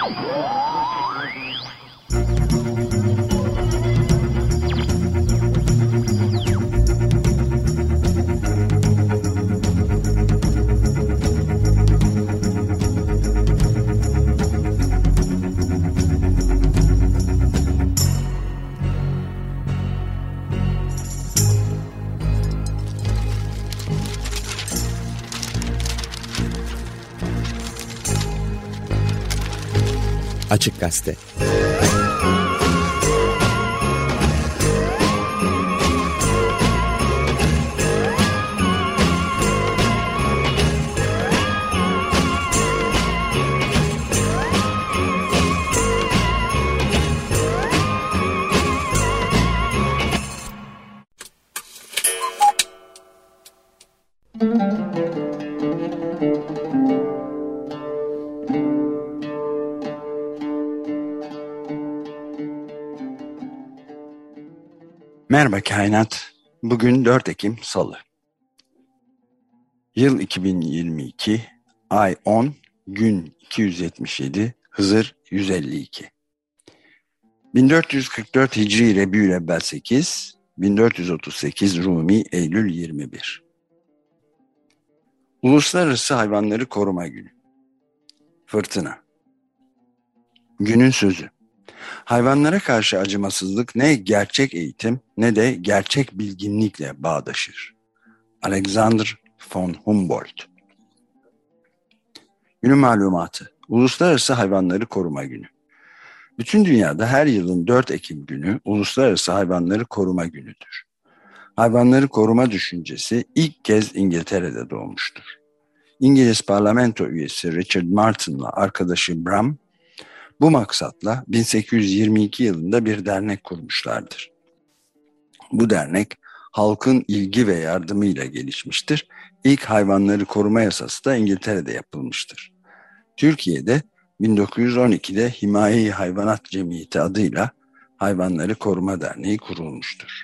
Açık Gazete. Merhaba Kainat. Bugün 4 Ekim Salı. Yıl 2022, ay 10, gün 277, Hızır 152. 1444 Hicri Rebiülevvel 8, 1438 Rumi Eylül 21. Uluslararası Hayvanları Koruma Günü. Fırtına. Günün sözü. Hayvanlara karşı acımasızlık ne gerçek eğitim ne de gerçek bilginlikle bağdaşır. Alexander von Humboldt. Günün malumatı. Uluslararası Hayvanları Koruma Günü. Bütün dünyada her yılın 4 Ekim günü Uluslararası Hayvanları Koruma Günü'dür. Hayvanları koruma düşüncesi ilk kez İngiltere'de doğmuştur. İngiliz parlamento üyesi Richard Martin'la arkadaşı Bram, bu maksatla 1822 yılında bir dernek kurmuşlardır. Bu dernek halkın ilgi ve yardımıyla gelişmiştir. İlk hayvanları koruma yasası da İngiltere'de yapılmıştır. Türkiye'de 1912'de Himaye-i Hayvanat Cemiyeti adıyla Hayvanları Koruma Derneği kurulmuştur.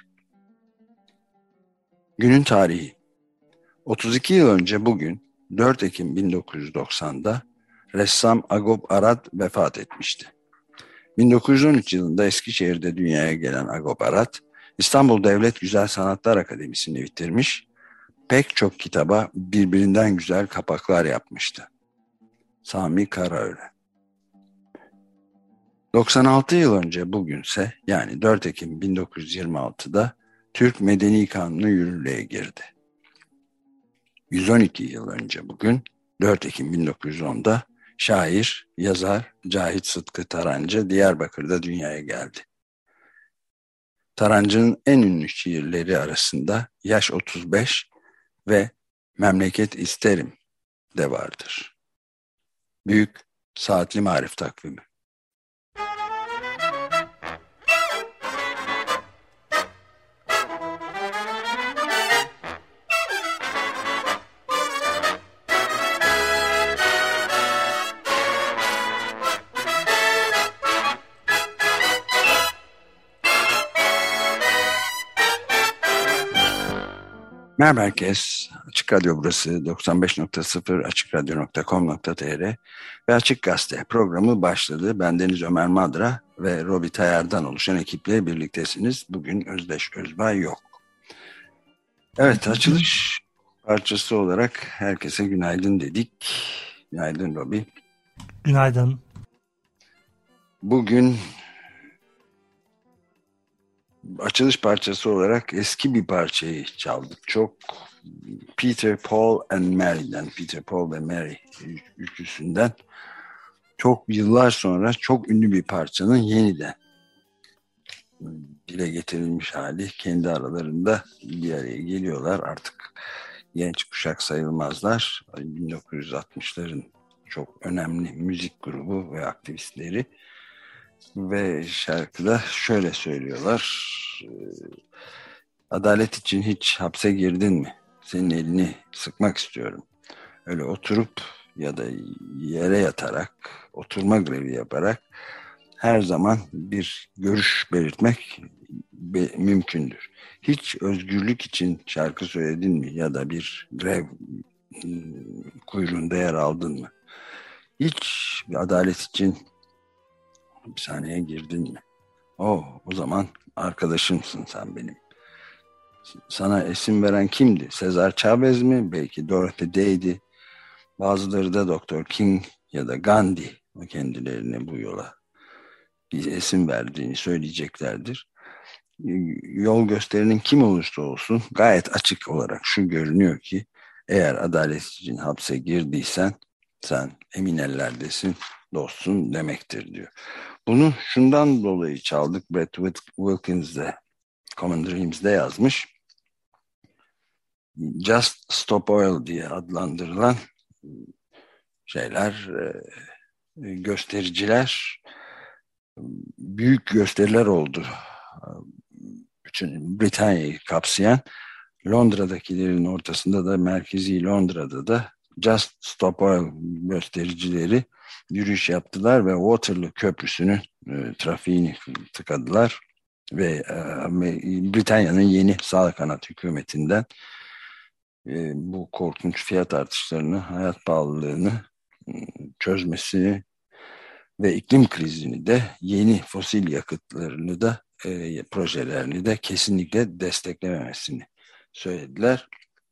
Günün tarihi. 32 yıl önce bugün 4 Ekim 1990'da ressam Agop Arad vefat etmişti. 1913 yılında Eskişehir'de dünyaya gelen Agop Arad, İstanbul Devlet Güzel Sanatlar Akademisi'ni bitirmiş, pek çok kitaba birbirinden güzel kapaklar yapmıştı. Sami Karaören. 96 yıl önce bugünse, yani 4 Ekim 1926'da Türk Medeni Kanunu yürürlüğe girdi. 112 yıl önce bugün 4 Ekim 1910'da şair, yazar Cahit Sıtkı Tarancı Diyarbakır'da dünyaya geldi. Tarancı'nın en ünlü şiirleri arasında Yaş 35 ve Memleket İsterim de vardır. Büyük Saatli Marif Takvimi. Merhaba herkes. Açık Radyo burası 95.0 açıkradyo.com.tr ve Açık Gazete programı başladı. Bendeniz Ömer Madra ve Robi Tayar'dan oluşan ekiple birliktesiniz. Bugün Özdeş Özbay yok. Evet, açılış parçası olarak herkese günaydın dedik. Günaydın Robi. Günaydın. Bugün açılış parçası olarak eski bir parçayı çaldık. Çok Peter, Paul and Mary'den, Peter, Paul ve Mary üçlüsünden çok yıllar sonra çok ünlü bir parçanın yeniden dile getirilmiş hali. Kendi aralarında bir araya geliyorlar. Artık genç kuşak sayılmazlar. 1960'ların çok önemli müzik grubu ve aktivistleri. Ve şarkıda şöyle söylüyorlar: adalet için hiç hapse girdin mi? Senin elini sıkmak istiyorum. Öyle oturup ya da yere yatarak, oturma grevi yaparak her zaman bir görüş belirtmek mümkündür. Hiç özgürlük için şarkı söyledin mi ya da bir grev kuyruğunda yer aldın mı? Hiç adalet için Hapishaneye girdin mi? O zaman arkadaşımsın sen benim. Sana isim veren kimdi? Cesar Chavez mi? Belki Dorothy Day'di. Bazıları da Doktor King ya da Gandhi kendilerine bu yola bir isim verdiğini söyleyeceklerdir. Yol gösterinin kim olursa olsun gayet açık olarak şu görünüyor ki eğer adalet için hapse girdiysen sen emin ellerdesin, dostsun demektir diyor. Bunu şundan dolayı çaldık. Brett Wilkins de Common Dreams'de yazmış. Just Stop Oil diye adlandırılan şeyler, göstericiler, büyük gösteriler oldu. Bütün Britanya'yı kapsayan, Londra'dakilerin ortasında da, merkezi Londra'da da Just Stop Oil göstericileri yürüyüş yaptılar ve Waterloo Köprüsü'nün trafiğini tıkadılar ve Britanya'nın yeni sağ kanat hükümetinden bu korkunç fiyat artışlarını, hayat pahalılığını çözmesini ve iklim krizini de, yeni fosil yakıtlarını da, projelerini de kesinlikle desteklememesini söylediler.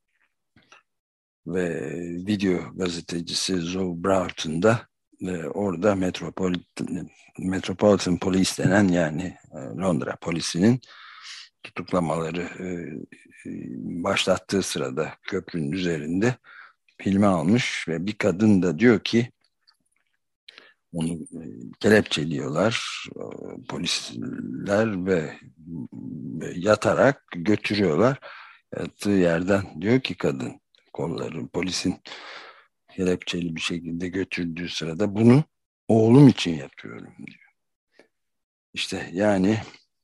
Ve video gazetecisi Zoe Broughton da orada Metropolitan Police denen, yani Londra polisinin tutuklamaları başlattığı sırada köprünün üzerinde filme almış ve bir kadın da diyor ki onu kelepçeliyorlar polisler ve yatarak götürüyorlar. Yattığı yerden diyor ki kadın, kolları polisin kelepçeli bir şekilde götürdüğü sırada, bunu oğlum için yapıyorum diyor. İşte yani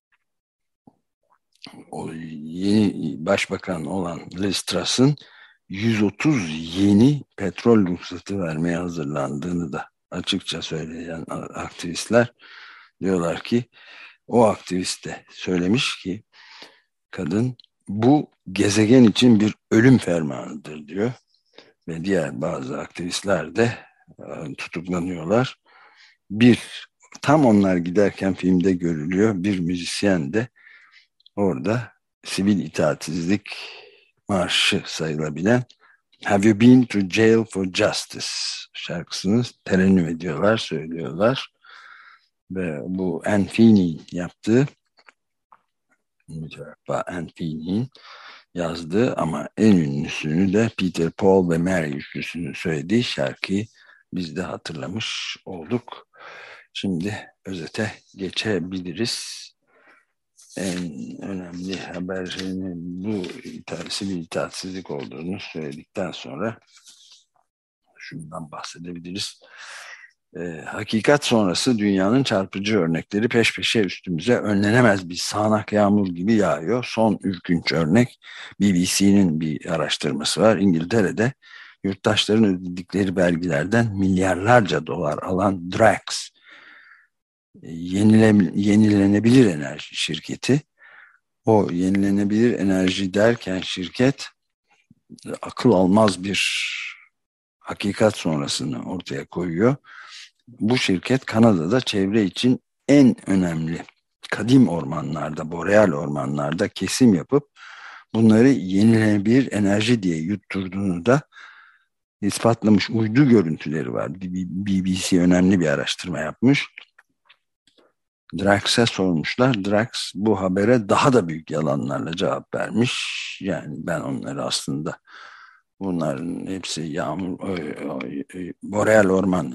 o yeni başbakan olan Liz Truss'ın 130 yeni petrol ruhsatı vermeye hazırlandığını da açıkça söyleyen aktivistler diyorlar ki, o aktivist de söylemiş ki kadın, bu gezegen için bir ölüm fermanıdır diyor ve diğer bazı aktivistler de tutuklanıyorlar. Tam onlar giderken filmde görülüyor, bir müzisyen de orada sivil itaatsizlik marşı sayılabilen Have You Been to Jail for Justice şarkısını terennüm ediyorlar, söylüyorlar. Ve bu Anne Feeney'in yaptığı, Anne Feeney'in yazdığı ama en ünlüsünü de Peter, Paul ve Mary üçlüsünün söylediği şarkıyı biz de hatırlamış olduk. Şimdi özete geçebiliriz. En önemli haberinin bu sivil itaatsizlik olduğunu söyledikten sonra şundan bahsedebiliriz. Hakikat sonrası dünyanın çarpıcı örnekleri peş peşe üstümüze önlenemez bir sağanak yağmur gibi yağıyor. Son ürkünç örnek BBC'nin bir araştırması var. İngiltere'de yurttaşların ödedikleri vergilerden milyarlarca dolar alan Drax, yenilenebilir enerji şirketi. O yenilenebilir enerji derken şirket akıl almaz bir hakikat sonrasını ortaya koyuyor. Bu şirket Kanada'da çevre için en önemli kadim ormanlarda, boreal ormanlarda kesim yapıp bunları yenilenebilir enerji diye yutturduğunu da ispatlamış. Uydu görüntüleri var. BBC önemli bir araştırma yapmış. Drax'e sormuşlar. Drax bu habere daha da büyük yalanlarla cevap vermiş. Yani ben onları aslında, bunların hepsi yağmur, boreal orman,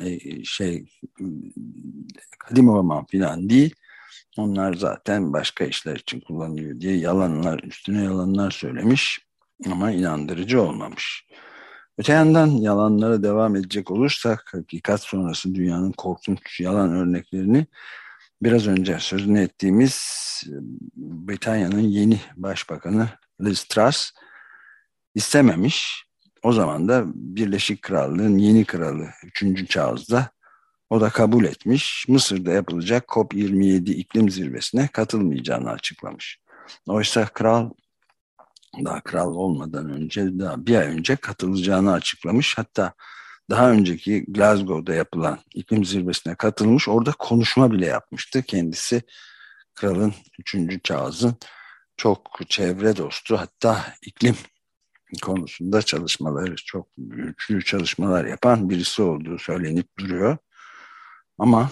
kadim orman filan değil. Onlar zaten başka işler için kullanılıyor diye yalanlar üstüne yalanlar söylemiş ama inandırıcı olmamış. Öte yandan yalanlara devam edecek olursak, hakikat sonrası dünyanın korkunç yalan örneklerini biraz önce sözünü ettiğimiz Britanya'nın yeni başbakanı Liz Truss istememiş. O zaman da Birleşik Krallığın yeni kralı 3. Charles'da o da kabul etmiş. Mısır'da yapılacak COP27 iklim zirvesine katılmayacağını açıklamış. Oysa daha kral olmadan önce, daha bir ay önce katılacağını açıklamış. Hatta daha önceki Glasgow'da yapılan iklim zirvesine katılmış, orada konuşma bile yapmıştı. Kendisi kralın 3. Charles'ın çok çevre dostu, hatta iklim konusunda çalışmaları, çok güçlü çalışmalar yapan birisi olduğu söylenip duruyor. Ama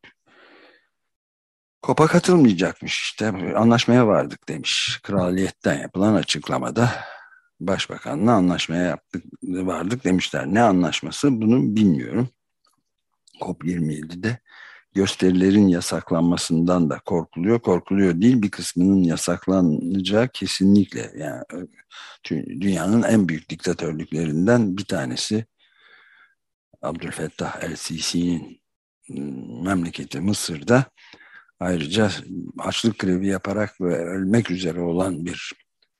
COP'a katılmayacakmış işte. Anlaşmaya vardık demiş. Kraliyetten yapılan açıklamada başbakanla anlaşmaya vardık demişler. Ne anlaşması bunu bilmiyorum. COP27'de gösterilerin yasaklanmasından da korkuluyor. Korkuluyor değil, bir kısmının yasaklanacağı kesinlikle. Yani dünyanın en büyük diktatörlüklerinden bir tanesi Abdülfettah el-Sisi'nin memleketi Mısır'da, ayrıca açlık grevi yaparak ve ölmek üzere olan bir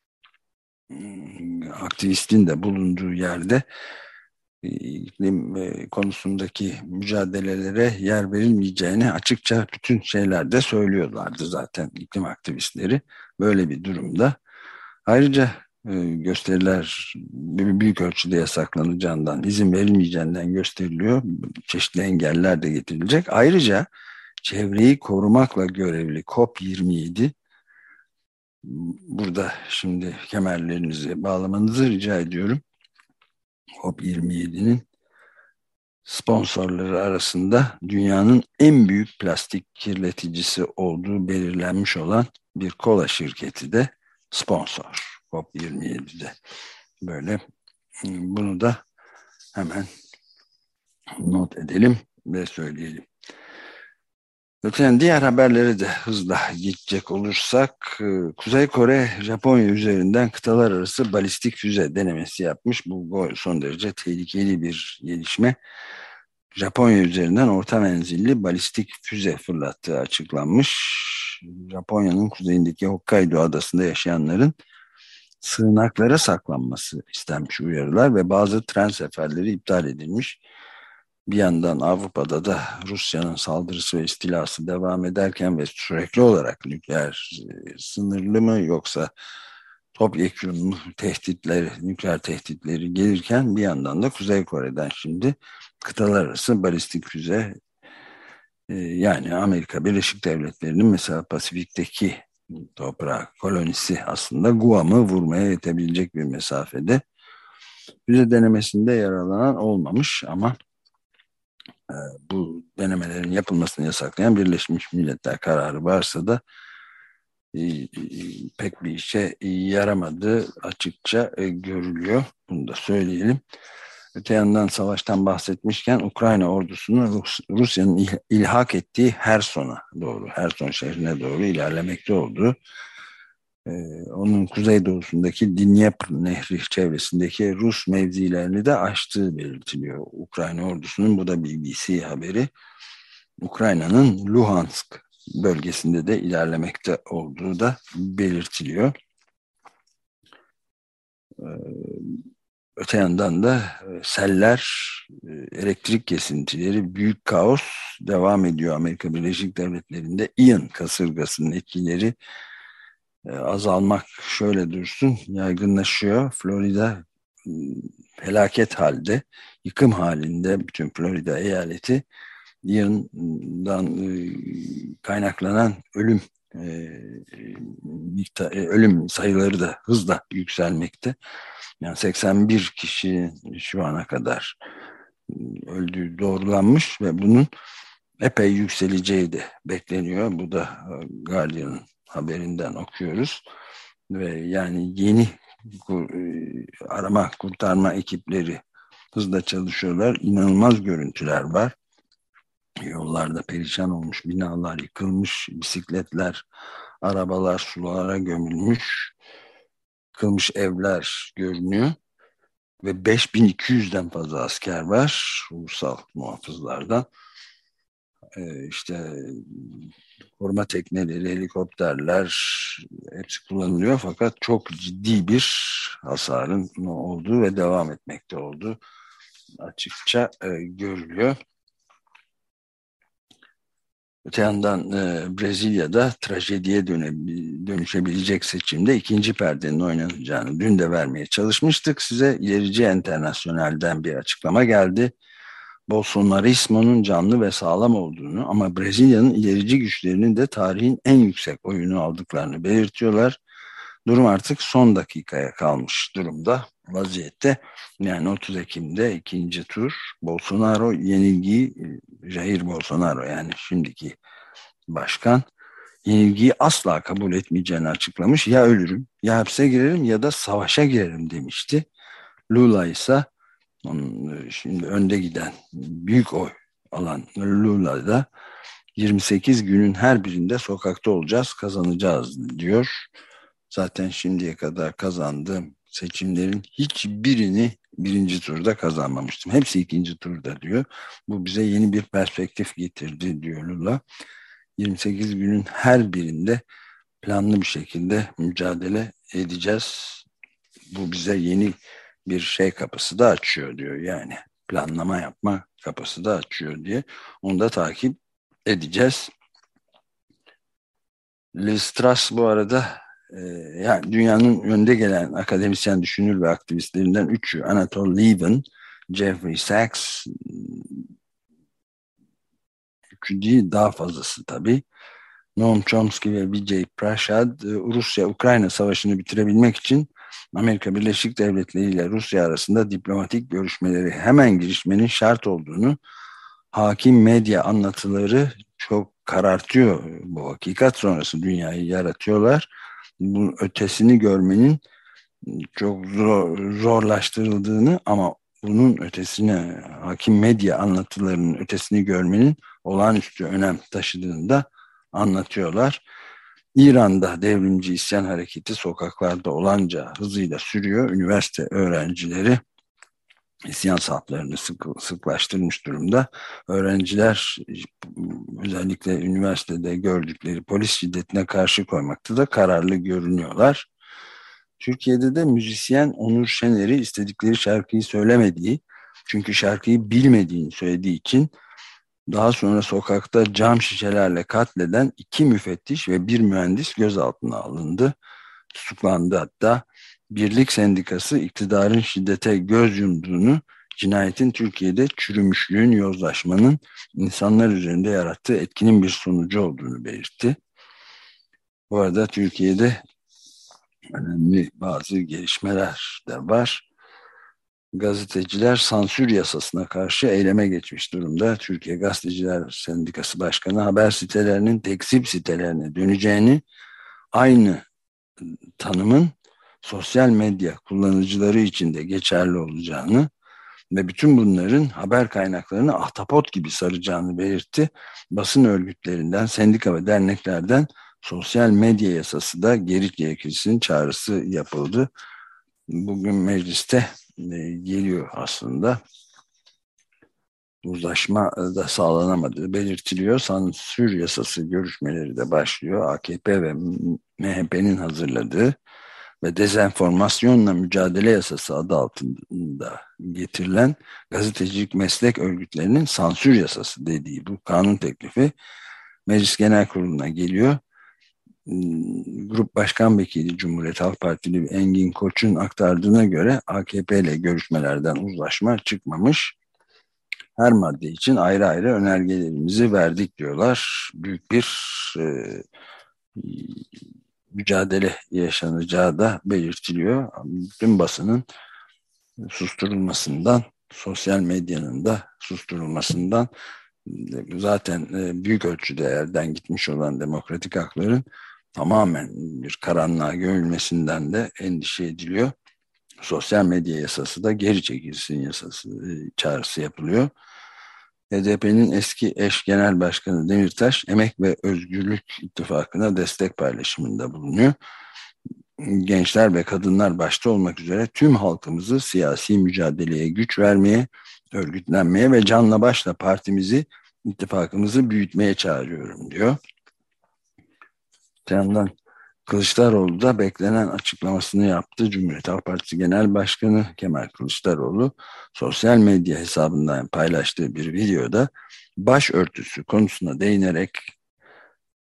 aktivistin de bulunduğu yerde iklim konusundaki mücadelelere yer verilmeyeceğini açıkça bütün şeylerde söylüyorlardı zaten iklim aktivistleri. Böyle bir durumda ayrıca gösteriler büyük ölçüde yasaklanacağından, izin verilmeyeceğinden gösteriliyor. Çeşitli engeller de getirilecek. Ayrıca çevreyi korumakla görevli COP27, burada şimdi kemerlerinizi bağlamanızı rica ediyorum. COP27'nin sponsorları arasında dünyanın en büyük plastik kirleticisi olduğu belirlenmiş olan bir kola şirketi de sponsor COP27'de. Böyle, bunu da hemen not edelim ve söyleyelim. Öte diğer haberlere de hızla geçecek olursak, Kuzey Kore Japonya üzerinden kıtalar arası balistik füze denemesi yapmış. Bu son derece tehlikeli bir gelişme. Japonya üzerinden orta menzilli balistik füze fırlattığı açıklanmış. Japonya'nın kuzeyindeki Hokkaido adasında yaşayanların sığınaklara saklanması istenmiş uyarılar ve bazı tren seferleri iptal edilmiş. Bir yandan Avrupa'da da Rusya'nın saldırısı ve istilası devam ederken ve sürekli olarak nükleer sınırlı mı yoksa topyekun tehditleri, nükleer tehditleri gelirken, bir yandan da Kuzey Kore'den şimdi kıtalar arası balistik füze, yani Amerika Birleşik Devletleri'nin mesela Pasifik'teki toprağı kolonisi aslında Guam'ı vurmaya yetebilecek bir mesafede. Füze denemesinde yaralanan olmamış ama bu denemelerin yapılmasını yasaklayan Birleşmiş Milletler kararı varsa da pek bir işe yaramadığı açıkça görülüyor. Bunu da söyleyelim. Öte yandan savaştan bahsetmişken Ukrayna ordusunun Rusya'nın ilhak ettiği Herson şehrine doğru ilerlemekte olduğu, onun kuzeydoğusundaki Dnipro Nehri çevresindeki Rus mevzilerini de aştığı belirtiliyor Ukrayna ordusunun. Bu da BBC haberi. Ukrayna'nın Luhansk bölgesinde de ilerlemekte olduğu da belirtiliyor. Öte yandan da seller, elektrik kesintileri, büyük kaos devam ediyor Amerika Birleşik Devletleri'nde. Ian kasırgasının etkileri azalmak şöyle dursun yaygınlaşıyor. Florida felaket halde, yıkım halinde bütün Florida eyaleti. Ian'dan kaynaklanan ölüm sayıları da hızla yükselmekte. Yani 81 kişi şu ana kadar öldüğü doğrulanmış ve bunun epey yükseleceği de bekleniyor. Bu da Guardian'ın haberinden okuyoruz. Ve yani yeni arama kurtarma ekipleri hızla çalışıyorlar. İnanılmaz görüntüler var. Yollarda perişan olmuş, binalar yıkılmış, bisikletler, arabalar sulara gömülmüş, yıkılmış evler görünüyor. Ve 5200'den fazla asker var ulusal muhafızlardan. İşte koruma tekneleri, helikopterler hepsi kullanılıyor, fakat çok ciddi bir hasarın olduğu ve devam etmekte olduğu açıkça görülüyor. Öte yandan Brezilya'da trajediye dönüşebilecek seçimde ikinci perdenin oynanacağını dün de vermeye çalışmıştık size. İlerici Enternasyonel'den bir açıklama geldi. Bolsonarismo'nun canlı ve sağlam olduğunu ama Brezilya'nın ilerici güçlerinin de tarihin en yüksek oyunu aldıklarını belirtiyorlar. Durum artık son dakikaya kalmış durumda, vaziyette. Yani 30 Ekim'de ikinci tur Bolsonaro yenilgiyi, Jair Bolsonaro yani şimdiki başkan yenilgiyi asla kabul etmeyeceğini açıklamış. Ya ölürüm, ya hapse girerim ya da savaşa girerim demişti. Lula ise şimdi önde giden büyük oy alan Lula da 28 günün her birinde sokakta olacağız, kazanacağız diyor. Zaten şimdiye kadar kazandığım seçimlerin hiçbirini birinci turda kazanmamıştım. Hepsi ikinci turda diyor. Bu bize yeni bir perspektif getirdi diyor Lula. 28 günün her birinde planlı bir şekilde mücadele edeceğiz. Bu bize yeni bir şey kapısı da açıyor diyor. Yani planlama yapma kapısı da açıyor diye. Onu da takip edeceğiz. Liz Truss bu arada yani dünyanın önde gelen akademisyen, düşünür ve aktivistlerinden üçü, Anatol Lieven, Jeffrey Sachs, üçü değil daha fazlası tabii, Noam Chomsky ve Vijay Prashad, Rusya-Ukrayna savaşını bitirebilmek için Amerika Birleşik Devletleri ile Rusya arasında diplomatik görüşmeleri hemen girişmenin şart olduğunu, hakim medya anlatıları çok karartıyor, bu hakikat sonrası dünyayı yaratıyorlar. Bunun ötesini görmenin çok zorlaştırıldığını ama bunun ötesine, hakim medya anlatılarının ötesini görmenin olağanüstü önem taşıdığını da anlatıyorlar. İran'da devrimci isyan hareketi sokaklarda olanca hızıyla sürüyor. Üniversite öğrencileri isyan saflarını sıklaştırmış durumda. Öğrenciler özellikle üniversitede gördükleri polis şiddetine karşı koymakta da kararlı görünüyorlar. Türkiye'de de müzisyen Onur Şener'i istedikleri şarkıyı söylemediği, çünkü şarkıyı bilmediğini söylediği için daha sonra sokakta cam şişelerle katleden iki müfettiş ve bir mühendis gözaltına alındı. Tutuklandı hatta. Birlik Sendikası iktidarın şiddete göz yumduğunu, cinayetin Türkiye'de çürümüşlüğün, yozlaşmanın insanlar üzerinde yarattığı etkinin bir sonucu olduğunu belirtti. Bu arada Türkiye'de önemli bazı gelişmeler de var. Gazeteciler sansür yasasına karşı eyleme geçmiş durumda. Türkiye Gazeteciler Sendikası Başkanı haber sitelerinin tekzip sitelerine döneceğini, aynı tanımın sosyal medya kullanıcıları için de geçerli olacağını ve bütün bunların haber kaynaklarını ahtapot gibi saracağını belirtti. Basın örgütlerinden, sendika ve derneklerden sosyal medya yasası da geri çekilsin çağrısı yapıldı. Bugün mecliste geliyor aslında. Uzlaşma da sağlanamadığı belirtiliyor. Sansür yasası görüşmeleri de başlıyor. AKP ve MHP'nin hazırladığı ve dezenformasyonla mücadele yasası adı altında getirilen gazetecilik meslek örgütlerinin sansür yasası dediği bu kanun teklifi Meclis Genel Kurulu'na geliyor. Grup Başkan Vekili Cumhuriyet Halk Partili Engin Koç'un aktardığına göre AKP ile görüşmelerden uzlaşma çıkmamış. Her madde için ayrı ayrı önergelerimizi verdik diyorlar. Büyük bir mücadele yaşanacağı da belirtiliyor. Bütün basının susturulmasından, sosyal medyanın da susturulmasından, zaten büyük ölçüde elden gitmiş olan demokratik hakların tamamen bir karanlığa gömülmesinden de endişe ediliyor. Sosyal medya yasası da geri çekilsin yasası çağrısı yapılıyor. HDP'nin eski eş genel başkanı Demirtaş, Emek ve Özgürlük İttifakı'na destek paylaşımında bulunuyor. Gençler ve kadınlar başta olmak üzere tüm halkımızı siyasi mücadeleye güç vermeye, örgütlenmeye ve canla başla partimizi, ittifakımızı büyütmeye çağırıyorum diyor. Bir yandan Kılıçdaroğlu da beklenen açıklamasını yaptı. Cumhuriyet Halk Partisi Genel Başkanı Kemal Kılıçdaroğlu sosyal medya hesabından paylaştığı bir videoda başörtüsü konusuna değinerek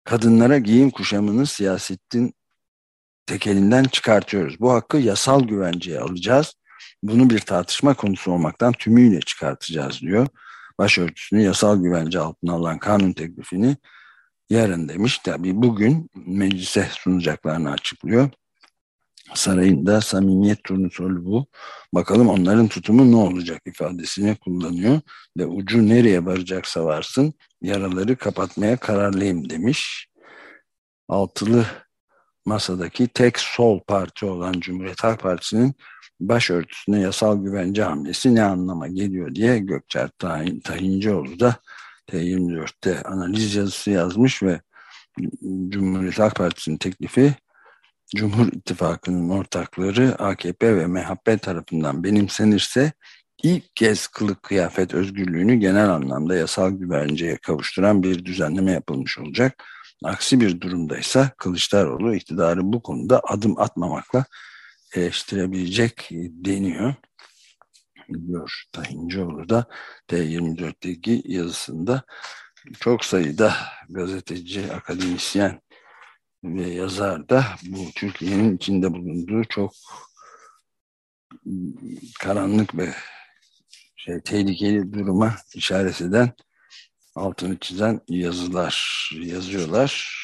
kadınlara giyim kuşamını siyasetin tekelinden çıkartıyoruz. Bu hakkı yasal güvenceye alacağız. Bunu bir tartışma konusu olmaktan tümüyle çıkartacağız diyor. Başörtüsünü yasal güvence altına alan kanun teklifini yarın demiş. Tabii bugün meclise sunacaklarını açıklıyor. Sarayın da samimiyet turnusolu bu. Bakalım onların tutumu ne olacak ifadesini kullanıyor. Ve ucu nereye varacaksa varsın yaraları kapatmaya kararlıyım demiş. Altılı masadaki tek sol parti olan Cumhuriyet Halk Partisi'nin başörtüsüne yasal güvence hamlesi ne anlama geliyor diye Gökçer Tahincioğlu da T24'te analiz yazısı yazmış ve Cumhuriyet Halk Partisi'nin teklifi Cumhur İttifakı'nın ortakları AKP ve MHP tarafından benimsenirse ilk kez kılık kıyafet özgürlüğünü genel anlamda yasal güvenceye kavuşturan bir düzenleme yapılmış olacak. Aksi bir durumdaysa Kılıçdaroğlu iktidarı bu konuda adım atmamakla eleştirebilecek deniyor. Diyor Tahincioğlu da T24'teki yazısında. Çok sayıda gazeteci, akademisyen ve yazar da bu Türkiye'nin içinde bulunduğu çok karanlık ve tehlikeli duruma işaret eden, altını çizen yazılar yazıyorlar.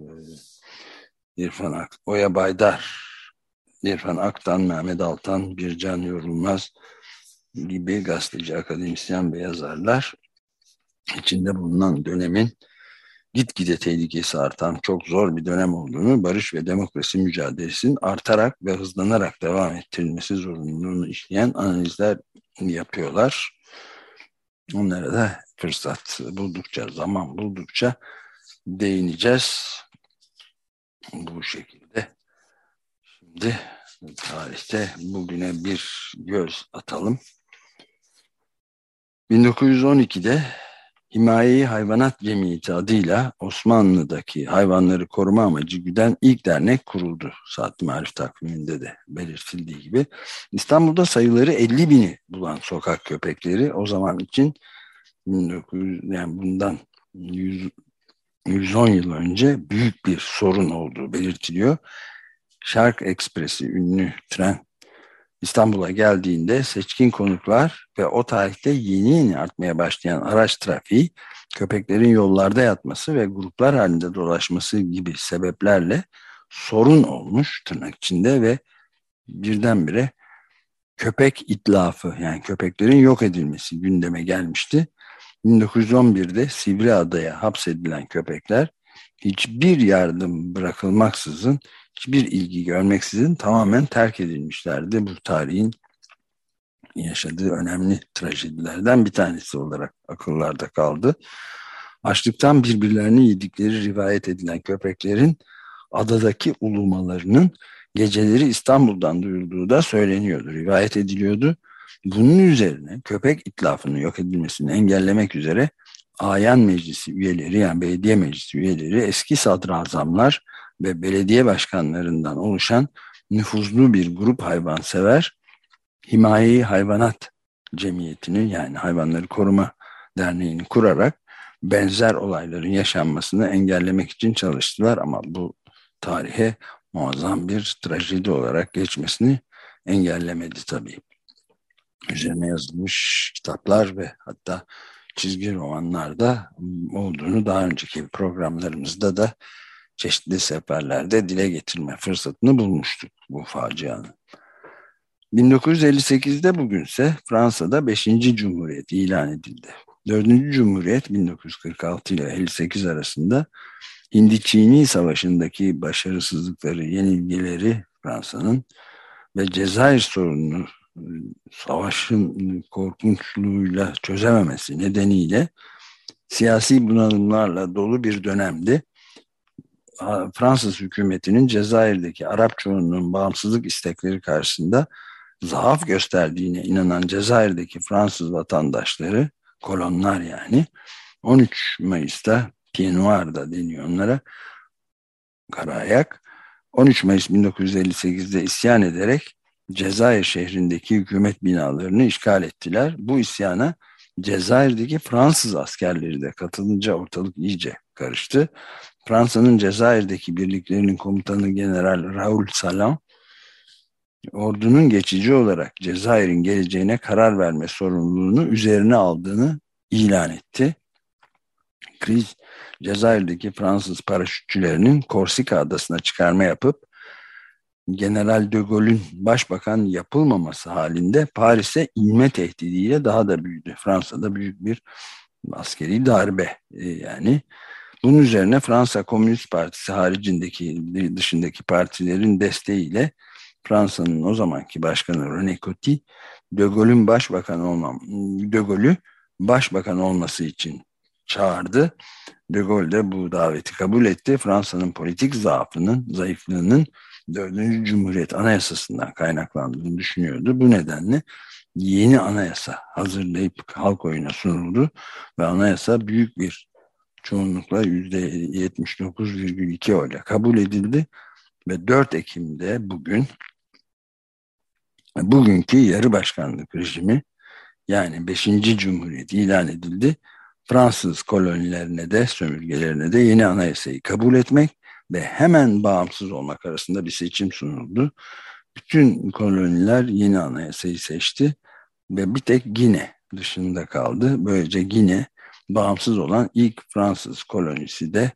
Oya Baydar, İrfan Aktan, Mehmet Altan, Bircan Yorulmaz gibi gazeteci, akademisyen ve yazarlar içinde bulunan dönemin gitgide tehlikesi artan çok zor bir dönem olduğunu, barış ve demokrasi mücadelesinin artarak ve hızlanarak devam ettirilmesi zorunluluğunu işleyen analizler yapıyorlar. Onlara da fırsat buldukça, zaman buldukça değineceğiz. Bu şekilde. Şimdi tarihte bugüne bir göz atalım. 1912'de Himaye-i Hayvanat Cemiyeti adıyla Osmanlı'daki hayvanları koruma amacı güden ilk dernek kuruldu. Saat-i Marif takviminde de belirtildiği gibi. İstanbul'da sayıları 50 bini bulan sokak köpekleri o zaman için 1900, yani bundan 110 yıl önce büyük bir sorun olduğu belirtiliyor. Şark Ekspresi ünlü tren İstanbul'a geldiğinde seçkin konuklar ve o tarihte yeni artmaya başlayan araç trafiği, köpeklerin yollarda yatması ve gruplar halinde dolaşması gibi sebeplerle sorun olmuş tırnak içinde ve birdenbire köpek itlafı, yani köpeklerin yok edilmesi gündeme gelmişti. 1911'de Sivriada'ya hapsedilen köpekler hiçbir yardım bırakılmaksızın, hiçbir ilgi görmeksizin tamamen terk edilmişlerdi. Bu tarihin yaşadığı önemli trajedilerden bir tanesi olarak akıllarda kaldı. Açlıktan birbirlerini yedikleri rivayet edilen köpeklerin adadaki ulumalarının geceleri İstanbul'dan duyulduğu da söyleniyordu, rivayet ediliyordu. Bunun üzerine köpek itlafının yok edilmesini engellemek üzere Ayan Meclisi üyeleri, yani belediye meclisi üyeleri, eski sadrazamlar ve belediye başkanlarından oluşan nüfuzlu bir grup hayvansever Himaye-i Hayvanat Cemiyeti'ni, yani hayvanları koruma derneğini kurarak benzer olayların yaşanmasını engellemek için çalıştılar ama bu tarihe muazzam bir trajedi olarak geçmesini engellemedi tabii. Üzerine yazılmış kitaplar ve hatta çizgi romanlarda olduğunu daha önceki programlarımızda da çeşitli seferlerde dile getirme fırsatını bulmuştuk bu facianın. 1958'de bugünse Fransa'da 5. Cumhuriyet ilan edildi. 4. Cumhuriyet 1946 ile 58 arasında Hindi-Çini Savaşı'ndaki başarısızlıkları, yenilgileri Fransa'nın ve Cezayir sorununu savaşın korkunçluğuyla çözememesi nedeniyle siyasi bunalımlarla dolu bir dönemdi. Fransız hükümetinin Cezayir'deki Arap çoğunluğun bağımsızlık istekleri karşısında zaaf gösterdiğine inanan Cezayir'deki Fransız vatandaşları, kolonlar yani, 13 Mayıs'ta Pied Noir da deniyor onlara, kara ayak, 13 Mayıs 1958'de isyan ederek Cezayir şehrindeki hükümet binalarını işgal ettiler. Bu isyana Cezayir'deki Fransız askerleri de katılınca ortalık iyice karıştı. Fransa'nın Cezayir'deki birliklerinin komutanı General Raoul Salan, ordunun geçici olarak Cezayir'in geleceğine karar verme sorumluluğunu üzerine aldığını ilan etti. Kriz, Cezayir'deki Fransız paraşütçülerinin Korsika adasına çıkarma yapıp General de Gaulle'ün başbakan yapılmaması halinde Paris'e inme tehdidiyle daha da büyüdü. Fransa'da büyük bir askeri darbe yani. Bunun üzerine Fransa Komünist Partisi haricindeki dışındaki partilerin desteğiyle Fransa'nın o zamanki başkanı René Coty, De Gaulle'ü başbakan olması için çağırdı. De Gaulle de bu daveti kabul etti. Fransa'nın politik zayıflığının 4. Cumhuriyet Anayasası'ndan kaynaklandığını düşünüyordu. Bu nedenle yeni anayasa hazırlayıp halk oyuna sunuldu ve anayasa büyük bir çoğunlukla %79,2 oyla kabul edildi ve 4 Ekim'de bugünkü yarı başkanlık rejimi, yani 5. Cumhuriyet ilan edildi. Fransız kolonilerine de sömürgelerine de yeni anayasayı kabul etmek ve hemen bağımsız olmak arasında bir seçim sunuldu. Bütün koloniler yeni anayasayı seçti ve bir tek Gine dışında kaldı. Böylece Gine bağımsız olan ilk Fransız kolonisi de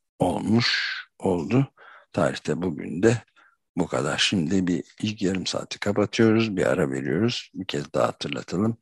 oldu. Tarihte bugün de bu kadar. Şimdi bir ilk yarım saati kapatıyoruz. Bir ara veriyoruz. Bir kez daha hatırlatalım.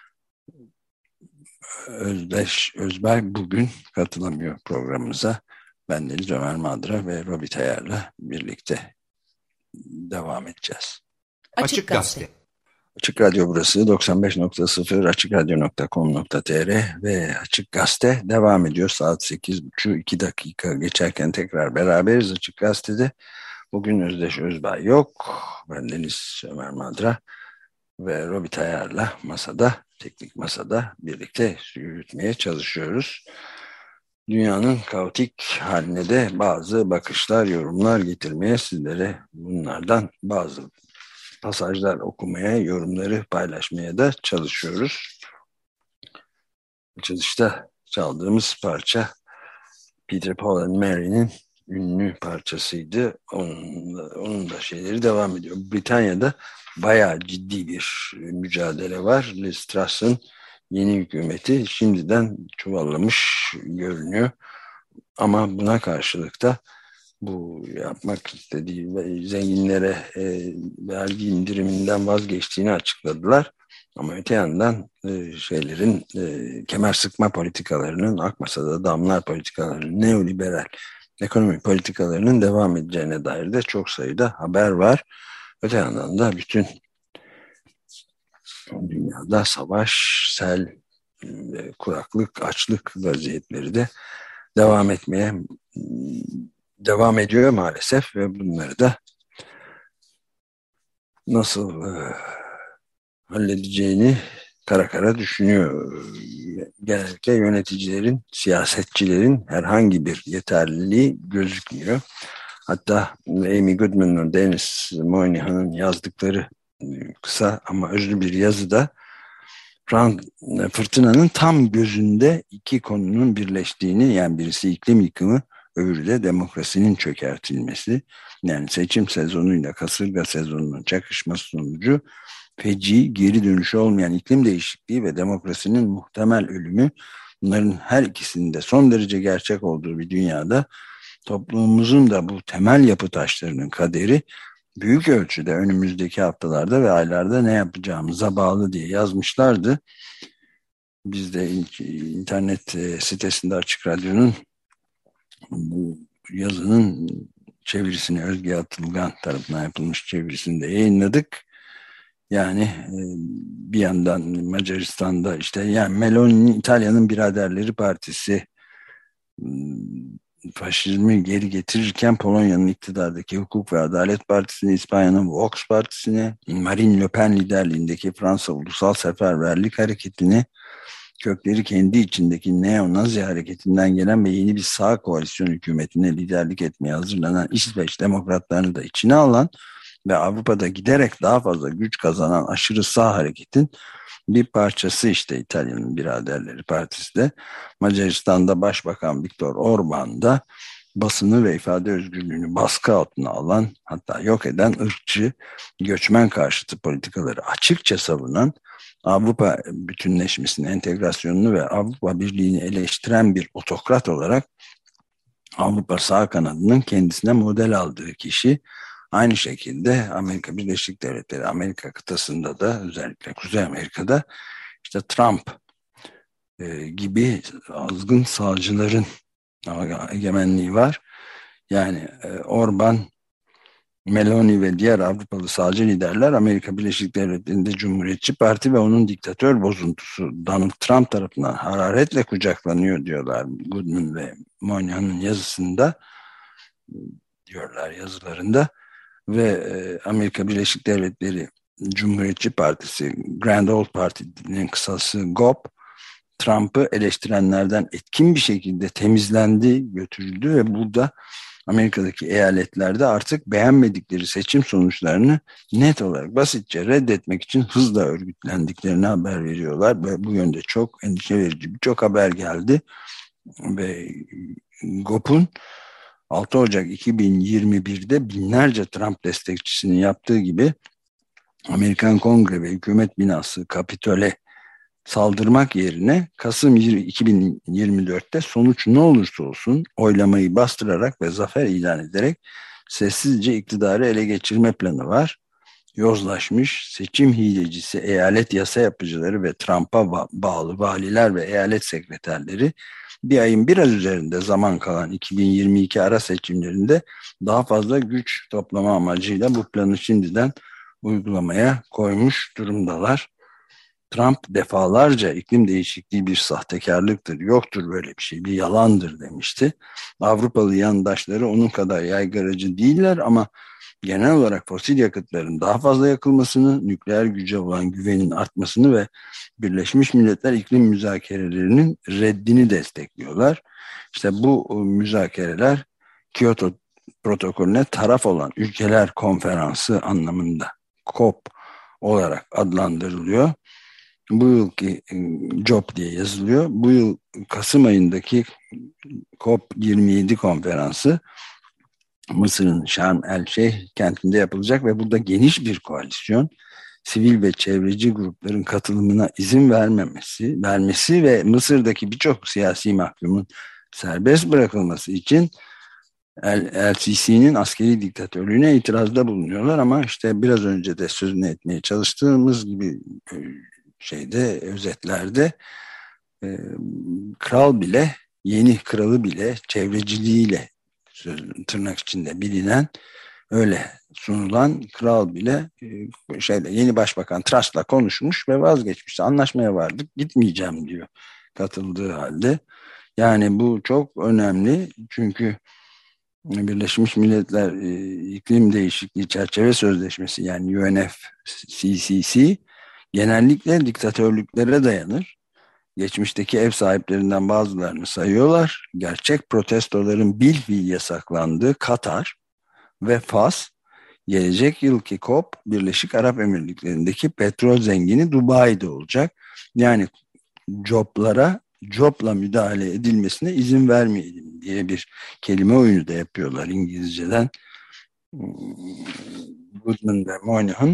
Özdeş Özberk bugün katılamıyor programımıza. Ben Deniz Ömer Madra ve Robi Tayar'la birlikte devam edeceğiz. Açık Gazete. Açık Radyo burası 95.0 açıkradyo.com.tr ve Açık Gazete devam ediyor. Saat 8.30 2 dakika geçerken tekrar beraberiz Açık Gazete'de. Bugün Özdeş Özbay yok. Ben Deniz Ömer Madra ve Robi Tayar'la teknik masada birlikte yürütmeye çalışıyoruz. Dünyanın kaotik haline de bazı bakışlar, yorumlar getirmeye, sizlere bunlardan bazı pasajlar okumaya, yorumları paylaşmaya da çalışıyoruz. Açılışta çaldığımız parça Peter, Paul and Mary'nin ünlü parçasıydı. Onun da şeyleri devam ediyor. Britanya'da bayağı ciddi bir mücadele var. Liz Truss'ın yeni hükümeti şimdiden çuvallamış görünüyor. Ama buna karşılık da bu yapmak istediği ve zenginlere vergi indiriminden vazgeçtiğini açıkladılar. Ama öte yandan kemer sıkma politikalarının, akmasa damlar politikalarının, neoliberal ekonomi politikalarının devam edeceğine dair de çok sayıda haber var. Öte yandan da bütün dünyada savaş, sel, kuraklık, açlık vaziyetleri de devam ediyor maalesef ve bunları da nasıl halledeceğini kara kara düşünüyor. Genellikle yöneticilerin, siyasetçilerin herhangi bir yeterliliği gözükmüyor. Hatta Amy Goodman'ın, Dennis Moynihan'ın yazdıkları kısa ama özlü bir yazıda fırtınanın tam gözünde iki konunun birleştiğini, yani birisi iklim yıkımı, öbürü de demokrasinin çökertilmesi, yani seçim sezonuyla kasırga sezonunun çakışması sonucu feci, geri dönüşü olmayan iklim değişikliği ve demokrasinin muhtemel ölümü, bunların her ikisinin de son derece gerçek olduğu bir dünyada toplumumuzun da bu temel yapı taşlarının kaderi büyük ölçüde önümüzdeki haftalarda ve aylarda ne yapacağımıza bağlı diye yazmışlardı. Biz de internet sitesinde Açık Radyo'nun bu yazının çevirisini, Özge Atılgan tarafından yapılmış çevirisini de yayınladık. Yani bir yandan Macaristan'da yani Meloni'nin, İtalya'nın Biraderleri Partisi faşizmi geri getirirken Polonya'nın iktidardaki Hukuk ve Adalet Partisi'ne, İspanya'nın Vox Partisi'ne, Marine Le Pen liderliğindeki Fransa Ulusal Seferberlik Hareketi'ne, kökleri kendi içindeki neo-Nazi hareketinden gelen ve yeni bir sağ koalisyon hükümetine liderlik etmeye hazırlanan İsveç demokratlarını da içine alan ve Avrupa'da giderek daha fazla güç kazanan aşırı sağ hareketin bir parçası işte İtalya'nın Biraderleri Partisi de. Macaristan'da Başbakan Viktor Orban da basını ve ifade özgürlüğünü baskı altına alan, hatta yok eden ırkçı, göçmen karşıtı politikaları açıkça savunan, Avrupa bütünleşmesini, entegrasyonunu ve Avrupa Birliği'ni eleştiren bir otokrat olarak Avrupa sağ kanadının kendisine model aldığı kişi. Aynı şekilde Amerika Birleşik Devletleri, Amerika kıtasında da, özellikle Kuzey Amerika'da işte Trump gibi azgın sağcıların egemenliği var. Yani Orban, Meloni ve diğer Avrupalı sağcı liderler Amerika Birleşik Devletleri'nde Cumhuriyetçi Parti ve onun diktatör bozuntusu Donald Trump tarafından hararetle kucaklanıyor diyorlar. Goodman ve Moynihan'ın yazısında, diyorlar yazılarında. Ve Amerika Birleşik Devletleri Cumhuriyetçi Partisi, Grand Old Party'nin kısası GOP, Trump'ı eleştirenlerden etkin bir şekilde temizlendi, götürüldü ve burada Amerika'daki eyaletlerde artık beğenmedikleri seçim sonuçlarını net olarak, basitçe reddetmek için hızla örgütlendiklerini haber veriyorlar ve bu yönde çok endişe verici birçok haber geldi ve GOP'un 6 Ocak 2021'de binlerce Trump destekçisinin yaptığı gibi Amerikan Kongre ve Hükümet Binası Kapitol'e saldırmak yerine Kasım 2024'te sonuç ne olursa olsun oylamayı bastırarak ve zafer ilan ederek sessizce iktidarı ele geçirme planı var. Yozlaşmış seçim hilecisi eyalet yasa yapıcıları ve Trump'a bağlı valiler ve eyalet sekreterleri bir ayın biraz üzerinde zaman kalan 2022 ara seçimlerinde daha fazla güç toplama amacıyla bu planı şimdiden uygulamaya koymuş durumdalar. Trump defalarca iklim değişikliği bir sahtekarlıktır, yoktur böyle bir şey, bir yalandır demişti. Avrupalı yandaşları onun kadar yaygaracı değiller ama genel olarak fosil yakıtların daha fazla yakılmasını, nükleer güce olan güvenin artmasını ve Birleşmiş Milletler iklim müzakerelerinin reddini destekliyorlar. İşte bu müzakereler Kyoto protokolüne taraf olan ülkeler konferansı anlamında COP olarak adlandırılıyor. Bu yılki COP diye yazılıyor. Bu yıl Kasım ayındaki COP27 konferansı Mısır'ın Şarm El Şeyh kentinde yapılacak ve burada geniş bir koalisyon, sivil ve çevreci grupların katılımına izin vermesi ve Mısır'daki birçok siyasi mahkumun serbest bırakılması için El-Sisi'nin askeri diktatörlüğüne itirazda bulunuyorlar ama işte biraz önce de sözünü etmeye çalıştığımız gibi özetlerde kral bile, yeni kralı bile çevreciliğiyle, tırnak içinde bilinen, öyle sunulan kral bile yeni başbakan Truss'la konuşmuş ve vazgeçmiş. Anlaşmaya vardık, gitmeyeceğim diyor katıldığı halde. Yani bu çok önemli çünkü Birleşmiş Milletler İklim Değişikliği Çerçeve Sözleşmesi, yani UNFCCC, genellikle diktatörlüklere dayanır. Geçmişteki ev sahiplerinden bazılarını sayıyorlar. Gerçek protestoların bilfiil yasaklandığı Katar ve Fas, gelecek yılki COP Birleşik Arap Emirlikleri'ndeki petrol zengini Dubai'de olacak. Yani copla müdahale edilmesine izin vermeyelim diye bir kelime oyunu da yapıyorlar İngilizceden. Goodman ve Moynihan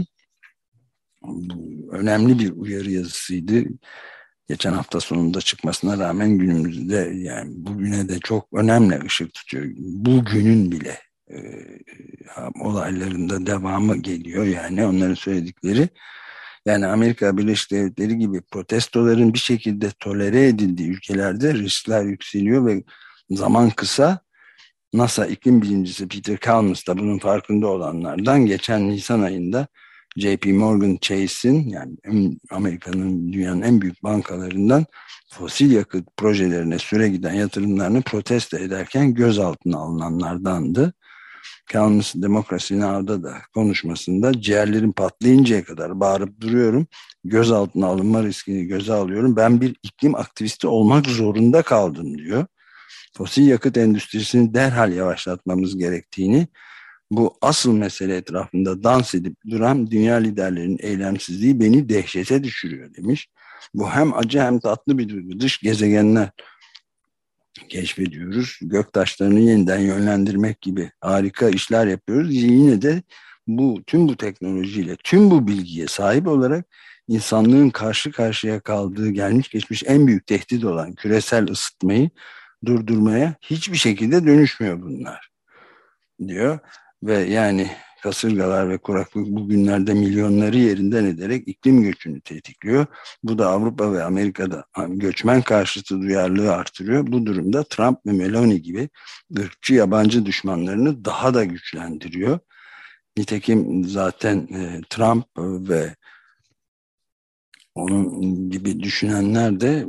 önemli bir uyarı yazısıydı. Geçen hafta sonunda çıkmasına rağmen günümüzde, yani bugüne de çok önemli ışık tutuyor. Bugünün bile olaylarında devamı geliyor, yani onların söyledikleri. Yani Amerika Birleşik Devletleri gibi protestoların bir şekilde tolere edildiği ülkelerde riskler yükseliyor ve zaman kısa. NASA iklim bilimcisi Peter Kalmus da bunun farkında olanlardan. Geçen Nisan ayında JP Morgan Chase'in, yani Amerika'nın, dünyanın en büyük bankalarından fosil yakıt projelerine süre giden yatırımlarını protesto ederken gözaltına alınanlardandı. Kalmus Democracy Now'da da konuşmasında ciğerlerim patlayıncaya kadar bağırıp duruyorum. Gözaltına alınma riskini göze alıyorum. Ben bir iklim aktivisti olmak zorunda kaldım diyor. Fosil yakıt endüstrisini derhal yavaşlatmamız gerektiğini, Bu asıl mesele etrafında dans edip duran dünya liderlerinin eylemsizliği beni dehşete düşürüyor demiş. Bu hem acı hem tatlı bir duygu. Dış gezegenler keşfediyoruz. Göktaşlarını yeniden yönlendirmek gibi harika işler yapıyoruz. Yine de tüm bu teknolojiyle, tüm bu bilgiye sahip olarak insanlığın karşı karşıya kaldığı gelmiş geçmiş en büyük tehdit olan küresel ısıtmayı durdurmaya hiçbir şekilde dönüşmüyor bunlar diyor. Ve yani kasırgalar ve kuraklık bugünlerde milyonları yerinden ederek iklim göçünü tetikliyor. Bu da Avrupa ve Amerika'da göçmen karşıtı duyarlılığı artırıyor. Bu durumda Trump ve Meloni gibi ırkçı yabancı düşmanlarını daha da güçlendiriyor. Nitekim zaten Trump ve onun gibi düşünenler de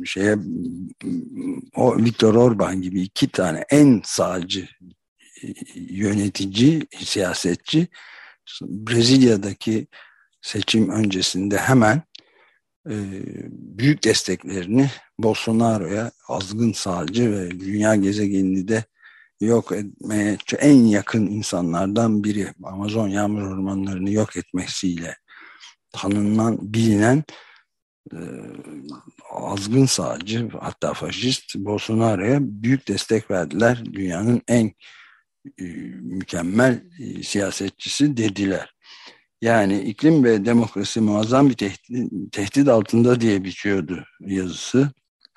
o Viktor Orban gibi iki tane en sağcı yönetici, siyasetçi Brezilya'daki seçim öncesinde hemen e, büyük desteklerini Bolsonaro'ya, azgın sağcı ve dünya gezegenini de yok etmeye en yakın insanlardan biri, Amazon yağmur ormanlarını yok etmesiyle bilinen e, azgın sağcı, hatta faşist Bolsonaro'ya büyük destek verdiler. Dünyanın en mükemmel siyasetçisi dediler. Yani iklim ve demokrasi muazzam bir tehdit altında diye biçiyordu yazısı.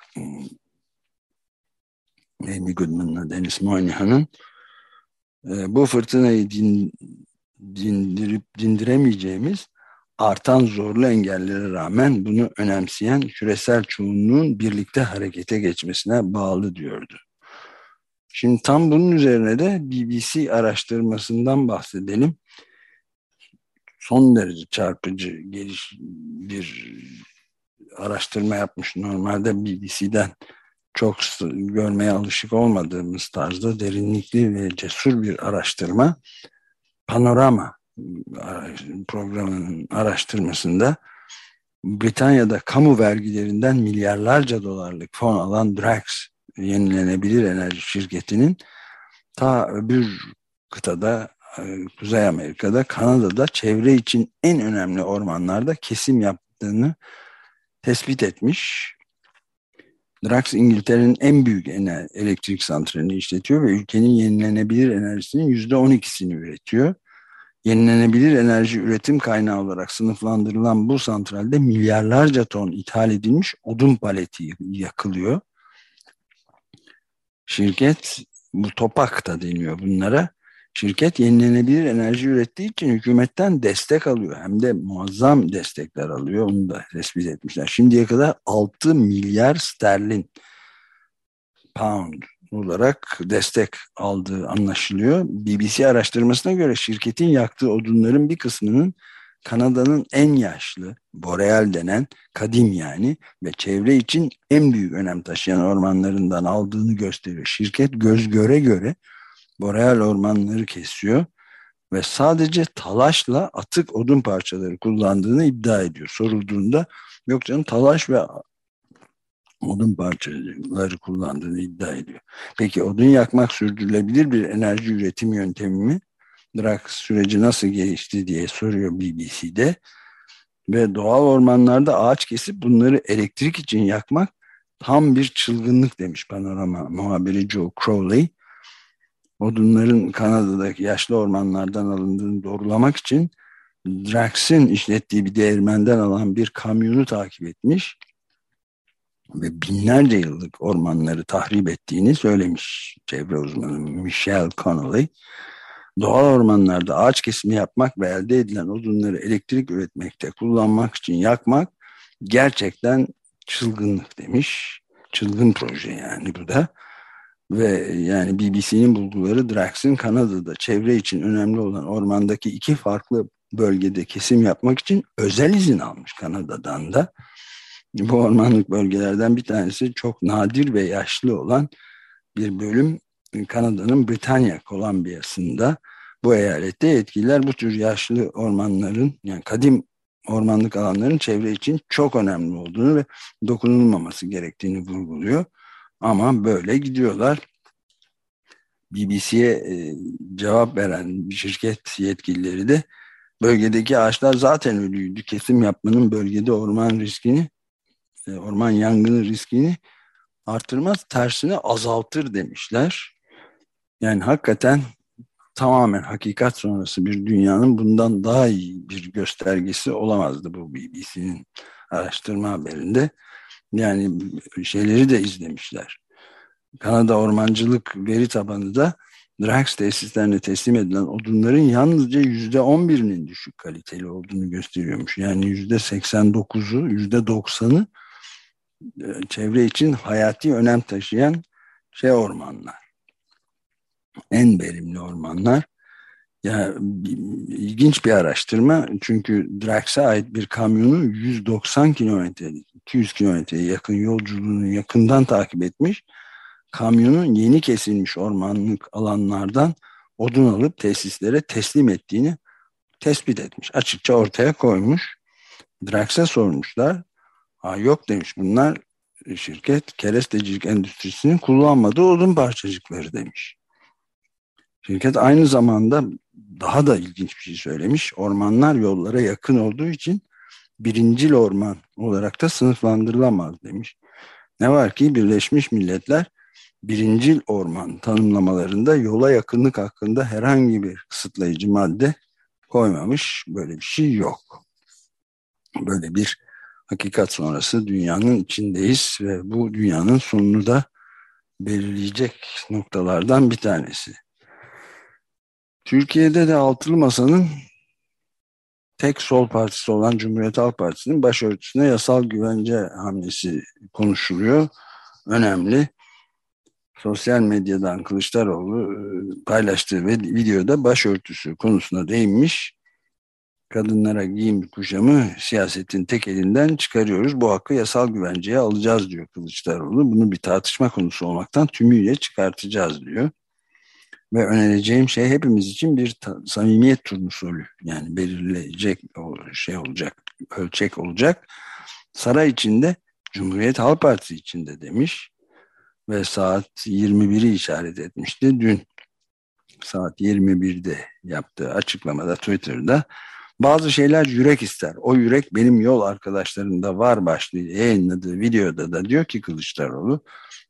Amy Goodman'la Dennis Moynihan'ın. Bu fırtınayı dindiremeyeceğimiz, artan zorlu engellere rağmen bunu önemseyen küresel çoğunluğun birlikte harekete geçmesine bağlı diyordu. Şimdi tam bunun üzerine de BBC araştırmasından bahsedelim. Son derece çarpıcı bir araştırma yapmış. Normalde BBC'den çok görmeye alışık olmadığımız tarzda derinlikli ve cesur bir araştırma. Panorama programının araştırmasında Britanya'da kamu vergilerinden milyarlarca dolarlık fon alan Drax yenilenebilir enerji şirketinin ta öbür kıtada, Kuzey Amerika'da, Kanada'da çevre için en önemli ormanlarda kesim yaptığını tespit etmiş. Drax, İngiltere'nin en büyük elektrik santralini işletiyor ve ülkenin yenilenebilir enerjisinin %12'sini üretiyor. Yenilenebilir enerji üretim kaynağı olarak sınıflandırılan bu santralde milyarlarca ton ithal edilmiş odun paleti yakılıyor. Şirket, bu topak da deniyor bunlara. Şirket yenilenebilir enerji ürettiği için hükümetten destek alıyor. Hem de muazzam destekler alıyor. Onu da tespit etmişler. Şimdiye kadar 6 milyar sterlin, pound olarak destek aldığı anlaşılıyor. BBC araştırmasına göre şirketin yaktığı odunların bir kısmının Kanada'nın en yaşlı, boreal denen, kadim yani ve çevre için en büyük önem taşıyan ormanlarından aldığını gösteriyor. Şirket göz göre göre boreal ormanları kesiyor ve sadece talaşla atık odun parçaları kullandığını iddia ediyor. Sorulduğunda yok canım, talaş ve odun parçaları kullandığını iddia ediyor. Peki odun yakmak sürdürülebilir bir enerji üretim yöntemi mi? Drax süreci nasıl gelişti diye soruyor BBC'de. Ve doğal ormanlarda ağaç kesip bunları elektrik için yakmak tam bir çılgınlık demiş Panorama muhabiri Joe Crowley. Odunların Kanada'daki yaşlı ormanlardan alındığını doğrulamak için Drax'in işlettiği bir değirmenden alan bir kamyonu takip etmiş ve binlerce yıllık ormanları tahrip ettiğini söylemiş çevre uzmanı Michelle Connolly. Doğal ormanlarda ağaç kesimi yapmak ve elde edilen odunları elektrik üretmekte kullanmak için yakmak gerçekten çılgınlık demiş. Çılgın proje yani bu da. Ve yani BBC'nin bulguları Drax'in Kanada'da çevre için önemli olan ormandaki iki farklı bölgede kesim yapmak için özel izin almış Kanada'dan da. Bu ormanlık bölgelerden bir tanesi çok nadir ve yaşlı olan bir bölüm Kanada'nın Britanya Kolombiyası'nda. Bu eyalette yetkililer bu tür yaşlı ormanların, yani kadim ormanlık alanların çevre için çok önemli olduğunu ve dokunulmaması gerektiğini vurguluyor. Ama böyle gidiyorlar. BBC'ye cevap veren bir şirket yetkilileri de bölgedeki ağaçlar zaten ölüydü. Kesim yapmanın bölgede orman yangını riskini artırmaz, tersine azaltır demişler. Yani hakikaten tamamen hakikat sonrası bir dünyanın bundan daha iyi bir göstergesi olamazdı bu BBC'nin araştırma haberinde. Yani şeyleri de izlemişler. Kanada Ormancılık Veri Tabanı da Drax tesislerine teslim edilen odunların yalnızca %11'inin düşük kaliteli olduğunu gösteriyormuş. Yani %89'u, %90'ı çevre için hayati önem taşıyan ormanlar. En verimli ormanlar. Ya ilginç bir araştırma, çünkü Drax'a ait bir kamyonu 190 kilometre, 200 kilometreye yakın yolculuğunu yakından takip etmiş. Kamyonun yeni kesilmiş ormanlık alanlardan odun alıp tesislere teslim ettiğini tespit etmiş. Açıkça ortaya koymuş. Drax'a sormuşlar. Ha, yok demiş, bunlar şirket kerestecilik endüstrisinin kullanmadığı odun parçacıkları demiş. Şirket aynı zamanda daha da ilginç bir şey söylemiş. Ormanlar yollara yakın olduğu için birincil orman olarak da sınıflandırılamaz demiş. Ne var ki Birleşmiş Milletler birincil orman tanımlamalarında yola yakınlık hakkında herhangi bir kısıtlayıcı madde koymamış. Böyle bir şey yok. Böyle bir hakikat sonrası dünyanın içindeyiz ve bu dünyanın sonunu da belirleyecek noktalardan bir tanesi. Türkiye'de de Altılı Masa'nın tek sol partisi olan Cumhuriyet Halk Partisi'nin başörtüsüne yasal güvence hamlesi konuşuluyor. Önemli. Sosyal medyadan Kılıçdaroğlu paylaştığı videoda başörtüsü konusuna değinmiş. Kadınlara giyim kuşamı siyasetin tek elinden çıkarıyoruz. Bu hakkı yasal güvenceye alacağız diyor Kılıçdaroğlu. Bunu bir tartışma konusu olmaktan tümüyle çıkartacağız diyor. Ve önereceğim şey hepimiz için bir samimiyet turnusolu, yani belirleyecek olacak, ölçek olacak. Saray içinde, Cumhuriyet Halk Partisi içinde demiş ve saat 21'i işaret etmişti. Dün saat 21'de yaptığı açıklamada Twitter'da bazı şeyler yürek ister. O yürek benim yol arkadaşlarımda var başlığı yayınladığı videoda da diyor ki Kılıçdaroğlu,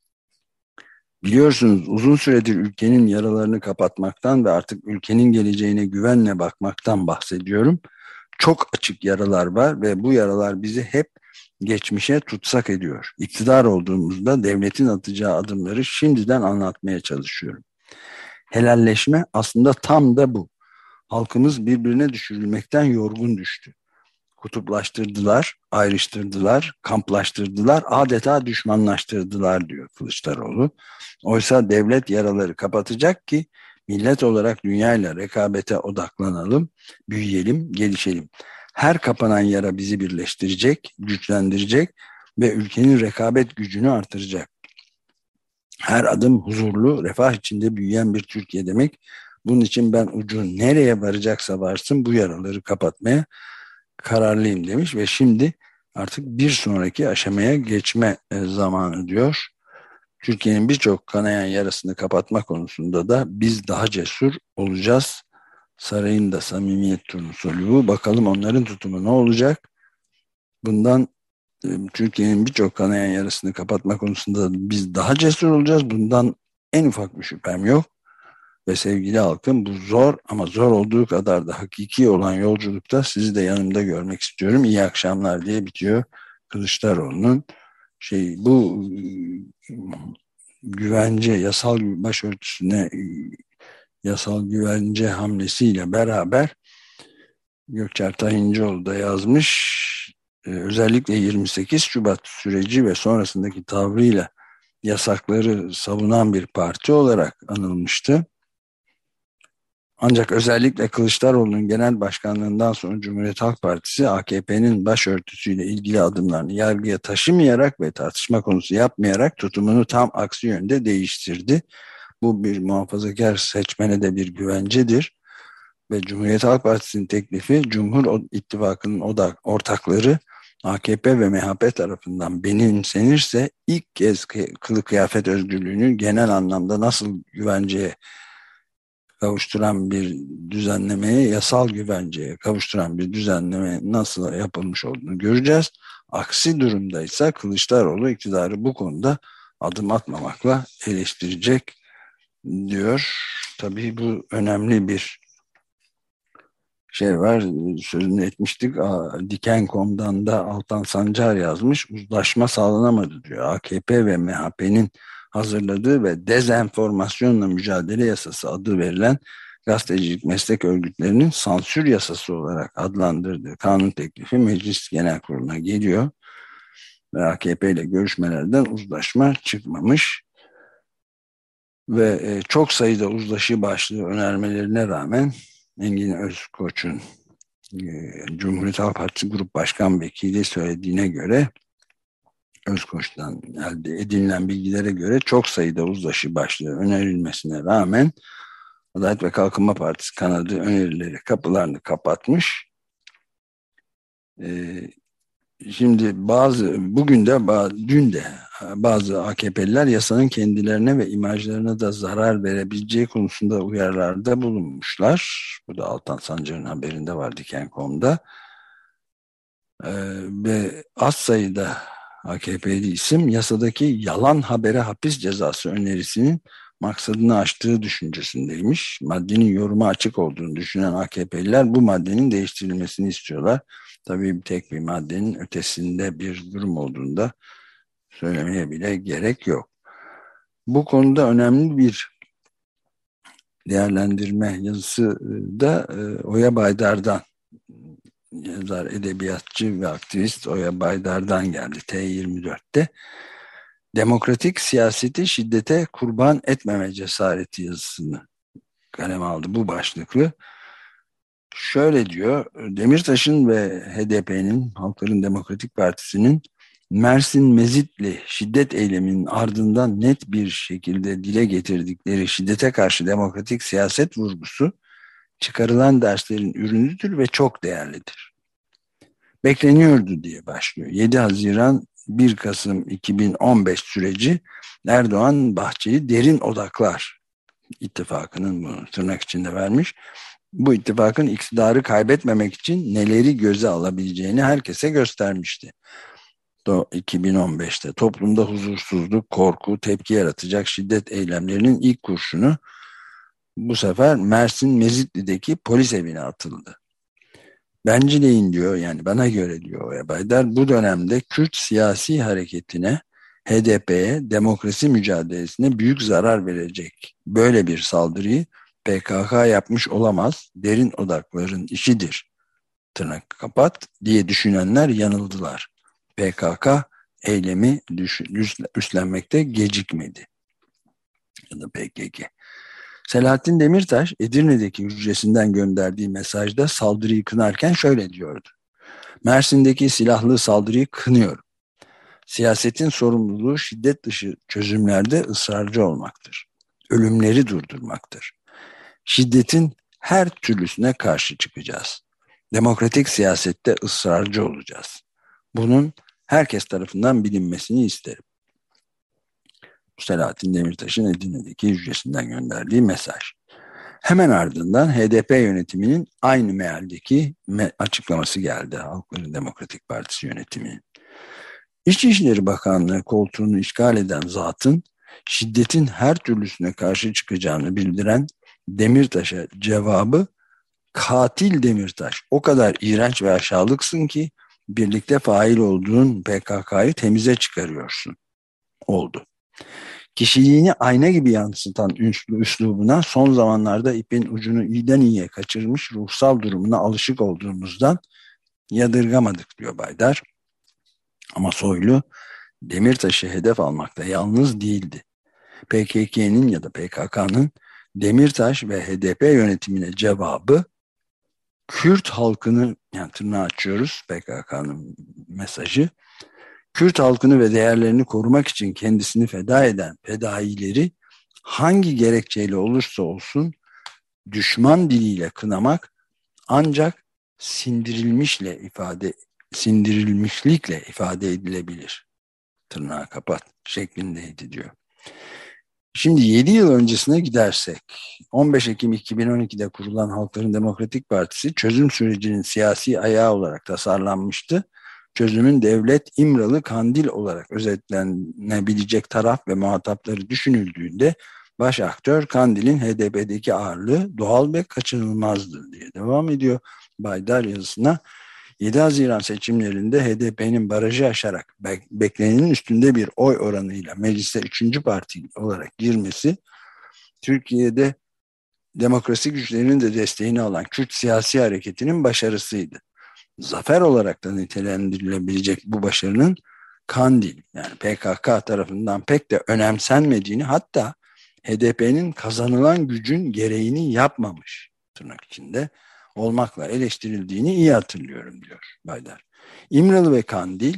biliyorsunuz uzun süredir ülkenin yaralarını kapatmaktan ve artık ülkenin geleceğine güvenle bakmaktan bahsediyorum. Çok açık yaralar var ve bu yaralar bizi hep geçmişe tutsak ediyor. İktidar olduğumuzda devletin atacağı adımları şimdiden anlatmaya çalışıyorum. Helalleşme aslında tam da bu. Halkımız birbirine düşürülmekten yorgun düştü. Kutuplaştırdılar, ayrıştırdılar, kamplaştırdılar, adeta düşmanlaştırdılar diyor Kılıçdaroğlu. Oysa devlet yaraları kapatacak ki millet olarak dünyayla rekabete odaklanalım, büyüyelim, gelişelim. Her kapanan yara bizi birleştirecek, güçlendirecek ve ülkenin rekabet gücünü artıracak. Her adım huzurlu, refah içinde büyüyen bir Türkiye demek. Bunun için ben ucu nereye varacaksa varsın bu yaraları kapatmaya kararlıyım demiş ve şimdi artık bir sonraki aşamaya geçme zamanı diyor. Türkiye'nin birçok kanayan yarasını kapatma konusunda da biz daha cesur olacağız. Sarayın da samimiyet turnusolu. Bakalım onların tutumu ne olacak? Bundan Türkiye'nin birçok kanayan yarasını kapatma konusunda biz daha cesur olacağız. Bundan en ufak bir şüphem yok. Ve sevgili halkım, bu zor ama zor olduğu kadar da hakiki olan yolculukta sizi de yanımda görmek istiyorum. İyi akşamlar diye bitiyor Kılıçdaroğlu'nun bu güvence, yasal başörtüsüne yasal güvence hamlesiyle beraber Gökçer Tayincioğlu da yazmış. Özellikle 28 Şubat süreci ve sonrasındaki tavrıyla yasakları savunan bir parti olarak anılmıştı. Ancak özellikle Kılıçdaroğlu'nun genel başkanlığından sonra Cumhuriyet Halk Partisi AKP'nin başörtüsüyle ilgili adımlarını yargıya taşımayarak ve tartışma konusu yapmayarak tutumunu tam aksi yönde değiştirdi. Bu bir muhafazakar seçmene de bir güvencedir. Ve Cumhuriyet Halk Partisi'nin teklifi Cumhur İttifakı'nın ortakları AKP ve MHP tarafından benimsenirse ilk kez kılık kıyafet özgürlüğünü genel anlamda nasıl güvenceye kavuşturan bir düzenlemeye, yasal güvenceye kavuşturan bir düzenleme nasıl yapılmış olduğunu göreceğiz. Aksi durumda ise Kılıçdaroğlu iktidarı bu konuda adım atmamakla eleştirecek diyor. Tabii bu önemli bir şey var. Sözünü etmiştik. Diken.com'dan da Altan Sancar yazmış. Uzlaşma sağlanamadı diyor. AKP ve MHP'nin hazırladığı ve dezenformasyonla mücadele yasası adı verilen gazetecilik meslek örgütlerinin sansür yasası olarak adlandırdığı kanun teklifi Meclis Genel Kurulu'na geliyor. Ve AKP ile görüşmelerden uzlaşma çıkmamış. Ve çok sayıda uzlaşı başlığı önermelerine rağmen Engin Özkoç'un Cumhuriyet Halk Partisi Grup Başkan Vekili söylediğine göre, Özkoç'tan elde edinilen bilgilere göre çok sayıda uzlaşı başlığı önerilmesine rağmen Adalet ve Kalkınma Partisi kanadı önerileri kapılarını kapatmış. Şimdi bugün de dün de bazı AKP'liler yasanın kendilerine ve imajlarına da zarar verebileceği konusunda uyarılarda bulunmuşlar. Bu da Altan Sancar'ın haberinde var Diken.com'da. Ve az sayıda AKP'li isim yasadaki yalan habere hapis cezası önerisinin maksadını aştığı düşüncesindeymiş. Maddenin yoruma açık olduğunu düşünen AKP'liler bu maddenin değiştirilmesini istiyorlar. Tabii tek bir maddenin ötesinde bir durum olduğunda söylemeye bile gerek yok. Bu konuda önemli bir değerlendirme yazısı da Oya Baydar'dan, yazar, edebiyatçı ve aktivist Oya Baydar'dan geldi T24'te. Demokratik siyaseti şiddete kurban etmeme cesareti yazısını kaleme aldı bu başlıklı. Şöyle diyor: Demirtaş'ın ve HDP'nin, Halkların Demokratik Partisi'nin Mersin Mezitli şiddet eyleminin ardından net bir şekilde dile getirdikleri şiddete karşı demokratik siyaset vurgusu çıkarılan derslerin ürünüdür ve çok değerlidir. Bekleniyordu diye başlıyor. 7 Haziran 1 Kasım 2015 süreci Erdoğan Bahçeli derin odaklar ittifakının, bunu tırnak içinde vermiş. Bu ittifakın iktidarı kaybetmemek için neleri göze alabileceğini herkese göstermişti. 2015'te toplumda huzursuzluk, korku, tepki yaratacak şiddet eylemlerinin ilk kurşunu bu sefer Mersin Mezitli'deki polis evine atıldı. Bencileyin diyor, yani bana göre diyor Oya Baydar, bu dönemde Kürt siyasi hareketine, HDP'ye, demokrasi mücadelesine büyük zarar verecek böyle bir saldırıyı PKK yapmış olamaz, derin odakların işidir, tırnak kapat, diye düşünenler yanıldılar. PKK eylemi üstlenmekte gecikmedi. Ya da PKK. Selahattin Demirtaş Edirne'deki hücresinden gönderdiği mesajda saldırıyı kınarken şöyle diyordu: Mersin'deki silahlı saldırıyı kınıyorum. Siyasetin sorumluluğu şiddet dışı çözümlerde ısrarcı olmaktır. Ölümleri durdurmaktır. Şiddetin her türlüsüne karşı çıkacağız. Demokratik siyasette ısrarcı olacağız. Bunun herkes tarafından bilinmesini isterim. Selahattin Demirtaş'ın Edirne'deki hücresinden gönderdiği mesaj. Hemen ardından HDP yönetiminin aynı mealdeki açıklaması geldi. Halkların Demokratik Partisi yönetiminin. İçişleri Bakanlığı koltuğunu işgal eden zatın şiddetin her türlüsüne karşı çıkacağını bildiren Demirtaş'a cevabı, katil Demirtaş, o kadar iğrenç ve aşağılıksın ki birlikte fail olduğun PKK'yı temize çıkarıyorsun oldu. Kişiliğini ayna gibi yansıtan üslubuna, son zamanlarda ipin ucunu iyiden iyiye kaçırmış ruhsal durumuna alışık olduğumuzdan yadırgamadık diyor Baydar. Ama Soylu Demirtaş'ı hedef almakta yalnız değildi. PKK'nın ya da PKK'nın Demirtaş ve HDP yönetimine cevabı, Kürt halkını, yani tırnağı açıyoruz, PKK'nın mesajı, Kürt halkını ve değerlerini korumak için kendisini feda eden fedaileri hangi gerekçeyle olursa olsun düşman diliyle kınamak ancak sindirilmişle ifade sindirilmişlikle ifade edilebilir. Tırnağı kapat şeklindeydi diyor. Şimdi 7 yıl öncesine gidersek 15 Ekim 2012'de kurulan Halkların Demokratik Partisi çözüm sürecinin siyasi ayağı olarak tasarlanmıştı. Çözümün devlet, İmralı, Kandil olarak özetlenebilecek taraf ve muhatapları düşünüldüğünde baş aktör Kandil'in HDP'deki ağırlığı doğal ve kaçınılmazdı diye devam ediyor Baydar yazısına. 7 Haziran seçimlerinde HDP'nin barajı aşarak beklenenin üstünde bir oy oranıyla meclise 3. parti olarak girmesi, Türkiye'de demokrasi güçlerinin de desteğini alan Kürt siyasi hareketinin başarısıydı. Zafer olarak da nitelendirilebilecek bu başarının Kandil yani PKK tarafından pek de önemsenmediğini, hatta HDP'nin kazanılan gücün gereğini yapmamış tırnak içinde olmakla eleştirildiğini iyi hatırlıyorum diyor Baydar. İmralı ve Kandil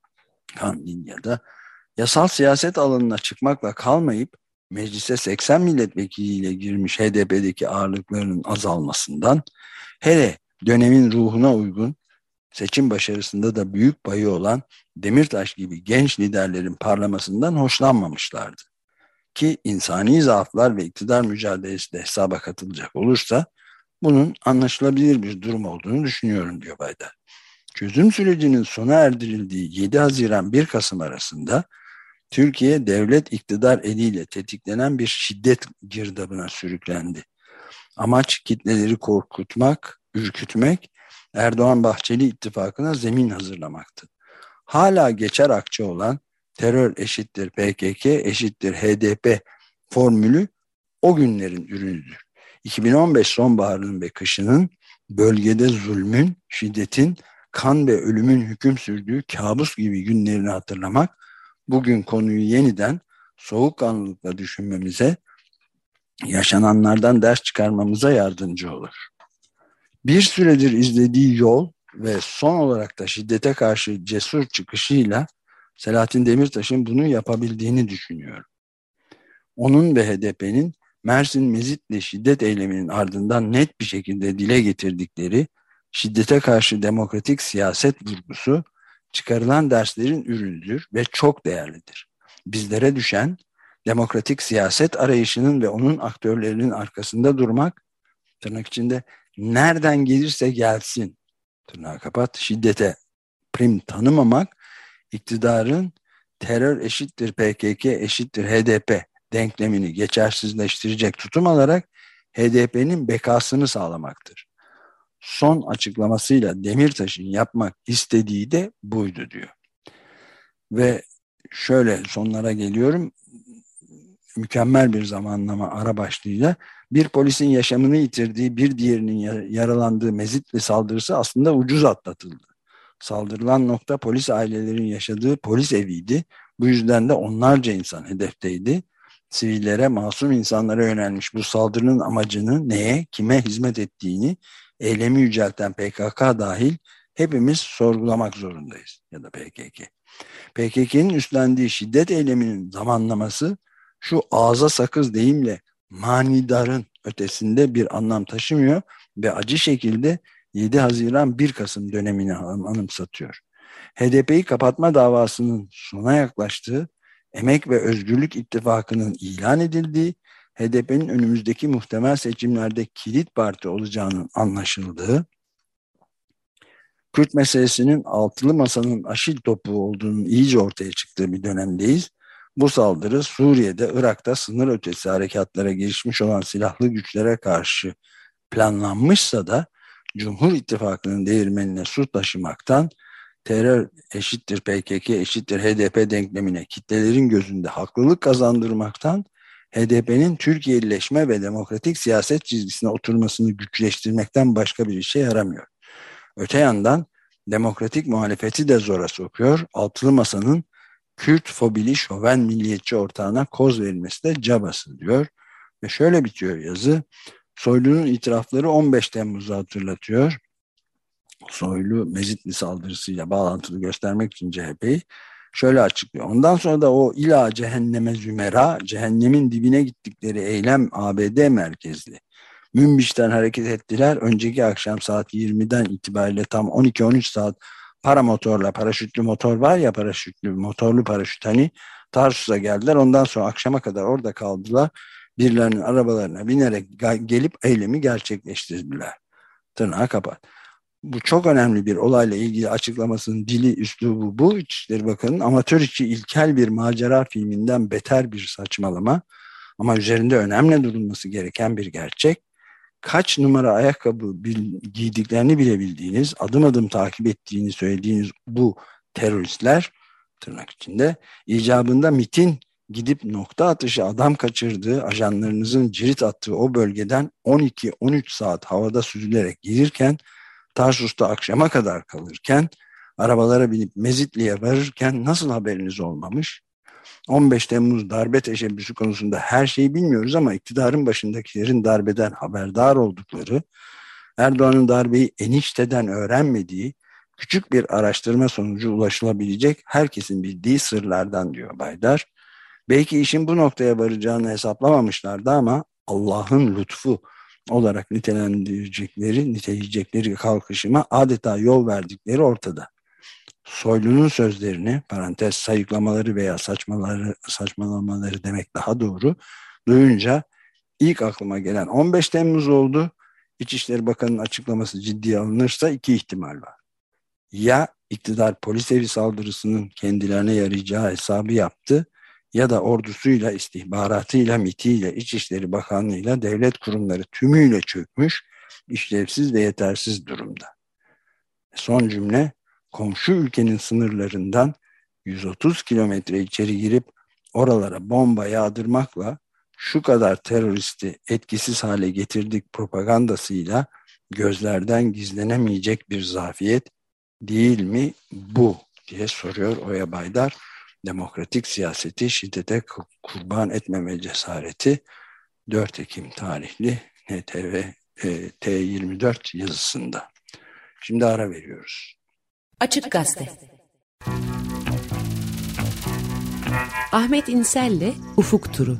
ya da yasal siyaset alanına çıkmakla kalmayıp meclise 80 milletvekiliyle girmiş HDP'deki ağırlıklarının azalmasından, hele dönemin ruhuna uygun seçim başarısında da büyük payı olan Demirtaş gibi genç liderlerin parlamasından hoşlanmamışlardı. Ki insani zaaflar ve iktidar mücadelesi de hesaba katılacak olursa bunun anlaşılabilir bir durum olduğunu düşünüyorum diyor Baydar. Çözüm sürecinin sona erdirildiği 7 Haziran 1 Kasım arasında Türkiye devlet iktidar eliyle tetiklenen bir şiddet girdabına sürüklendi. Amaç kitleleri korkutmak, ürkütmek, Erdoğan-Bahçeli ittifakına zemin hazırlamaktı. Hala geçer akçe olan terör eşittir PKK eşittir HDP formülü o günlerin ürünüdür. 2015 sonbaharının ve kışının bölgede zulmün, şiddetin, kan ve ölümün hüküm sürdüğü kabus gibi günlerini hatırlamak, bugün konuyu yeniden soğukkanlılıkla düşünmemize, yaşananlardan ders çıkarmamıza yardımcı olur. Bir süredir izlediği yol ve son olarak da şiddete karşı cesur çıkışıyla Selahattin Demirtaş'ın bunu yapabildiğini düşünüyorum. Onun ve HDP'nin Mersin Mezitli şiddet eyleminin ardından net bir şekilde dile getirdikleri şiddete karşı demokratik siyaset vurgusu çıkarılan derslerin ürünüdür ve çok değerlidir. Bizlere düşen demokratik siyaset arayışının ve onun aktörlerinin arkasında durmak, tırnak içinde nereden gelirse gelsin, tırnağı kapat, şiddete prim tanımamak, iktidarın terör eşittir PKK eşittir HDP denklemini geçersizleştirecek tutum alarak HDP'nin bekasını sağlamaktır. Son açıklamasıyla Demirtaş'ın yapmak istediği de buydu diyor. Ve şöyle sonlara geliyorum. Mükemmel bir zamanlama ara başlığıyla bir polisin yaşamını yitirdiği, bir diğerinin yaralandığı Mezitli saldırısı aslında ucuz atlatıldı. Saldırılan nokta polis ailelerinin yaşadığı polis eviydi. Bu yüzden de onlarca insan hedefteydi. Sivillere, masum insanlara yönelmiş bu saldırının amacını, neye, kime hizmet ettiğini, eylemi yücelten PKK dahil hepimiz sorgulamak zorundayız. Ya da PKK. PKK'nın üstlendiği şiddet eyleminin zamanlaması şu ağza sakız deyimle manidarın ötesinde bir anlam taşımıyor ve acı şekilde 7 Haziran 1 Kasım dönemini anımsatıyor. HDP'yi kapatma davasının sona yaklaştığı, Emek ve Özgürlük İttifakı'nın ilan edildiği, HDP'nin önümüzdeki muhtemel seçimlerde kilit parti olacağının anlaşıldığı, Kürt meselesinin altılı masanın aşil topuğu olduğunun iyice ortaya çıktığı bir dönemdeyiz. Bu saldırı Suriye'de, Irak'ta sınır ötesi harekatlara girişmiş olan silahlı güçlere karşı planlanmışsa da Cumhur İttifakı'nın değirmenine su taşımaktan, terör eşittir PKK eşittir HDP denklemine kitlelerin gözünde haklılık kazandırmaktan, HDP'nin Türkiye'lileşme ve demokratik siyaset çizgisine oturmasını güçleştirmekten başka bir işe yaramıyor. Öte yandan demokratik muhalefeti de zora sokuyor. Altılı Masa'nın Kürt fobili şoven milliyetçi ortağına koz verilmesi de cabası diyor. Ve şöyle bitiyor yazı. Soylu'nun itirafları 15 Temmuz'u hatırlatıyor. Soylu Mezitli saldırısıyla bağlantılı göstermek için CHP'yi şöyle açıklıyor. Ondan sonra da o ila cehenneme zümera, cehennemin dibine gittikleri eylem ABD merkezli. Münbiş'ten hareket ettiler. Önceki akşam saat 20'den itibariyle tam 12-13 saat paramotorla, paraşütlü motor var ya, paraşütlü motorlu paraşüt, hani Tarsus'a geldiler. Ondan sonra akşama kadar orada kaldılar. Birilerinin arabalarına binerek gelip eylemi gerçekleştirdiler. Tırnağı kapat. Bu çok önemli bir olayla ilgili açıklamasının dili, üslubu bu. İçişleri Bakanı'nın amatör içi ilkel bir macera filminden beter bir saçmalama. Ama üzerinde önemli durulması gereken bir gerçek. Kaç numara ayakkabı giydiklerini bile bildiğiniz, adım adım takip ettiğini söylediğiniz bu teröristler, tırnak içinde, icabında MİT'in gidip nokta atışı adam kaçırdığı, ajanlarınızın cirit attığı o bölgeden 12-13 saat havada süzülerek gelirken, Tarsus'ta akşama kadar kalırken, arabalara binip Mezitli'ye varırken nasıl haberiniz olmamış? 15 Temmuz darbe teşebbüsü konusunda her şeyi bilmiyoruz ama iktidarın başındakilerin darbeden haberdar oldukları, Erdoğan'ın darbeyi enişteden öğrenmediği, küçük bir araştırma sonucu ulaşılabilecek herkesin bildiği sırlardan, diyor Baydar. Belki işin bu noktaya varacağını hesaplamamışlardı ama Allah'ın lütfu olarak niteleyecekleri kalkışıma adeta yol verdikleri ortada. Soylu'nun sözlerini, parantez sayıklamaları veya saçmalamaları demek daha doğru, duyunca ilk aklıma gelen 15 Temmuz oldu. İçişleri Bakanı'nın açıklaması ciddiye alınırsa iki ihtimal var. Ya iktidar polis evi saldırısının kendilerine yarayacağı hesabı yaptı, ya da ordusuyla, istihbaratıyla, MİT'iyle, İçişleri Bakanlığı'yla, devlet kurumları tümüyle çökmüş, işlevsiz ve yetersiz durumda. Son cümle, komşu ülkenin sınırlarından 130 kilometre içeri girip oralara bomba yağdırmakla şu kadar teröristi etkisiz hale getirdik propagandasıyla gözlerden gizlenemeyecek bir zafiyet değil mi bu, diye soruyor Oya Baydar. Demokratik siyaseti şiddete kurban etmeme cesareti, 4 Ekim tarihli NTV T24 yazısında. Şimdi ara veriyoruz. Açık Gazete. Ahmet İnsel'le Ufuk Turu.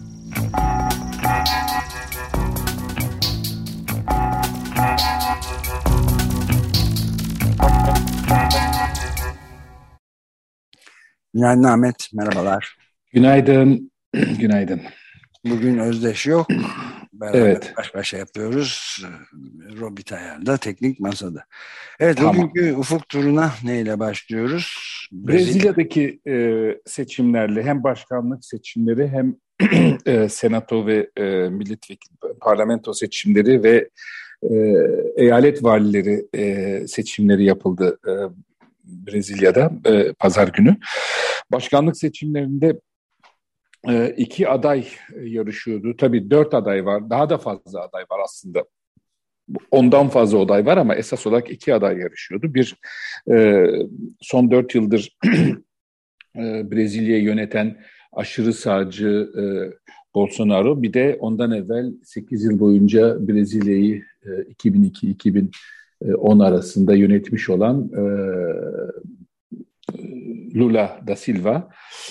Günaydın Ahmet, merhabalar. Günaydın, günaydın. Bugün Özdeş yok, beraber Evet. baş başa yapıyoruz. Robit Ayar'da, teknik masada. Evet, Tamam. bugünkü Ufuk turuna neyle başlıyoruz? Brezilya'daki seçimlerle hem başkanlık seçimleri hem senato ve milletvekili parlamento seçimleri ve eyalet valileri seçimleri yapıldı Brezilya'da pazar günü. Başkanlık seçimlerinde iki aday yarışıyordu. Tabii 4 aday var. Daha da fazla aday var aslında. Ondan fazla aday var ama esas olarak 2 aday yarışıyordu. Bir son 4 yıldır Brezilya'yı yöneten aşırı sağcı Bolsonaro. Bir de ondan evvel 8 yıl boyunca Brezilya'yı 2002-2010 arasında yönetmiş olan Lula da Silva.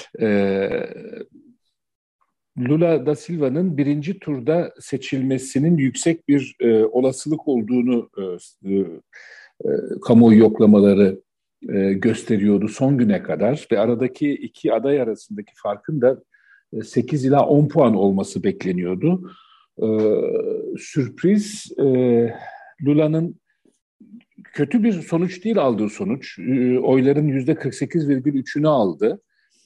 Lula da Silva'nın birinci turda seçilmesinin yüksek bir olasılık olduğunu kamuoyu yoklamaları gösteriyordu son güne kadar ve aradaki iki aday arasındaki farkın da 8 ila 10 puan olması bekleniyordu. Sürpriz, Lula'nın kötü bir sonuç değil aldığı sonuç. Oyların %48,3'ünü aldı.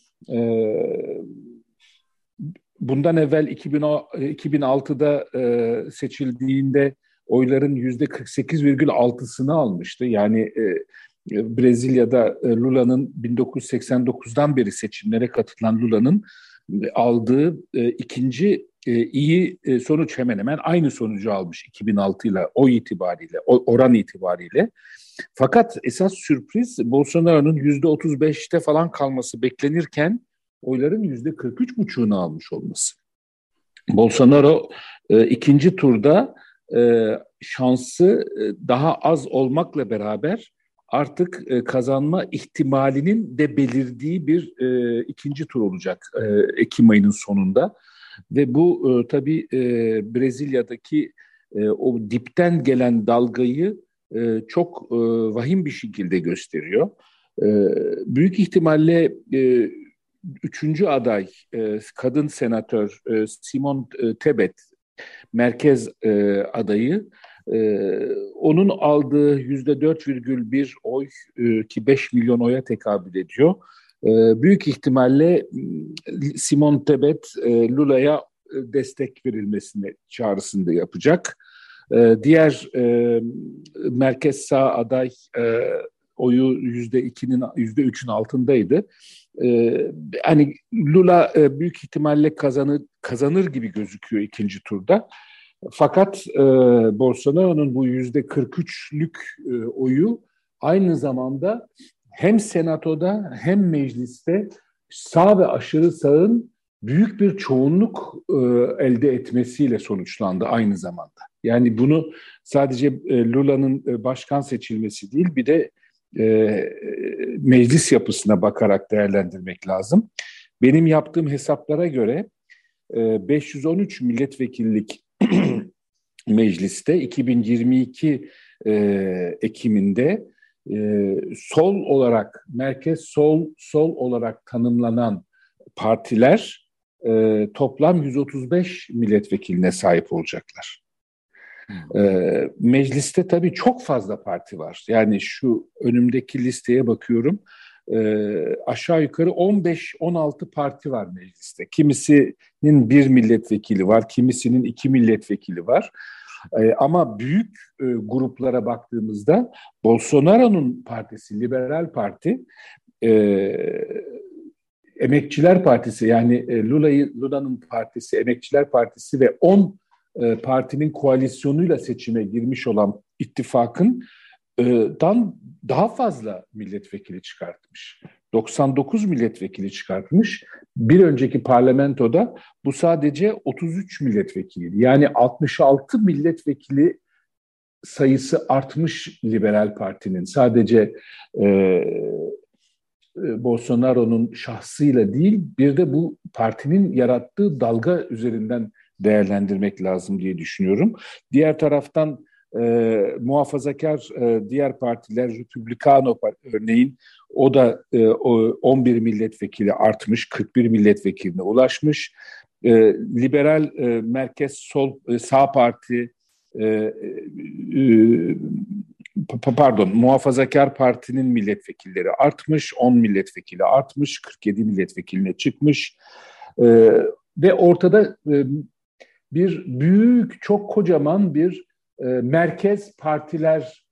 Bundan evvel 2006'da seçildiğinde oyların %48,6'sını almıştı. Yani Brezilya'da Lula'nın 1989'dan beri seçimlere katılan Lula'nın aldığı ikinci iyi sonuç, hemen hemen aynı sonucu almış 2006 ile oy itibariyle, oran itibariyle. Fakat esas sürpriz Bolsonaro'nun %35'te falan kalması beklenirken oyların %43,5'unu almış olması. Bolsonaro ikinci turda şansı daha az olmakla beraber artık kazanma ihtimalinin de belirdiği bir ikinci tur olacak Ekim ayının sonunda. Ve bu tabii Brezilya'daki o dipten gelen dalgayı çok vahim bir şekilde gösteriyor. Büyük ihtimalle üçüncü aday kadın senatör Simone Tebet, merkez adayı, onun aldığı %4,1 oy ki 5 milyon oya tekabül ediyor. Büyük ihtimalle Simone Tebet Lula'ya destek verilmesine çağrısında yapacak. Diğer merkez sağ aday oyu %3'ün altındaydı. Hani Lula büyük ihtimalle kazanır gibi gözüküyor ikinci turda. Fakat Bolsonaro'nun bu %43'lük oyu aynı zamanda hem senatoda hem mecliste sağ ve aşırı sağın büyük bir çoğunluk elde etmesiyle sonuçlandı aynı zamanda. Yani bunu sadece Lula'nın başkan seçilmesi değil, bir de meclis yapısına bakarak değerlendirmek lazım. Benim yaptığım hesaplara göre 513 milletvekillik mecliste 2022 Ekim'inde sol olarak, merkez sol olarak tanımlanan partiler toplam 135 milletvekiline sahip olacaklar. Mecliste tabii çok fazla parti var. Yani şu önümdeki listeye bakıyorum. Aşağı yukarı 15-16 parti var mecliste. Kimisinin 1 milletvekili var, kimisinin 2 milletvekili var. Ama büyük gruplara baktığımızda Bolsonaro'nun partisi, Liberal Parti, Emekçiler Partisi, yani Lula'nın partisi, Emekçiler Partisi ve 10 partinin koalisyonuyla seçime girmiş olan ittifakın daha fazla milletvekili çıkartmış. 99 milletvekili çıkartmış. Bir önceki parlamentoda bu sadece 33 milletvekili. Yani 66 milletvekili sayısı artmış Liberal Parti'nin. Sadece Bolsonaro'nun şahsıyla değil, bir de bu partinin yarattığı dalga üzerinden değerlendirmek lazım diye düşünüyorum. Diğer taraftan muhafazakar diğer partiler, Republicano örneğin, o da 11 milletvekili artmış, 41 milletvekiline ulaşmış. Liberal merkez sol sağ parti, muhafazakar partinin milletvekilleri artmış, 10 milletvekili artmış, 47 milletvekiline çıkmış. Ve ortada bir büyük, çok kocaman bir merkez partiler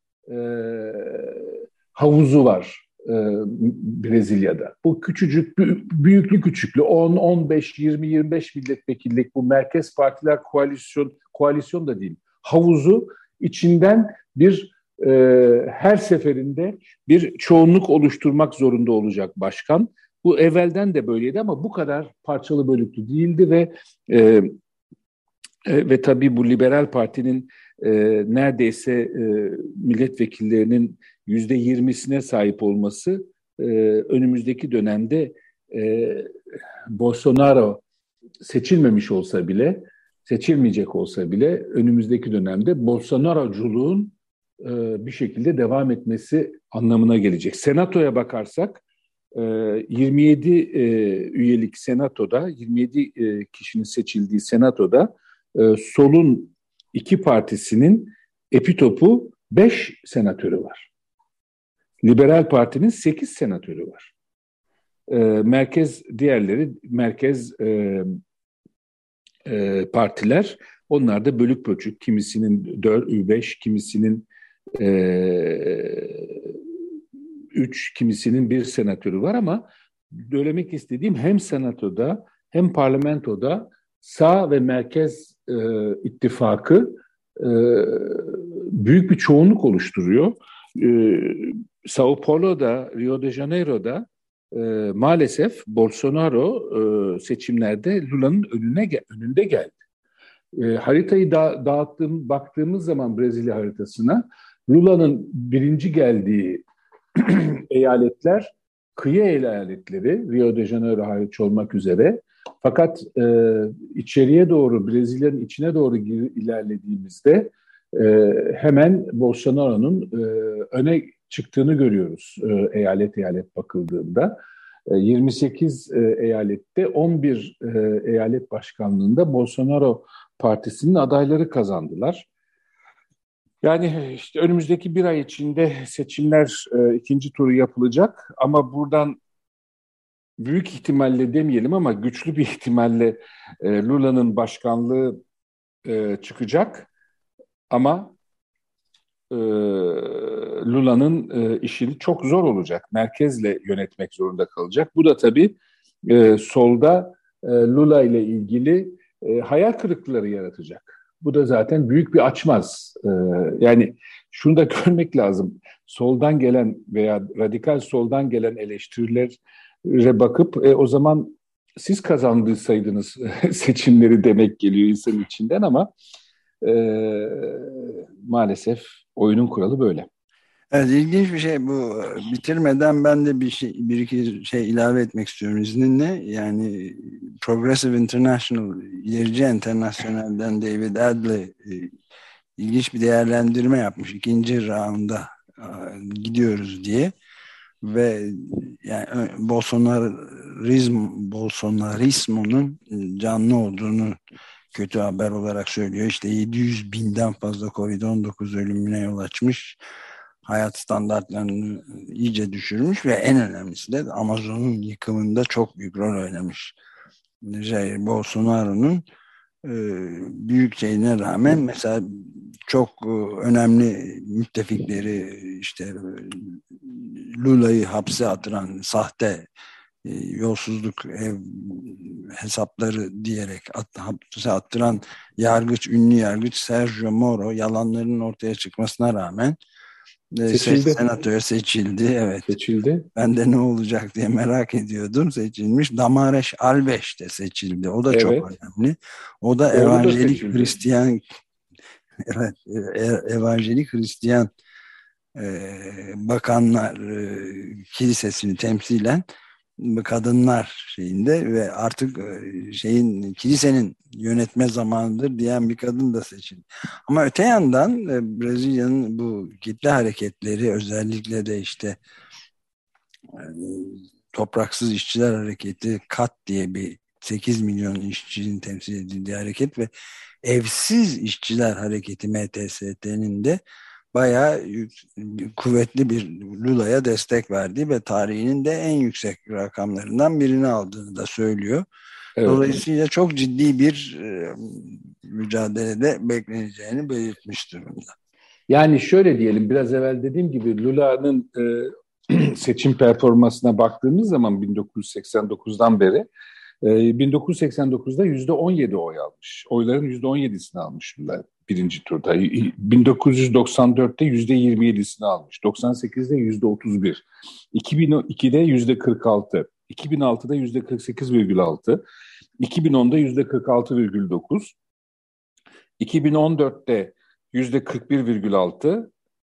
havuzu var Brezilya'da. Bu küçücük, büyüklü küçüklü 10, 15, 20, 25 milletvekillik bu merkez partiler koalisyon da değil, havuzu içinden bir her seferinde bir çoğunluk oluşturmak zorunda olacak başkan. Bu evvelden de böyleydi ama bu kadar parçalı bölüklü değildi ve tabii bu Liberal Parti'nin neredeyse milletvekillerinin %20'sine sahip olması önümüzdeki dönemde Bolsonaro seçilmeyecek olsa bile önümüzdeki dönemde Bolsonaro'culuğun bir şekilde devam etmesi anlamına gelecek. Senato'ya bakarsak 27 üyelik senatoda, 27 kişinin seçildiği senatoda solun 2 partisinin epitopu 5 senatörü var. Liberal Parti'nin 8 senatörü var. Merkez partiler, onlar da bölük pörçük, kimisinin 5, kimisinin 3, kimisinin 1 senatörü var ama söylemek istediğim hem senatoda hem parlamentoda sağ ve merkez ittifakı büyük bir çoğunluk oluşturuyor. São Paulo'da, Rio de Janeiro'da maalesef Bolsonaro seçimlerde Lula'nın önünde geldi. Haritayı baktığımız zaman Brezilya haritasına, Lula'nın birinci geldiği eyaletler kıyı eyaletleri, Rio de Janeiro hariç olmak üzere. Fakat içeriye doğru, Brezilya'nın içine doğru ilerlediğimizde hemen Bolsonaro'nun öne çıktığını görüyoruz eyalet eyalet bakıldığında. 28 eyalette 11 eyalet başkanlığında Bolsonaro Partisi'nin adayları kazandılar. Yani işte önümüzdeki bir ay içinde seçimler ikinci turu yapılacak ama buradan büyük ihtimalle demeyelim ama güçlü bir ihtimalle Lula'nın başkanlığı çıkacak ama Lula'nın işini çok zor olacak. Merkezle yönetmek zorunda kalacak. Bu da tabii solda Lula ile ilgili hayal kırıklıkları yaratacak. Bu da zaten büyük bir açmaz. Yani şunu da görmek lazım. Soldan gelen veya radikal soldan gelen eleştirilere bakıp o zaman siz kazandıysaydınız seçimleri demek geliyor insanın içinden ama maalesef oyunun kuralı böyle. Evet, ilginç bir şey bu. Bitirmeden ben de bir iki şey ilave etmek istiyorum izninle. Yani Progressive International, İlerici International'den David Adley ilginç bir değerlendirme yapmış. İkinci raunda gidiyoruz diye. Ve yani Bolsonarismo'nun canlı olduğunu kötü haber olarak söylüyor. İşte 700 binden fazla Covid-19 ölümüne yol açmış. Hayat standartlarını iyice düşürmüş ve en önemlisi de Amazon'un yıkımında çok büyük rol oynamış. Jair Bolsonaro'nun büyük şeyine rağmen mesela çok önemli müttefikleri işte Lula'yı hapse atıran sahte yolsuzluk hesapları diyerek hapse attıran ünlü yargıç Sergio Moro yalanlarının ortaya çıkmasına rağmen senatoya seçildi. Evet. Seçildi. Ben de ne olacak diye merak ediyordum. Seçilmiş. Damares Alves de seçildi. O da çok önemli. O da evangelik Hristiyan evet, evangelik Hristiyan bakanlar kilisesini temsilen kadınlar şeyinde ve artık kilisenin yönetme zamanıdır diyen bir kadın da seçildi. Ama öte yandan Brezilya'nın bu kitle hareketleri özellikle de işte Topraksız İşçiler Hareketi KAT diye bir 8 milyon işçinin temsil edildiği hareket ve Evsiz İşçiler Hareketi MTST'nin de bayağı kuvvetli bir Lula'ya destek verdiği ve tarihinin de en yüksek rakamlarından birini aldığını da söylüyor. Evet. Dolayısıyla çok ciddi bir mücadelede bekleneceğini belirtmiş durumda. Yani şöyle diyelim, biraz evvel dediğim gibi Lula'nın seçim performansına baktığımız zaman 1989'dan beri 1989'da %17 oy almış. Oyların %17'sini almış Lula birinci turda. 1994'te %27'sini almış. 98'de %31. 2002'de %46. 2006'da %48,6. 2010'da %46,9. 2014'te %41,6.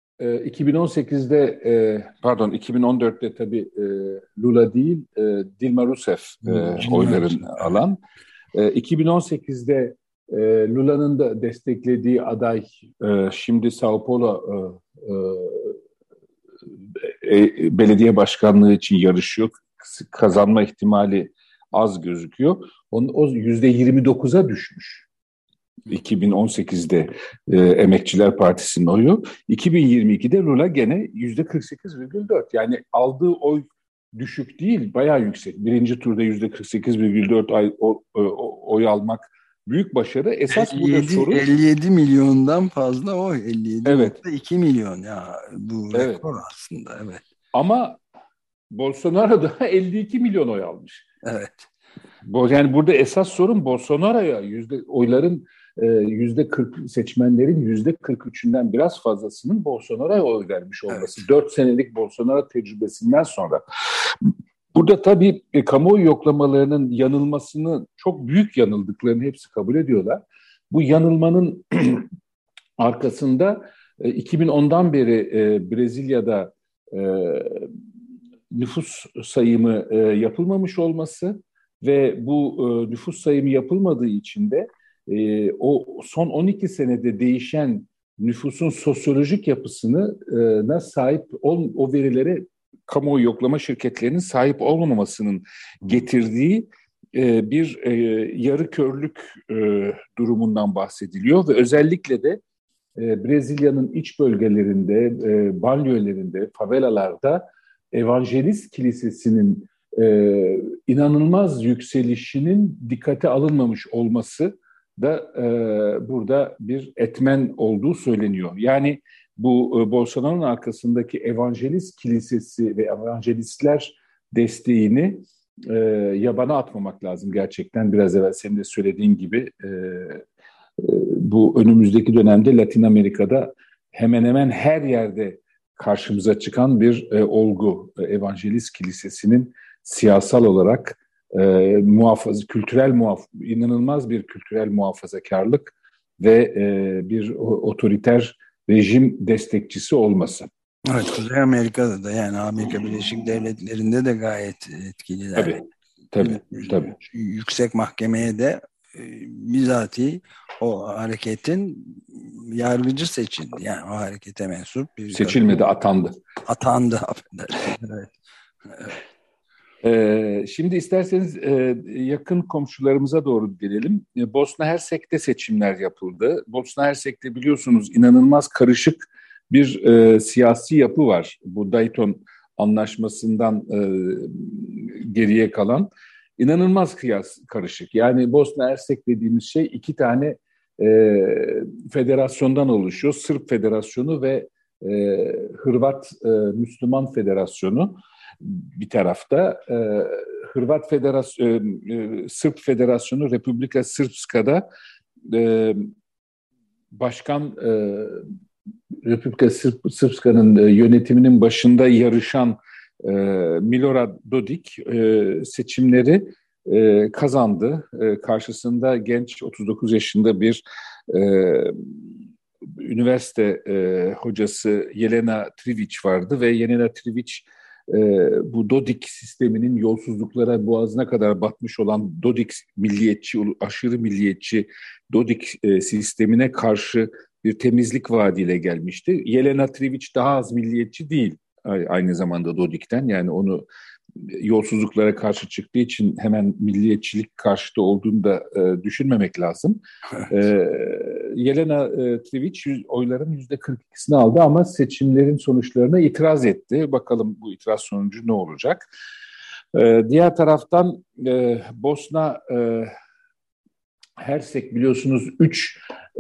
2014'te tabii Lula değil, Dilma Rousseff oyların alan. 2018'de Lula'nın da desteklediği aday şimdi São Paulo belediye başkanlığı için yarışıyor. Kazanma ihtimali az gözüküyor. O %29'a düşmüş. 2018'de Emekçiler Partisi'nin oyu. 2022'de Lula gene %48,4. Yani aldığı oy düşük değil, bayağı yüksek. Birinci turda %48,4 oy almak büyük başarı. Esas burada sorun 57 milyondan fazla oy. 57,2 milyon ya. Bu rekor aslında. Evet. Ama Bolsonaro da 52 milyon oy almış. Evet. Yani burada esas sorun Bolsonaro'ya oyların %40 seçmenlerin %43'ünden biraz fazlasının Bolsonaro'ya oy vermiş olması. Evet. 4 senelik Bolsonaro tecrübesinden sonra. Burada tabii kamuoyu yoklamalarının yanılmasını, çok büyük yanıldıklarını hepsi kabul ediyorlar. Bu yanılmanın arkasında 2010'dan beri Brezilya'da nüfus sayımı yapılmamış olması ve bu nüfus sayımı yapılmadığı için de o son 12 senede değişen nüfusun sosyolojik yapısına sahip o verilere kamuoyu yoklama şirketlerinin sahip olmamasının getirdiği bir yarı körlük durumundan bahsediliyor ve özellikle de Brezilya'nın iç bölgelerinde, banliyölerinde, favelalarda Evangelist Kilisesi'nin inanılmaz yükselişinin dikkate alınmamış olması da burada bir etmen olduğu söyleniyor. Yani bu Bolsonaro'nun arkasındaki Evangelist Kilisesi ve Evangelistler desteğini yabana atmamak lazım gerçekten. Biraz evvel senin de söylediğin gibi bu önümüzdeki dönemde Latin Amerika'da hemen hemen her yerde karşımıza çıkan bir olgu. Evangelist Kilisesi'nin siyasal olarak inanılmaz bir kültürel muhafazakarlık ve bir otoriter rejim destekçisi olması. Evet, Kuzey Amerika'da da, yani Amerika Birleşik Devletleri'nde de gayet etkililer. Tabii. Yüksek Mahkemeye de bizatihi o hareketin yargıcı seçildi. Yani o harekete mensup bir seçilmedi, atandı. Atandı. Evet. Şimdi isterseniz yakın komşularımıza doğru gelelim. Bosna Hersek'te seçimler yapıldı. Bosna Hersek'te biliyorsunuz inanılmaz karışık bir siyasi yapı var. Bu Dayton Anlaşması'ndan geriye kalan inanılmaz karışık. Yani Bosna Hersek dediğimiz şey iki tane federasyondan oluşuyor. Sırp Federasyonu ve Hırvat Müslüman Federasyonu. Bir tarafta Hırvat Sırp Federasyonu Republika Srpska'da başkan Republika Srpska'nın yönetiminin başında yarışan Milorad Dodik seçimleri kazandı. Karşısında genç 39 yaşında bir üniversite hocası Jelena Trivic vardı ve Jelena Trivic bu Dodik sisteminin yolsuzluklara boğazına kadar batmış olan Dodik milliyetçi, aşırı milliyetçi Dodik sistemine karşı bir temizlik vaadiyle gelmişti. Jelena Trivic daha az milliyetçi değil aynı zamanda Dodik'ten, yani onu yolsuzluklara karşı çıktığı için hemen milliyetçilik karşıtı olduğunu da düşünmemek lazım. Jelena Trivic oyların %42'sini aldı ama seçimlerin sonuçlarına itiraz etti. Bakalım bu itiraz sonucu ne olacak? Diğer taraftan Bosna Hersek biliyorsunuz 3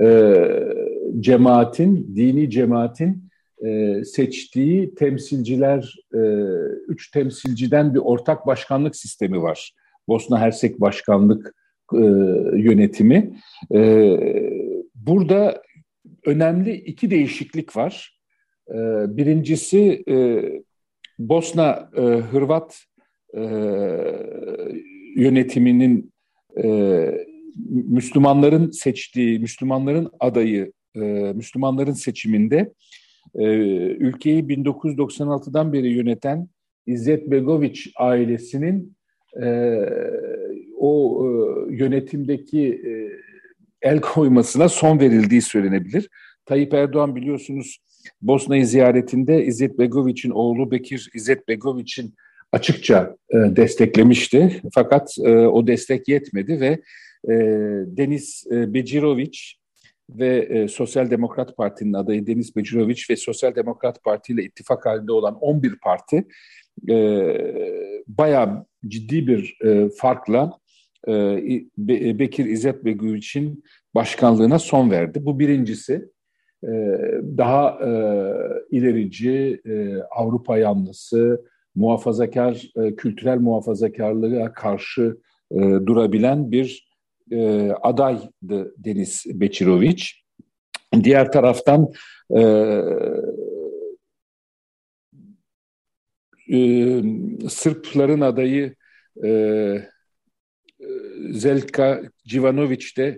dini cemaatin seçtiği temsilciler, 3 temsilciden bir ortak başkanlık sistemi var. Bosna Hersek Başkanlık Yönetimi. Burada önemli 2 değişiklik var. Birincisi Bosna Hırvat yönetiminin Müslümanların seçtiği, Müslümanların adayı, Müslümanların seçiminde ülkeyi 1996'dan beri yöneten İzzet Begoviç ailesinin o yönetimdeki el koymasına son verildiği söylenebilir. Tayyip Erdoğan biliyorsunuz Bosna'yı ziyaretinde İzzet Begoviç'in oğlu Bekir İzzet Begoviç'in açıkça desteklemişti. Fakat o destek yetmedi ve Deniz Becirović ve Sosyal Demokrat Parti'nin adayı Deniz Becirović ve Sosyal Demokrat Parti ile ittifak halinde olan 11 parti bayağı ciddi bir farkla Bekir İzzet Begoviç'in başkanlığına son verdi. Bu birincisi. Daha ilerici, Avrupa yanlısı, muhafazakar, kültürel muhafazakarlığa karşı durabilen bir adaydı Deniz Becirović. Diğer taraftan Sırpların adayı Zeljka Jivanović de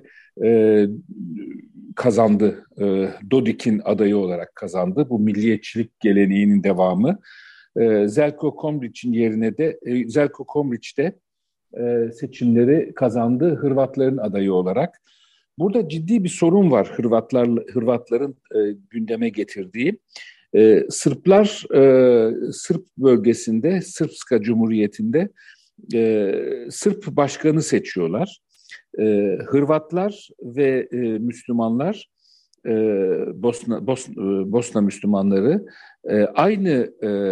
kazandı. Dodik'in adayı olarak kazandı. Bu milliyetçilik geleneğinin devamı. Zeljko Komšić'in yerine de Zeljko Komšić de seçimleri kazandı Hırvatların adayı olarak. burada ciddi bir sorun var Hırvatların gündeme getirdiği. Sırplar Sırp bölgesinde, Srpska Cumhuriyeti'nde Sırp başkanı seçiyorlar. Hırvatlar ve Müslümanlar, Bosna Müslümanları aynı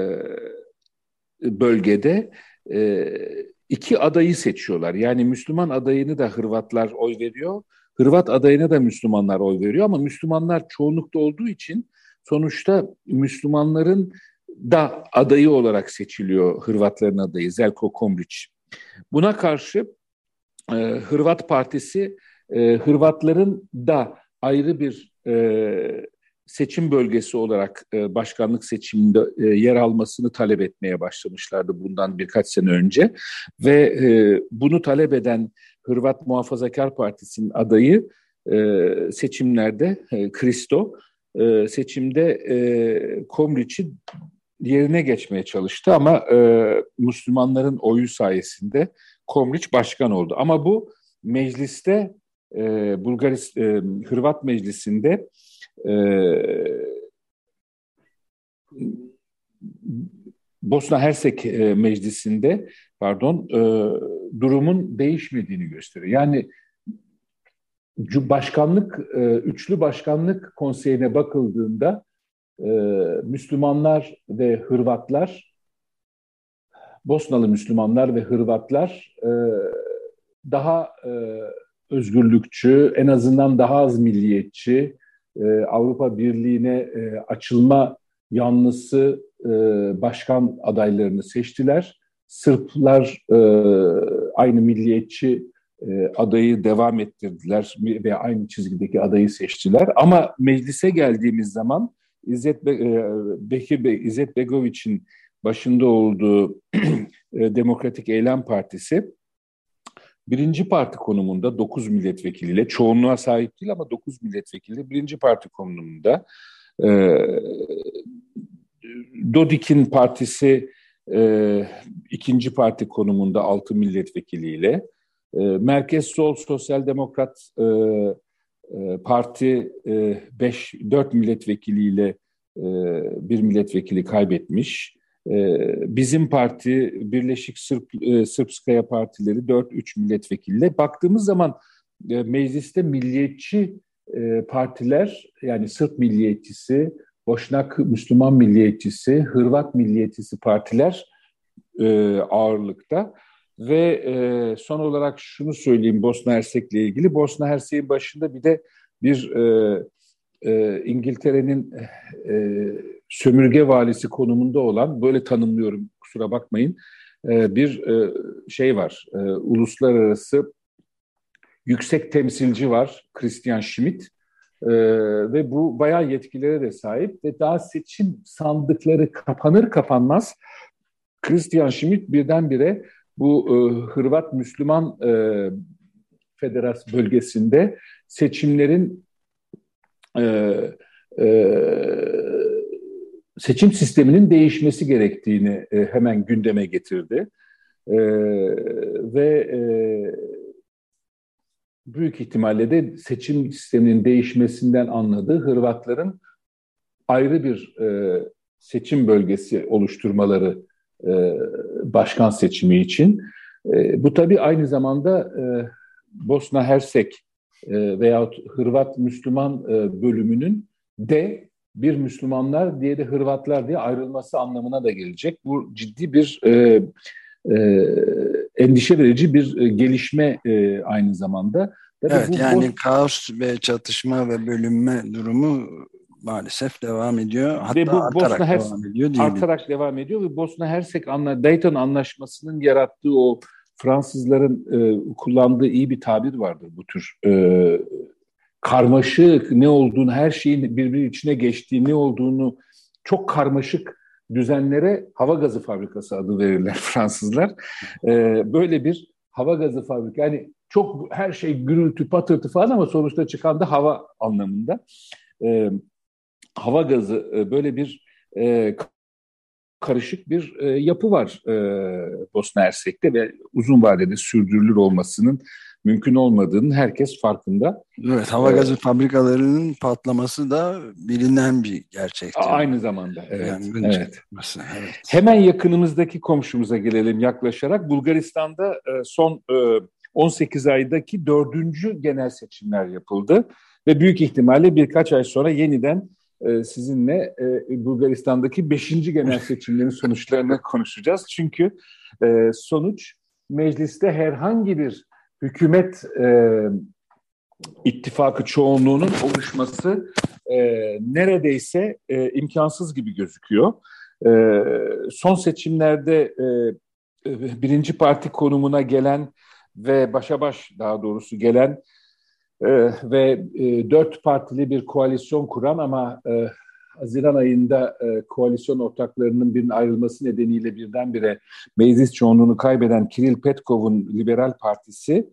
bölgede iki adayı seçiyorlar. Yani Müslüman adayını da Hırvatlar oy veriyor, Hırvat adayına da Müslümanlar oy veriyor ama Müslümanlar çoğunlukta olduğu için sonuçta Müslümanların da adayı olarak seçiliyor Hırvatların adayı Zeljko Komšić. Buna karşı Hırvat Partisi Hırvatların da ayrı bir seçim bölgesi olarak başkanlık seçiminde yer almasını talep etmeye başlamışlardı bundan birkaç sene önce. Ve bunu talep eden Hırvat Muhafazakar Partisi'nin adayı seçimlerde Kristo seçimde Komšić'i yerine geçmeye çalıştı ama Müslümanların oyu sayesinde Komšić başkan oldu. Ama bu mecliste Hırvat meclisinde Bosna Hersek meclisinde durumun değişmediğini gösteriyor. Yani üçlü başkanlık konseyine bakıldığında Müslümanlar ve Hırvatlar, Bosnalı Müslümanlar ve Hırvatlar daha özgürlükçü, en azından daha az milliyetçi, Avrupa Birliği'ne açılma yanlısı başkan adaylarını seçtiler. Sırplar aynı milliyetçi adayı devam ettirdiler ve aynı çizgideki adayı seçtiler. Ama meclise geldiğimiz zaman İzzet Begoviç'in başında olduğu Demokratik Eylem Partisi birinci parti konumunda 9 milletvekiliyle, çoğunluğa sahip değil ama 9 milletvekiliyle birinci parti konumunda. Dodik'in partisi ikinci parti konumunda 6 milletvekiliyle. Merkez Sol Sosyal Demokrat Parti 4 milletvekiliyle bir milletvekili kaybetmiş. Bizim parti, Birleşik Srpskaya partileri 4-3 milletvekiliyle. Baktığımız zaman mecliste milliyetçi partiler, yani Sırp milliyetçisi, Boşnak Müslüman milliyetçisi, Hırvat milliyetçisi partiler ağırlıkta. Ve son olarak şunu söyleyeyim Bosna Hersek'le ilgili. Bosna Hersek'in başında bir de İngiltere'nin sömürge valisi konumunda olan, böyle tanımlıyorum kusura bakmayın, bir şey var. Uluslararası yüksek temsilci var, Christian Schmidt. Ve bu bayağı yetkilere de sahip ve daha seçim sandıkları kapanır kapanmaz Christian Schmidt birdenbire bu Hırvat Müslüman Federasyon bölgesinde seçimlerin seçim sisteminin değişmesi gerektiğini hemen gündeme getirdi. Ve büyük ihtimalle de seçim sisteminin değişmesinden anladığı Hırvatların ayrı bir seçim bölgesi oluşturmaları başkan seçimi için. Bu tabii aynı zamanda Bosna Hersek veyahut Hırvat Müslüman bölümünün de bir Müslümanlar diye de Hırvatlar diye ayrılması anlamına da gelecek. Bu ciddi bir endişe verici bir gelişme aynı zamanda. Tabii evet, yani kaos ve çatışma ve bölünme durumu maalesef devam ediyor. Hatta ve bu artarak devam ediyor. Artarak devam ediyor ve Bosna Hersek Dayton Anlaşması'nın yarattığı o Fransızların kullandığı iyi bir tabir vardır bu tür karmaşık ne olduğunu, her şeyin birbiri içine geçtiği ne olduğunu çok karmaşık düzenlere hava gazı fabrikası adı verirler Fransızlar. Böyle bir hava gazı fabrikası, yani çok her şey gürültü patırtı falan ama sonuçta çıkan da hava anlamında. Hava gazı böyle bir karışık bir yapı var Bosna Hersek'te ve uzun vadede sürdürülür olmasının mümkün olmadığının herkes farkında. Evet, hava gazı fabrikalarının patlaması da bilinen bir gerçektir. Aynı zamanda, evet. Evet. Evet. Hemen yakınımızdaki komşumuza gelelim yaklaşarak. Bulgaristan'da son 18 aydaki 4. genel seçimler yapıldı ve büyük ihtimalle birkaç ay sonra yeniden sizinle Bulgaristan'daki 5. genel seçimlerin sonuçlarını konuşacağız. Çünkü sonuç mecliste herhangi bir hükümet ittifakı çoğunluğunun oluşması neredeyse imkansız gibi gözüküyor. Son seçimlerde birinci parti konumuna gelen ve başa baş daha doğrusu gelen ve 4 partili bir koalisyon kuran ama Haziran ayında koalisyon ortaklarının birinin ayrılması nedeniyle birdenbire meclis çoğunluğunu kaybeden Kiril Petkov'un Liberal Partisi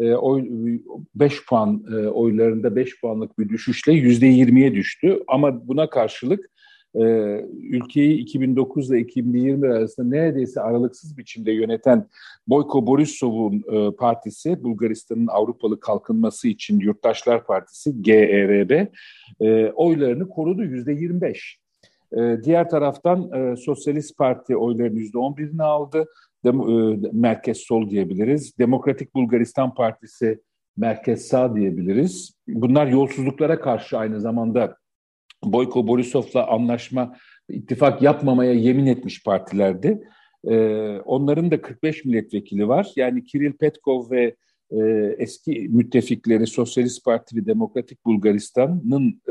5 puan oylarında 5 puanlık bir düşüşle %20'ye düştü. Ama buna karşılık ülkeyi 2009 ile 2020 arasında neredeyse aralıksız biçimde yöneten Boyko Borisov'un partisi, Bulgaristan'ın Avrupalı Kalkınması için Yurttaşlar Partisi, GERB, oylarını korudu %25. Diğer taraftan Sosyalist Parti oylarının %11'ini aldı. Merkez sol diyebiliriz. Demokratik Bulgaristan Partisi merkez sağ diyebiliriz. Bunlar yolsuzluklara karşı aynı zamanda Boyko Borisov'la anlaşma, ittifak yapmamaya yemin etmiş partilerdi. Onların da 45 milletvekili var. Yani Kiril Petkov ve eski müttefikleri Sosyalist Parti ve Demokratik Bulgaristan'ın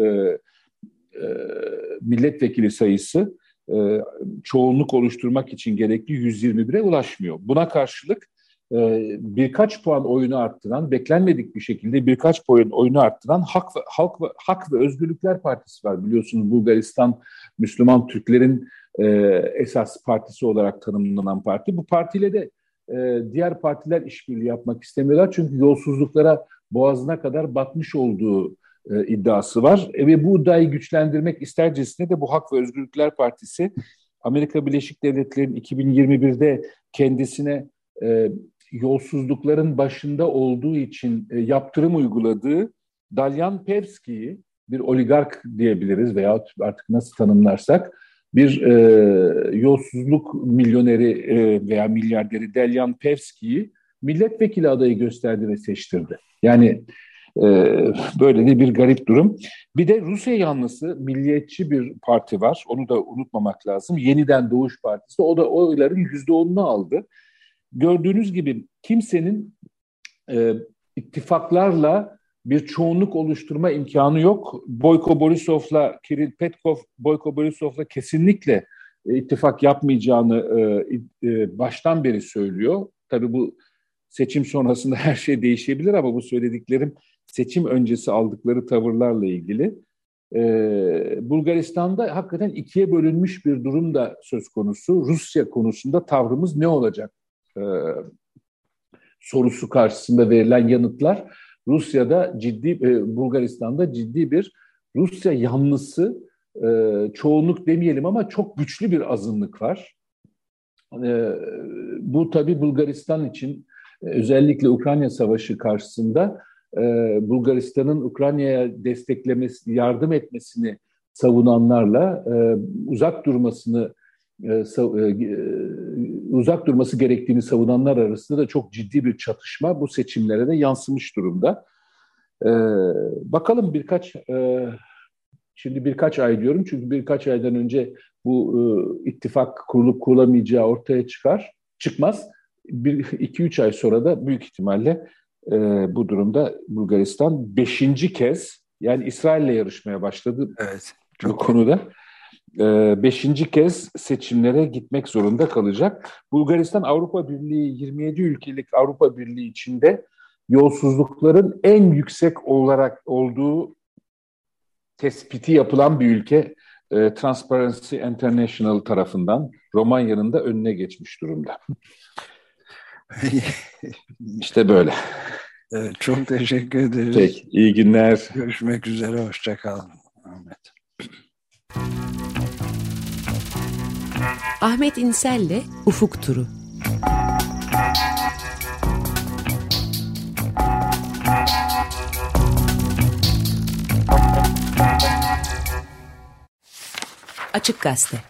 milletvekili sayısı çoğunluk oluşturmak için gerekli 121'e ulaşmıyor. Buna karşılık birkaç puan oyunu arttıran, beklenmedik bir şekilde birkaç puan oyunu arttıran Hak ve Özgürlükler Partisi var. Biliyorsunuz Bulgaristan Müslüman Türklerin esas partisi olarak tanımlanan parti. Bu partiyle de diğer partiler işbirliği yapmak istemiyorlar. Çünkü yolsuzluklara boğazına kadar batmış olduğu iddiası var. Ve bu iddiayı güçlendirmek istercesine de bu Hak ve Özgürlükler Partisi Amerika Birleşik Devletleri'nin 2021'de kendisine yolsuzlukların başında olduğu için yaptırım uyguladığı Dalyan Pevski'yi, bir oligark diyebiliriz veya artık nasıl tanımlarsak, bir yolsuzluk milyoneri veya milyarderi Dalyan Pevski'yi milletvekili adayı gösterdi ve seçtirdi. Yani böyle de bir garip durum. Bir de Rusya yanlısı milliyetçi bir parti var. Onu da unutmamak lazım. Yeniden Doğuş Partisi. O da oyların %10'unu aldı. Gördüğünüz gibi kimsenin ittifaklarla bir çoğunluk oluşturma imkanı yok. Boyko Borisov'la Kiril Petkov, Boyko Borisov'la kesinlikle ittifak yapmayacağını baştan beri söylüyor. Tabii bu seçim sonrasında her şey değişebilir ama bu söylediklerim seçim öncesi aldıkları tavırlarla ilgili. Bulgaristan'da hakikaten ikiye bölünmüş bir durum da söz konusu. Rusya konusunda tavrımız ne olacak sorusu karşısında verilen yanıtlar Rusya'da Bulgaristan'da ciddi bir Rusya yanlısı, çoğunluk demeyelim ama çok güçlü bir azınlık var. Bu tabii Bulgaristan için özellikle Ukrayna Savaşı karşısında Bulgaristan'ın Ukrayna'ya desteklemesi, yardım etmesini savunanlarla uzak durması gerektiğini savunanlar arasında da çok ciddi bir çatışma bu seçimlere de yansımış durumda. Bakalım şimdi birkaç ay diyorum çünkü birkaç aydan önce bu ittifak kurulup kurulamayacağı ortaya çıkmaz. 2-3 ay sonra da büyük ihtimalle bu durumda Bulgaristan 5. kez, yani İsrail'le yarışmaya başladı. Evet, bu konuda. 5. kez seçimlere gitmek zorunda kalacak. Bulgaristan Avrupa Birliği 27 ülkelik Avrupa Birliği içinde yolsuzlukların en yüksek olarak olduğu tespiti yapılan bir ülke. Transparency International tarafından Romanya'nın da önüne geçmiş durumda. İşte böyle. Evet, çok teşekkür ederiz. Peki, iyi günler. Görüşmek üzere, hoşça kalın Ahmet. Ahmet İnsel'le Ufuk Turu. Açık Gazete.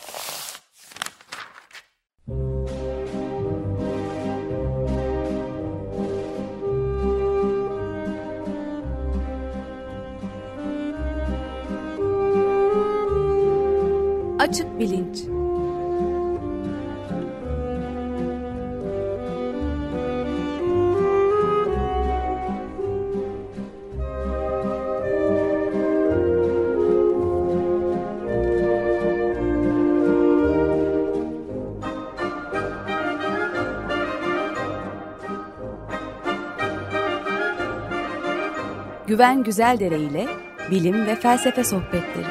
Açık bilinç. Güven Güzeldere ile bilim ve felsefe sohbetleri.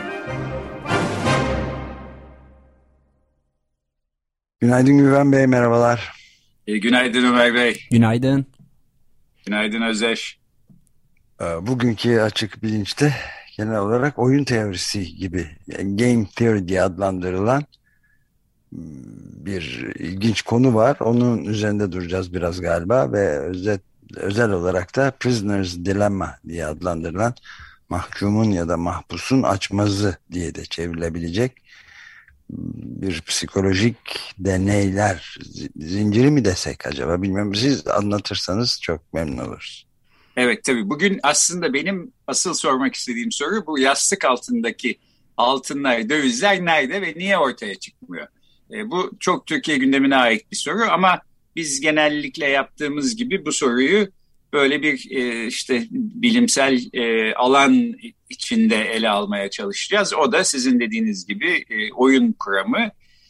Günaydın Güven Bey, merhabalar. Günaydın Ömer Bey. Günaydın. Günaydın Özdeş. Bugünkü Açık Bilinç'te genel olarak oyun teorisi gibi, yani game theory diye adlandırılan bir ilginç konu var. Onun üzerinde duracağız biraz galiba ve özel olarak da Prisoner's Dilemma diye adlandırılan mahkumun ya da mahpusun açmazı diye de çevrilebilecek bir psikolojik deneyler zinciri mi desek acaba, bilmiyorum. Siz anlatırsanız çok memnun oluruz. Evet, tabii. Bugün aslında benim asıl sormak istediğim soru bu: yastık altındaki altınlar, dövizler nerede ve niye ortaya çıkmıyor? Bu çok Türkiye gündemine ait bir soru ama biz genellikle yaptığımız gibi bu soruyu böyle bir işte bilimsel alan içinde ele almaya çalışacağız. O da sizin dediğiniz gibi oyun kuramı.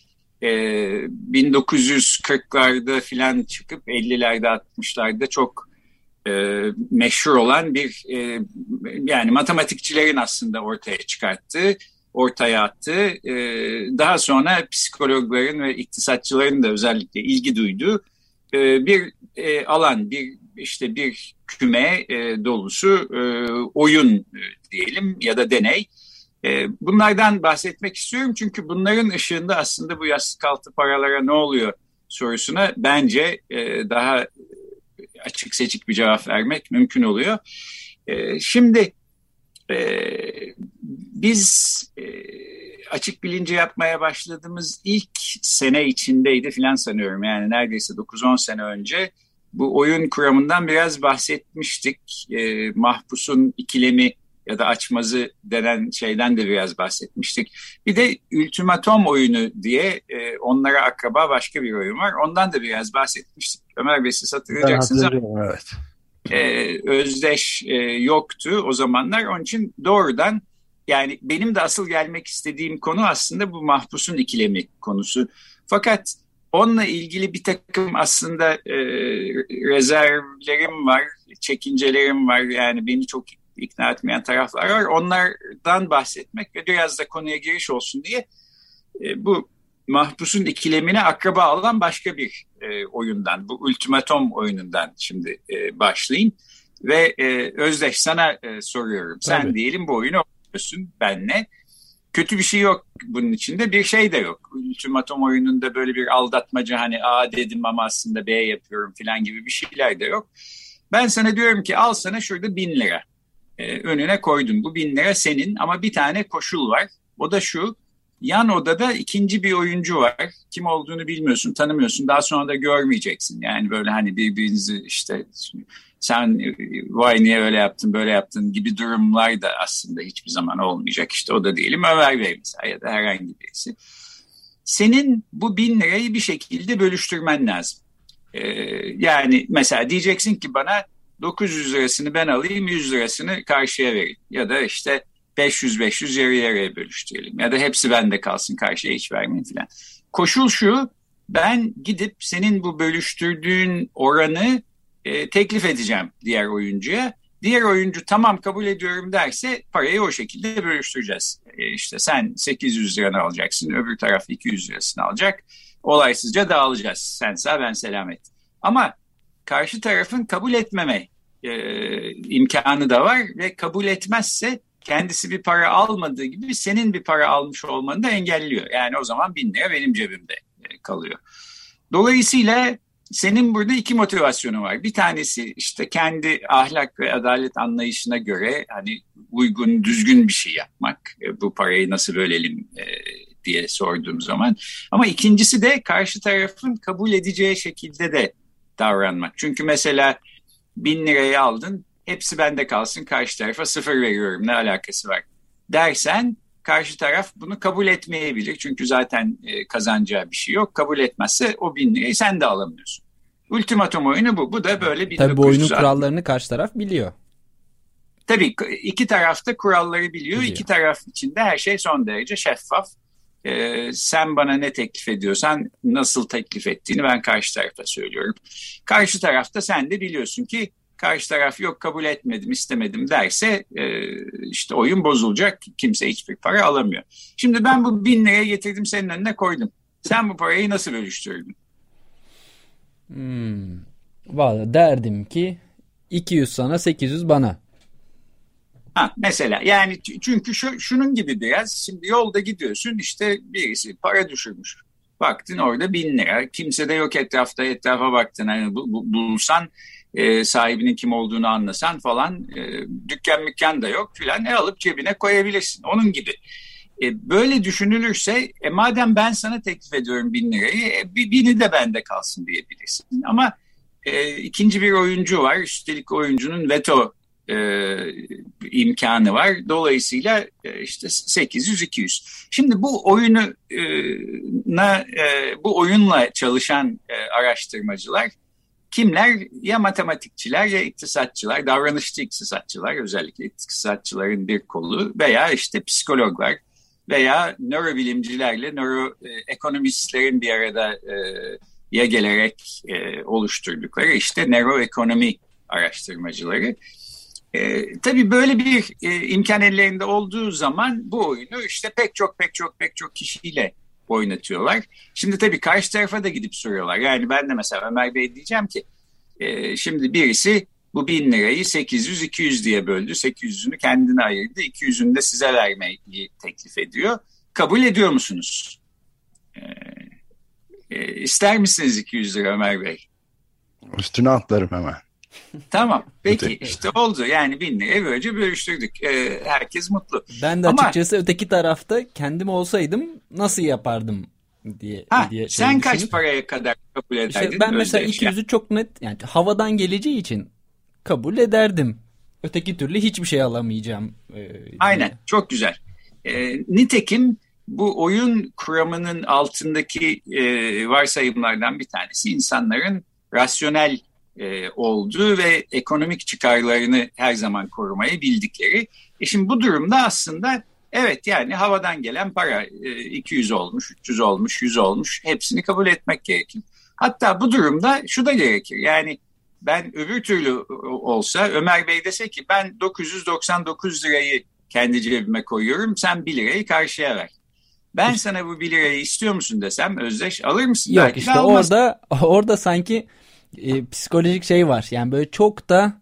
1940'larda filan çıkıp 50'lerde 60'larda çok meşhur olan bir yani matematikçilerin aslında ortaya attığı, daha sonra psikologların ve iktisatçıların da özellikle ilgi duyduğu bir alan, bir küme dolusu oyun diyelim ya da deney. Bunlardan bahsetmek istiyorum çünkü bunların ışığında aslında bu yastık altı paralara ne oluyor sorusuna bence daha açık seçik bir cevap vermek mümkün oluyor. Şimdi biz açık bilinci yapmaya başladığımız ilk sene içindeydi filan sanıyorum. Yani neredeyse 9-10 sene önce bu oyun kuramından biraz bahsetmiştik. Mahpusun ikilemi ya da açmazı denen şeyden de biraz bahsetmiştik. Bir de ultimatom oyunu diye onlara akraba başka bir oyun var. Ondan da biraz bahsetmiştik. Ömer Bey, siz hatırlayacaksınız. Evet. Özdeş yoktu o zamanlar. Onun için doğrudan, yani benim de asıl gelmek istediğim konu aslında bu mahpusun ikilemi konusu. Fakat onunla ilgili bir takım aslında rezervlerim var, çekincelerim var. Yani beni çok ikna etmeyen taraflar var. Onlardan bahsetmek ve biraz da konuya giriş olsun diye bu mahpusun ikilemine akraba olan başka bir oyundan, bu ultimatom oyunundan şimdi başlayayım. Ve Özdeş, sana soruyorum. Sen Tabii. diyelim bu oyunu oynuyorsun benle. Kötü bir şey yok bunun içinde, bir şey de yok. Ultimatom oyununda böyle bir aldatmaca, hani A dedim ama aslında B yapıyorum falan gibi bir şeyler de yok. Ben sana diyorum ki al sana şurada 1000 lira. Önüne koydum. Bu 1000 lira senin ama bir tane koşul var. O da şu: yan odada ikinci bir oyuncu var. Kim olduğunu bilmiyorsun, tanımıyorsun. Daha sonra da görmeyeceksin. Yani böyle hani birbirinizi işte sen vay niye öyle yaptın böyle yaptın gibi durumlar da aslında hiçbir zaman olmayacak. İşte o da diyelim Ömer Bey mesela ya da herhangi birisi. Senin bu 1000 lirayı bir şekilde bölüştürmen lazım. Yani mesela diyeceksin ki bana 900 lirasını ben alayım, 100 lirasını karşıya vereyim. Ya da işte 500 yarı yarıya bölüştürelim. Ya da hepsi bende kalsın, karşıya hiç vermeyin falan. Koşul şu: ben gidip senin bu bölüştürdüğün oranı teklif edeceğim diğer oyuncuya. Diğer oyuncu tamam kabul ediyorum derse parayı o şekilde bölüştüreceğiz. İşte sen 800 liranı alacaksın, öbür taraf 200 lirasını alacak. Olaysızca dağılacağız. Sen sağ ben selamet. Ama karşı tarafın kabul etmeme imkanı da var ve kabul etmezse kendisi bir para almadığı gibi senin bir para almış olmanı da engelliyor. Yani o zaman 1000 lira benim cebimde kalıyor. Dolayısıyla senin burada iki motivasyonu var. Bir tanesi işte kendi ahlak ve adalet anlayışına göre hani uygun, düzgün bir şey yapmak. Bu parayı nasıl bölelim diye sorduğum zaman. Ama ikincisi de karşı tarafın kabul edeceği şekilde de davranmak. Çünkü mesela 1.000 lirayı aldın, hepsi bende kalsın, karşı tarafa 0 veriyorum, ne alakası var dersen karşı taraf bunu kabul etmeyebilir. Çünkü zaten kazanacağı bir şey yok. Kabul etmezse o 1.000 lirayı sen de alamıyorsun. Ultimatum oyunu bu. Bu da böyle 1960. Tabii bu oyunun kurallarını karşı taraf biliyor. Tabii iki taraf da kuralları biliyor. İki taraf için de her şey son derece şeffaf. Sen bana ne teklif ediyorsan, nasıl teklif ettiğini ben karşı tarafa söylüyorum. Karşı tarafta sen de biliyorsun ki karşı taraf yok kabul etmedim, istemedim derse işte oyun bozulacak. Kimse hiçbir para alamıyor. Şimdi ben bu 1.000 liraya getirdim, senin önüne koydum. Sen bu parayı nasıl bölüştürdün? Vallahi derdim ki 200 sana, 800 bana. Mesela yani çünkü şunun gibi biraz, şimdi yolda gidiyorsun, işte birisi para düşürmüş. Baktın orada 1.000 lira. Kimse de yok etrafa baktın. Yani bulsan sahibinin kim olduğunu anlasan falan, dükkan da yok filan, alıp cebine koyabilirsin. Onun gibi. Böyle düşünülürse madem ben sana teklif ediyorum 1.000 lirayı, 1.000'i de bende kalsın diyebilirsin. Ama ikinci bir oyuncu var. Üstelik oyuncunun veto imkanı var. Dolayısıyla işte 800-200. Şimdi bu oyunla çalışan araştırmacılar kimler? Ya matematikçiler ya iktisatçılar, davranışçı iktisatçılar, özellikle iktisatçıların bir kolu, veya işte psikologlar veya nörobilimcilerle nöroekonomistlerin bir arada gelerek oluşturdukları işte nöroekonomi araştırmacıları. Tabii böyle bir imkan ellerinde olduğu zaman bu oyunu işte pek çok kişiyle oynatıyorlar. Şimdi tabii karşı tarafa da gidip soruyorlar. Yani ben de mesela Ömer Bey diyeceğim ki şimdi birisi bu 1.000 lirayı 800-200 diye böldü. 800'ünü kendine ayırdı. 200'ünü de size vermeyi teklif ediyor. Kabul ediyor musunuz? İster misiniz 200 lira Ömer Bey? Üstüne atlarım hemen. Tamam. Peki işte oldu. Yani 1.000 lirayı böylece bölüştürdük. Herkes mutlu. Ben de açıkçası öteki tarafta kendim olsaydım nasıl yapardım diye sen kaç paraya kadar kabul ederdin? İşte ben mesela 200'ü çok net, yani havadan geleceği için kabul ederdim. Öteki türlü hiçbir şey alamayacağım. Aynen. Çok güzel. Nitekim bu oyun kuramının altındaki varsayımlardan bir tanesi insanların rasyonel olduğu ve ekonomik çıkarlarını her zaman korumayı bildikleri. Şimdi bu durumda aslında evet, yani havadan gelen para 200 olmuş, 300 olmuş, 100 olmuş, hepsini kabul etmek gerekir. Hatta bu durumda şu da gerekir. Yani ben öbür türlü olsa, Ömer Bey dese ki ben 999 lirayı kendi cebime koyuyorum, sen 1 lirayı karşıya ver. Ben sana bu 1 lirayı istiyor musun desem, Özdeş, alır mısın? Yok, belki işte orada sanki psikolojik şey var. Yani böyle çok da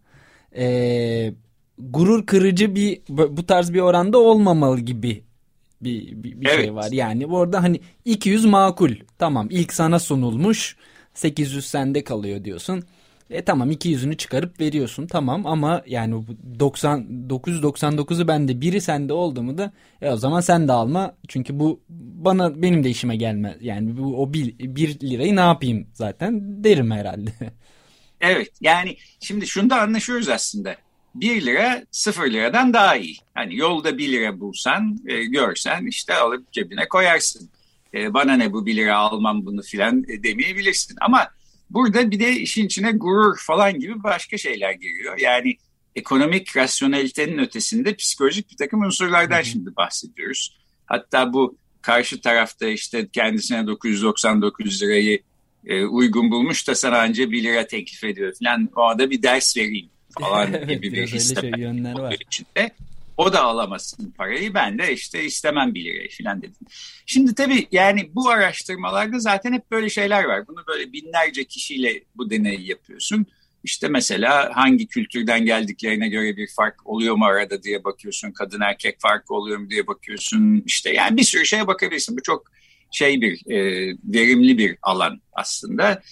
gurur kırıcı bu tarz bir oranda olmamalı gibi bir evet. Şey var. Yani orada hani 200 makul. Tamam, ilk sana sunulmuş, 800 sende kalıyor diyorsun. Tamam, 200'ünü çıkarıp veriyorsun. Tamam, ama yani 999'u bende, biri sende oldu mu da o zaman sen de alma. Çünkü bu benim de işime gelmez. Yani o 1 lirayı ne yapayım zaten derim herhalde. Evet, yani şimdi şunda anlaşıyoruz aslında. 1 lira 0 liradan daha iyi. Hani yolda 1 lira bulsan, görsen işte alıp cebine koyarsın. Bana ne bu 1 lira, almam bunu filan demeyebilirsin. Ama burada bir de işin içine gurur falan gibi başka şeyler giriyor. Yani ekonomik rasyonelitenin ötesinde psikolojik bir takım unsurlardan şimdi bahsediyoruz. Hatta bu karşı tarafta işte kendisine 999 lirayı uygun bulmuş da sana anca 1 lira teklif ediyor falan. O da bir ders vereyim falan evet, gibi bir hisse yönler var. İçinde. O da alamasın parayı, ben de işte istemem 1 lirayı falan dedim. Şimdi tabii yani bu araştırmalarda zaten hep böyle şeyler var. Bunu böyle binlerce kişiyle bu deneyi yapıyorsun. İşte mesela hangi kültürden geldiklerine göre bir fark oluyor mu arada diye bakıyorsun. Kadın erkek farkı oluyor mu diye bakıyorsun. İşte yani bir sürü şeye bakabilirsin. Bu çok verimli bir alan aslında.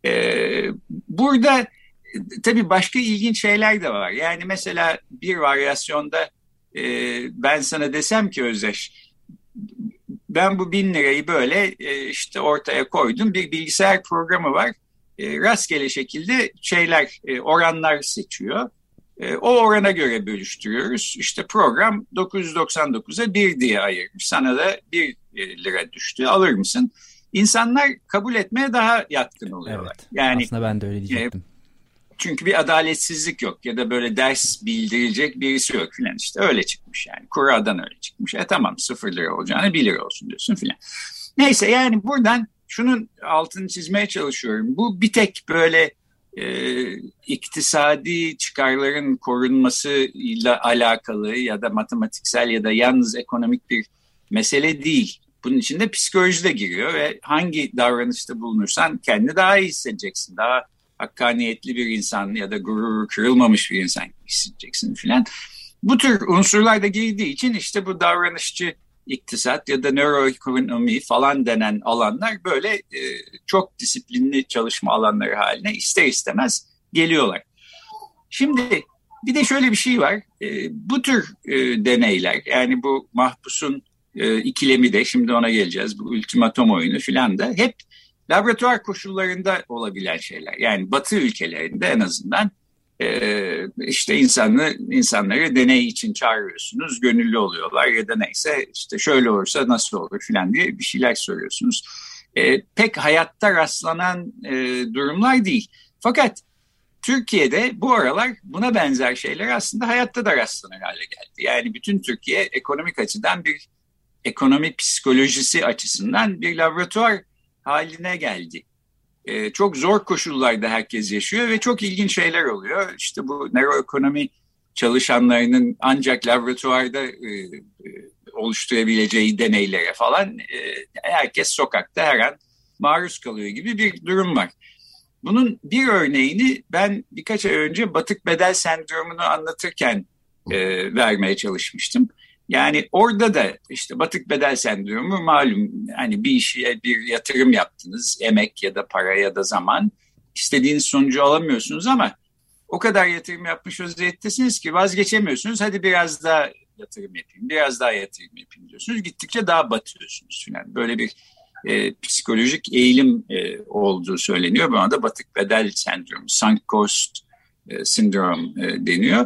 Burada tabii başka ilginç şeyler de var. Yani mesela bir varyasyonda ben sana desem ki Özdeş, ben bu 1000 lirayı böyle işte ortaya koydum. Bir bilgisayar programı var. Rastgele şekilde oranlar seçiyor. O orana göre bölüştürüyoruz. İşte program 999'a 1 diye ayırmış. Sana da 1 lira düştü. Alır mısın? İnsanlar kabul etmeye daha yatkın oluyorlar. Evet, yani aslında ben de öyle diyecektim. Çünkü bir adaletsizlik yok ya da böyle ders bildirecek birisi yok filan, işte öyle çıkmış yani. Kur'a'dan öyle çıkmış. Tamam 0 lira olacağına 1 lira olsun diyorsun filan. Neyse, yani buradan şunun altını çizmeye çalışıyorum. Bu bir tek böyle iktisadi çıkarların korunmasıyla alakalı ya da matematiksel ya da yalnız ekonomik bir mesele değil. Bunun içinde psikoloji de giriyor ve hangi davranışta bulunursan kendini daha iyi hissedeceksin. Daha hakkaniyetli bir insan ya da gururu kırılmamış bir insan hissedeceksin filan. Bu tür unsurlar da girdiği için işte bu davranışçı iktisat ya da nöroekonomi falan denen alanlar böyle çok disiplinli çalışma alanları haline ister istemez geliyorlar. Şimdi bir de şöyle bir şey var. Bu tür deneyler, yani bu mahpusun ikilemi de, şimdi ona geleceğiz, bu ultimatom oyunu filan da hep laboratuvar koşullarında olabilen şeyler. Yani Batı ülkelerinde en azından işte insanları deney için çağırıyorsunuz, gönüllü oluyorlar ya da neyse, işte şöyle olursa nasıl olur filan diye bir şeyler soruyorsunuz. Pek hayatta rastlanan durumlar değil. Fakat Türkiye'de bu aralar buna benzer şeyler aslında hayatta da rastlanır hale geldi. Yani bütün Türkiye ekonomik açıdan bir ekonomi psikolojisi açısından bir laboratuvar haline geldi. Çok zor koşullarda herkes yaşıyor ve çok ilginç şeyler oluyor. İşte bu nöroekonomi çalışanlarının ancak laboratuvarda oluşturabileceği deneylere falan herkes sokakta her an maruz kalıyor gibi bir durum var. Bunun bir örneğini ben birkaç ay önce batık bedel sendromunu anlatırken vermeye çalışmıştım. Yani orada da işte batık bedel sendromu malum, hani bir işe bir yatırım yaptınız, emek ya da para ya da zaman, istediğiniz sonucu alamıyorsunuz ama o kadar yatırım yapmış vaziyettesiniz ki vazgeçemiyorsunuz. Hadi biraz daha yatırım yapayım, biraz daha yatırım yapayım diyorsunuz. Gittikçe daha batıyorsunuz falan. Böyle bir psikolojik eğilim olduğu söyleniyor. Buna da batık bedel sendromu, sunk cost sindrom deniyor.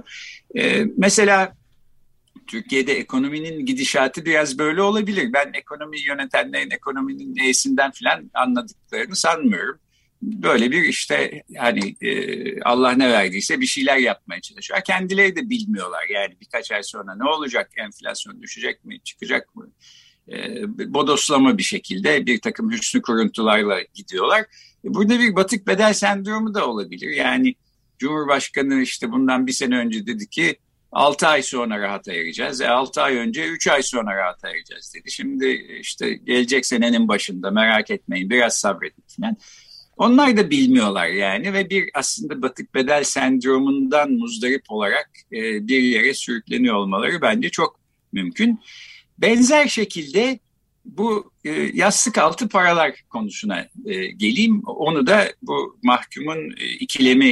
Mesela Türkiye'de ekonominin gidişatı biraz böyle olabilir. Ben ekonomi yönetenlerin ekonominin neyisinden falan anladıklarını sanmıyorum. Böyle bir işte hani Allah ne verdiyse bir şeyler yapmaya çalışıyor. Kendileri de bilmiyorlar. Yani birkaç ay sonra ne olacak? Enflasyon düşecek mi? Çıkacak mı? Bodoslama bir şekilde bir takım hüsnü kuruntularla gidiyorlar. Burada bir batık bedel sendromu da olabilir. Yani Cumhurbaşkanı işte bundan bir sene önce dedi ki 6 ay sonra rahat ayıracağız. 6 ay önce 3 ay sonra rahat ayıracağız dedi. Şimdi işte gelecek senenin başında merak etmeyin, biraz sabredin falan. Onlar da bilmiyorlar yani ve bir aslında batık bedel sendromundan muzdarip olarak bir yere sürükleniyor olmaları bence çok mümkün. Benzer şekilde bu yastık altı paralar konusuna geleyim. Onu da bu mahkumun ikilemi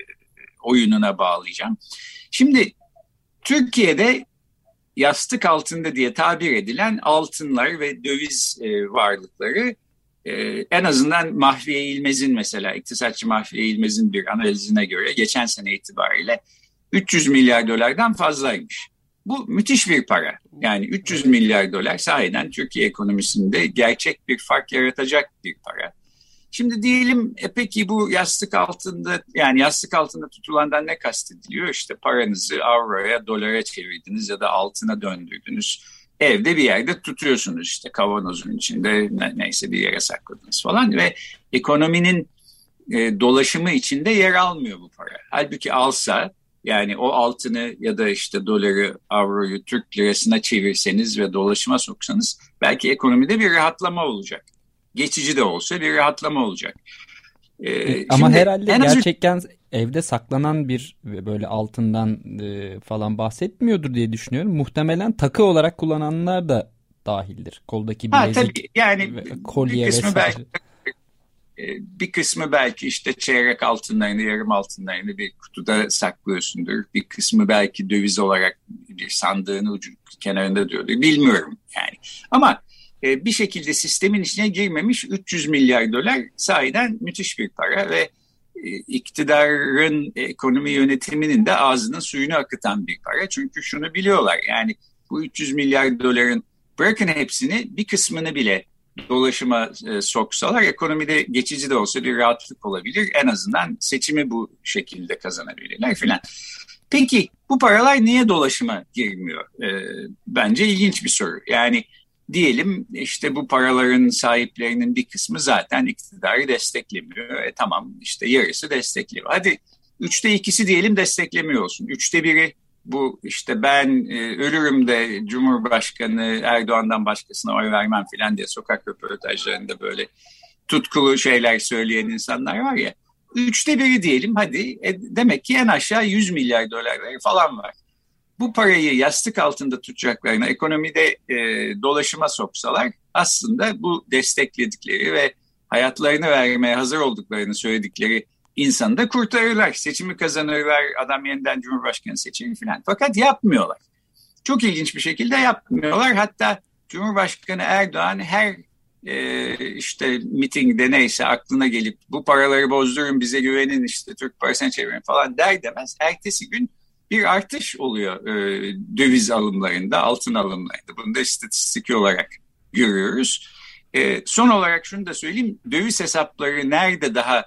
oyununa bağlayacağım. Şimdi Türkiye'de yastık altında diye tabir edilen altınlar ve döviz varlıkları en azından Mahfiye İlmez'in, mesela iktisatçı Mahfiye İlmez'in bir analizine göre geçen sene itibariyle 300 milyar dolardan fazlaymış. Bu müthiş bir para. Yani 300 milyar dolar sahiden Türkiye ekonomisinde gerçek bir fark yaratacak bir para. Şimdi diyelim peki bu yastık altında, yani yastık altında tutulandan ne kastediliyor? İşte paranızı avroya, dolara çevirdiniz ya da altına döndürdünüz. Evde bir yerde tutuyorsunuz, işte kavanozun içinde neyse bir yere sakladınız falan ve ekonominin dolaşımı içinde yer almıyor bu para. Halbuki alsa, yani o altını ya da işte doları, avroyu Türk lirasına çevirseniz ve dolaşıma soksanız belki ekonomide bir rahatlama olacak. Geçici de olsa bir rahatlama olacak. Ama herhalde gerçekten evde saklanan bir böyle altından falan bahsetmiyordur diye düşünüyorum. Muhtemelen takı olarak kullananlar da dahildir. Koldaki bilezik, tabii, yani kolye bir kısmı vesaire. belki Bir kısmı belki işte çeyrek altınlarını, yarım altınlarını bir kutuda saklıyorsundur. Bir kısmı belki döviz olarak bir sandığın ucu kenarında duruyordur. Bilmiyorum yani. Ama bir şekilde sistemin içine girmemiş 300 milyar dolar sahiden müthiş bir para ve iktidarın ekonomi yönetiminin de ağzının suyunu akıtan bir para. Çünkü şunu biliyorlar, yani bu 300 milyar doların bırakın hepsini, bir kısmını bile dolaşıma soksalar ekonomide geçici de olsa bir rahatlık olabilir. En azından seçimi bu şekilde kazanabilirler filan. Peki bu paralar niye dolaşıma girmiyor? Bence ilginç bir soru. Yani diyelim işte bu paraların sahiplerinin bir kısmı zaten iktidarı desteklemiyor. Tamam, işte yarısı destekliyor. Hadi 2/3 diyelim desteklemiyor olsun. 1/3 bu işte ben ölürüm de Cumhurbaşkanı Erdoğan'dan başkasına oy vermem filan diye sokak röportajlarında böyle tutkulu şeyler söyleyen insanlar var ya. 1/3 diyelim hadi, demek ki en aşağı 100 milyar dolar falan var. Bu parayı yastık altında tutacaklarına, ekonomide dolaşıma soksalar aslında bu destekledikleri ve hayatlarını vermeye hazır olduklarını söyledikleri insanı da kurtarırlar. Seçimi kazanırlar, adam yeniden Cumhurbaşkanı seçimi falan. Fakat yapmıyorlar. Çok ilginç bir şekilde yapmıyorlar. Hatta Cumhurbaşkanı Erdoğan her işte mitingde neyse aklına gelip bu paraları bozdurun, bize güvenin, işte Türk parasına çevirin falan der demez ertesi gün bir artış oluyor döviz alımlarında, altın alımlarında. Bunu da istatistik olarak görüyoruz. Son olarak şunu da söyleyeyim. Döviz hesapları nerede daha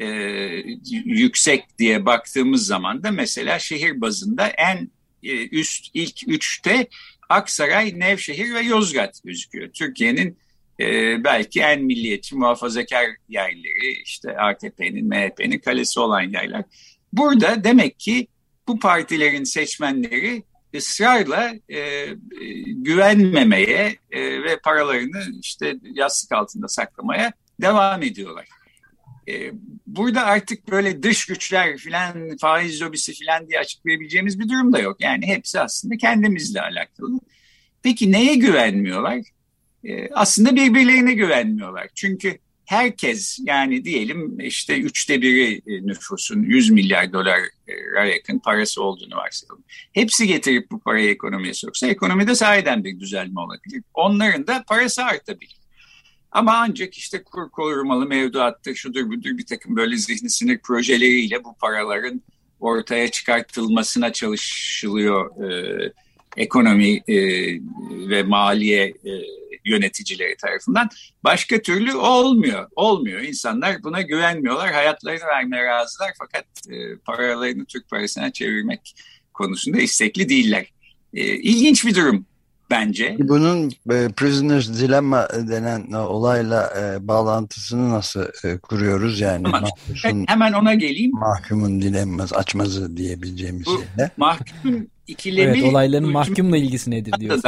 yüksek diye baktığımız zaman da mesela şehir bazında en üst ilk 3'te Aksaray, Nevşehir ve Yozgat gözüküyor. Türkiye'nin belki en milliyetçi, muhafazakar yerleri, işte AKP'nin, MHP'nin kalesi olan yerler. Burada demek ki bu partilerin seçmenleri ısrarla güvenmemeye ve paralarını işte yastık altında saklamaya devam ediyorlar. Burada artık böyle dış güçler filan, faiz lobisi filan diye açıklayabileceğimiz bir durum da yok. Yani hepsi aslında kendimizle alakalı. Peki neye güvenmiyorlar? Aslında birbirlerine güvenmiyorlar. Çünkü herkes, yani diyelim işte 1/3 nüfusun 100 milyar dolara yakın parası olduğunu varsayalım. Hepsi getirip bu parayı ekonomiye soksa ekonomide sahiden bir düzelme olabilir. Onların da parası artabilir. Ama ancak işte kur korumalı mevduattır, şudur budur bir takım böyle zihni sinir projeleriyle bu paraların ortaya çıkartılmasına çalışılıyor ekonomi ve maliye yöneticileri tarafından. Başka türlü olmuyor. İnsanlar buna güvenmiyorlar. Hayatlarını vermeye razılar fakat paralarını Türk parasına çevirmek konusunda istekli değiller. İlginç bir durum bence. Bunun Prisoner's Dilemma denen olayla bağlantısını nasıl kuruyoruz yani? Hemen ona geleyim. Mahkumun dilemması, açmazı diyebileceğimiz şeyler. Mahkumun ikilemi... Evet, olayların mahkumla ilgisi nedir diyorsun.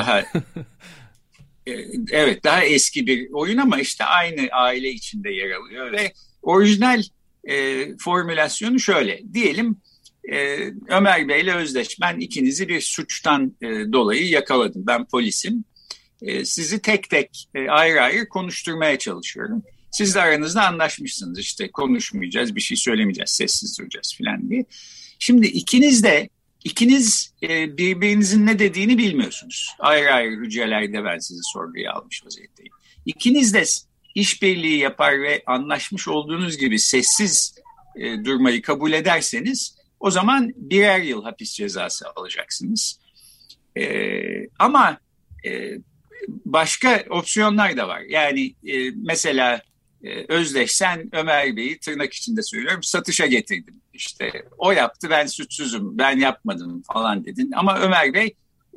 Evet, daha eski bir oyun ama işte aynı aile içinde yer alıyor ve orijinal formülasyonu şöyle. Diyelim Ömer Bey ile Özdeş, ben ikinizi bir suçtan dolayı yakaladım. Ben polisim. Sizi tek tek ayrı ayrı konuşturmaya çalışıyorum. Siz de aranızda anlaşmışsınız, işte konuşmayacağız, bir şey söylemeyeceğiz, sessiz duracağız falan diye. Şimdi İkiniz birbirinizin ne dediğini bilmiyorsunuz. Ayrı ayrı hücrelerde ben sizi sorguya almış vaziyetteyim. İkiniz de işbirliği yapar ve anlaşmış olduğunuz gibi sessiz durmayı kabul ederseniz o zaman 1'er yıl hapis cezası alacaksınız. Ama başka opsiyonlar da var. Yani mesela Özdeş, sen Ömer Bey'i tırnak içinde söylüyorum satışa getirdim. İşte o yaptı, ben suçsuzum, ben yapmadım falan dedin. Ama Ömer Bey